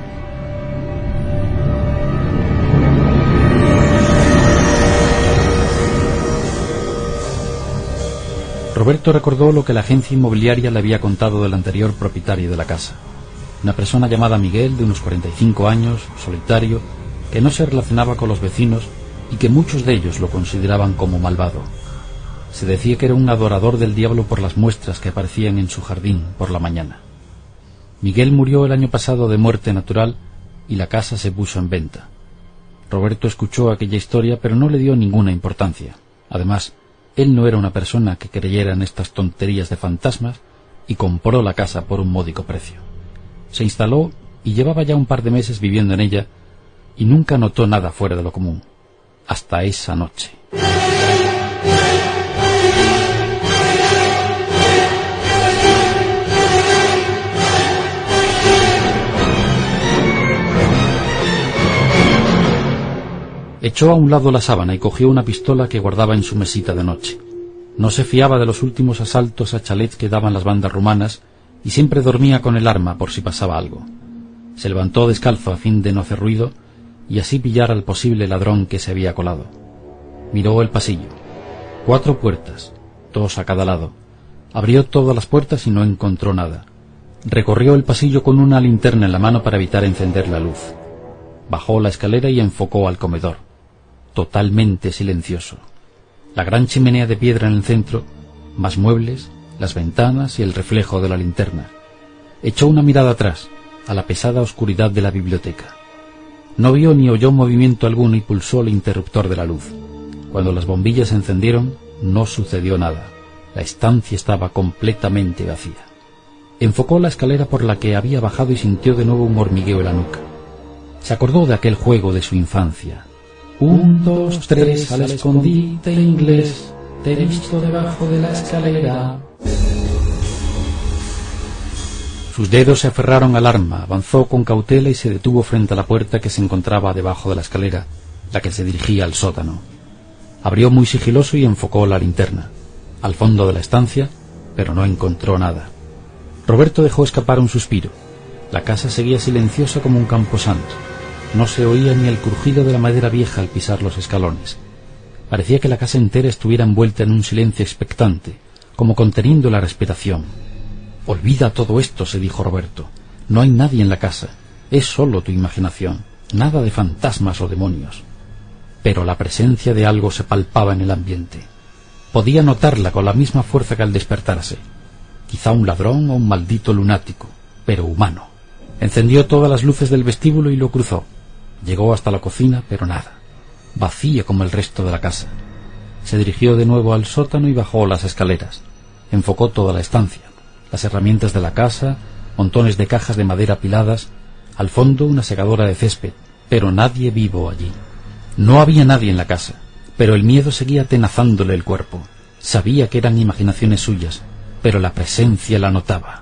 Roberto recordó lo que la agencia inmobiliaria le había contado del anterior propietario de la casa. Una persona llamada Miguel, de unos 45 años, solitario, que no se relacionaba con los vecinos y que muchos de ellos lo consideraban como malvado. Se decía que era un adorador del diablo por las muestras que aparecían en su jardín por la mañana. Miguel murió el año pasado de muerte natural y la casa se puso en venta. Roberto escuchó aquella historia, pero no le dio ninguna importancia. Además, él no era una persona que creyera en estas tonterías de fantasmas y compró la casa por un módico precio. Se instaló y llevaba ya un par de meses viviendo en ella y nunca notó nada fuera de lo común, hasta esa noche. Echó a un lado la sábana y cogió una pistola que guardaba en su mesita de noche. No se fiaba de los últimos asaltos a chalets que daban las bandas rumanas y siempre dormía con el arma por si pasaba algo. Se levantó descalzo a fin de no hacer ruido y así pillar al posible ladrón que se había colado. Miró el pasillo. 4 puertas, 2 a cada lado. Abrió todas las puertas y no encontró nada. Recorrió el pasillo con una linterna en la mano para evitar encender la luz. Bajó la escalera y enfocó al comedor. Totalmente silencioso. La gran chimenea de piedra en el centro, más muebles las ventanas y el reflejo de la linterna. Echó una mirada atrás, a la pesada oscuridad de la biblioteca. No vio ni oyó movimiento alguno y pulsó el interruptor de la luz. Cuando las bombillas se encendieron, no sucedió nada. La estancia estaba completamente vacía. Enfocó la escalera por la que había bajado y sintió de nuevo un hormigueo en la nuca. Se acordó de aquel juego de su infancia. 1, 2, 3, al escondite inglés, te he visto debajo de la escalera. Sus dedos se aferraron al arma, avanzó con cautela y se detuvo frente a la puerta que se encontraba debajo de la escalera, la que se dirigía al sótano. Abrió muy sigiloso y enfocó la linterna, al fondo de la estancia, pero no encontró nada. Roberto dejó escapar un suspiro. La casa seguía silenciosa como un camposanto. No se oía ni el crujido de la madera vieja al pisar los escalones. Parecía que la casa entera estuviera envuelta en un silencio expectante, como conteniendo la respiración. «Olvida todo esto», se dijo Roberto. «No hay nadie en la casa. Es solo tu imaginación. Nada de fantasmas o demonios». Pero la presencia de algo se palpaba en el ambiente. Podía notarla con la misma fuerza que al despertarse. Quizá un ladrón o un maldito lunático, pero humano. Encendió todas las luces del vestíbulo y lo cruzó. Llegó hasta la cocina, pero nada. Vacía como el resto de la casa. Se dirigió de nuevo al sótano y bajó las escaleras. Enfocó toda la estancia. Las herramientas de la casa, montones de cajas de madera apiladas, al fondo una segadora de césped, pero nadie vivo allí. No había nadie en la casa, pero el miedo seguía atenazándole el cuerpo. Sabía que eran imaginaciones suyas, pero la presencia la notaba.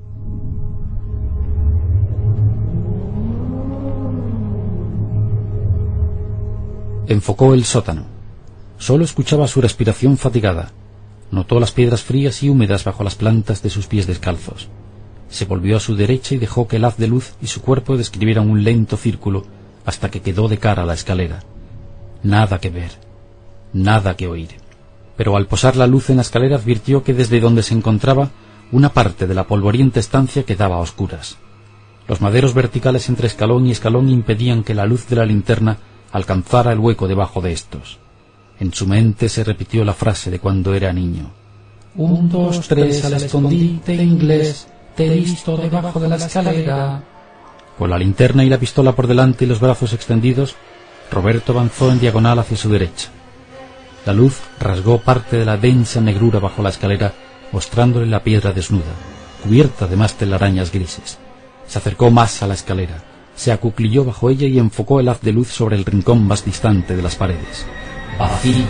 Enfocó el sótano. Solo escuchaba su respiración fatigada. Notó las piedras frías y húmedas bajo las plantas de sus pies descalzos. Se volvió a su derecha y dejó que el haz de luz y su cuerpo describieran un lento círculo hasta que quedó de cara a la escalera. Nada que ver, nada que oír. Pero al posar la luz en la escalera advirtió que desde donde se encontraba una parte de la polvorienta estancia quedaba a oscuras. Los maderos verticales entre escalón y escalón impedían que la luz de la linterna alcanzara el hueco debajo de estos. En su mente se repitió la frase de cuando era niño. 1, 2, 3, al escondite inglés, te he visto debajo de la escalera. Con la linterna y la pistola por delante y los brazos extendidos, Roberto avanzó en diagonal hacia su derecha. La luz rasgó parte de la densa negrura bajo la escalera, mostrándole la piedra desnuda, cubierta de más telarañas grises. Se acercó más a la escalera, se acuclilló bajo ella y enfocó el haz de luz sobre el rincón más distante de las paredes. Vacío.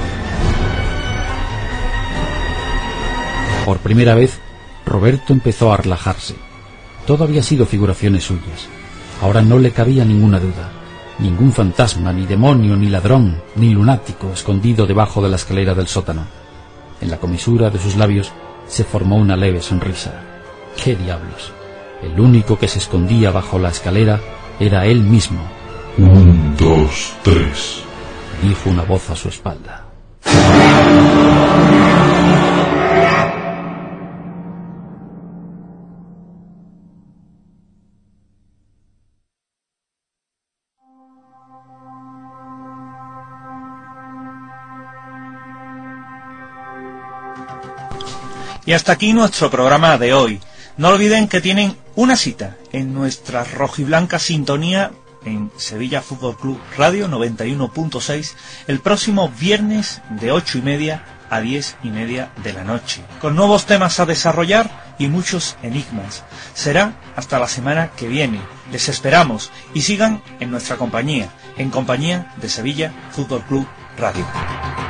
Por primera vez, Roberto empezó a relajarse. Todo había sido figuraciones suyas. Ahora no le cabía ninguna duda. Ningún fantasma, ni demonio, ni ladrón, ni lunático escondido debajo de la escalera del sótano. En la comisura de sus labios se formó una leve sonrisa. ¡Qué diablos! El único que se escondía bajo la escalera era él mismo. 1, 2, 3... dijo una voz a su espalda. Y hasta aquí nuestro programa de hoy. No olviden que tienen una cita en nuestra rojiblanca sintonía en Sevilla Fútbol Club Radio 91.6 el próximo viernes de 8:30 a 10:30 de la noche, con nuevos temas a desarrollar y muchos enigmas. Será hasta la semana que viene. Les esperamos y sigan en nuestra compañía, en compañía de Sevilla Fútbol Club Radio.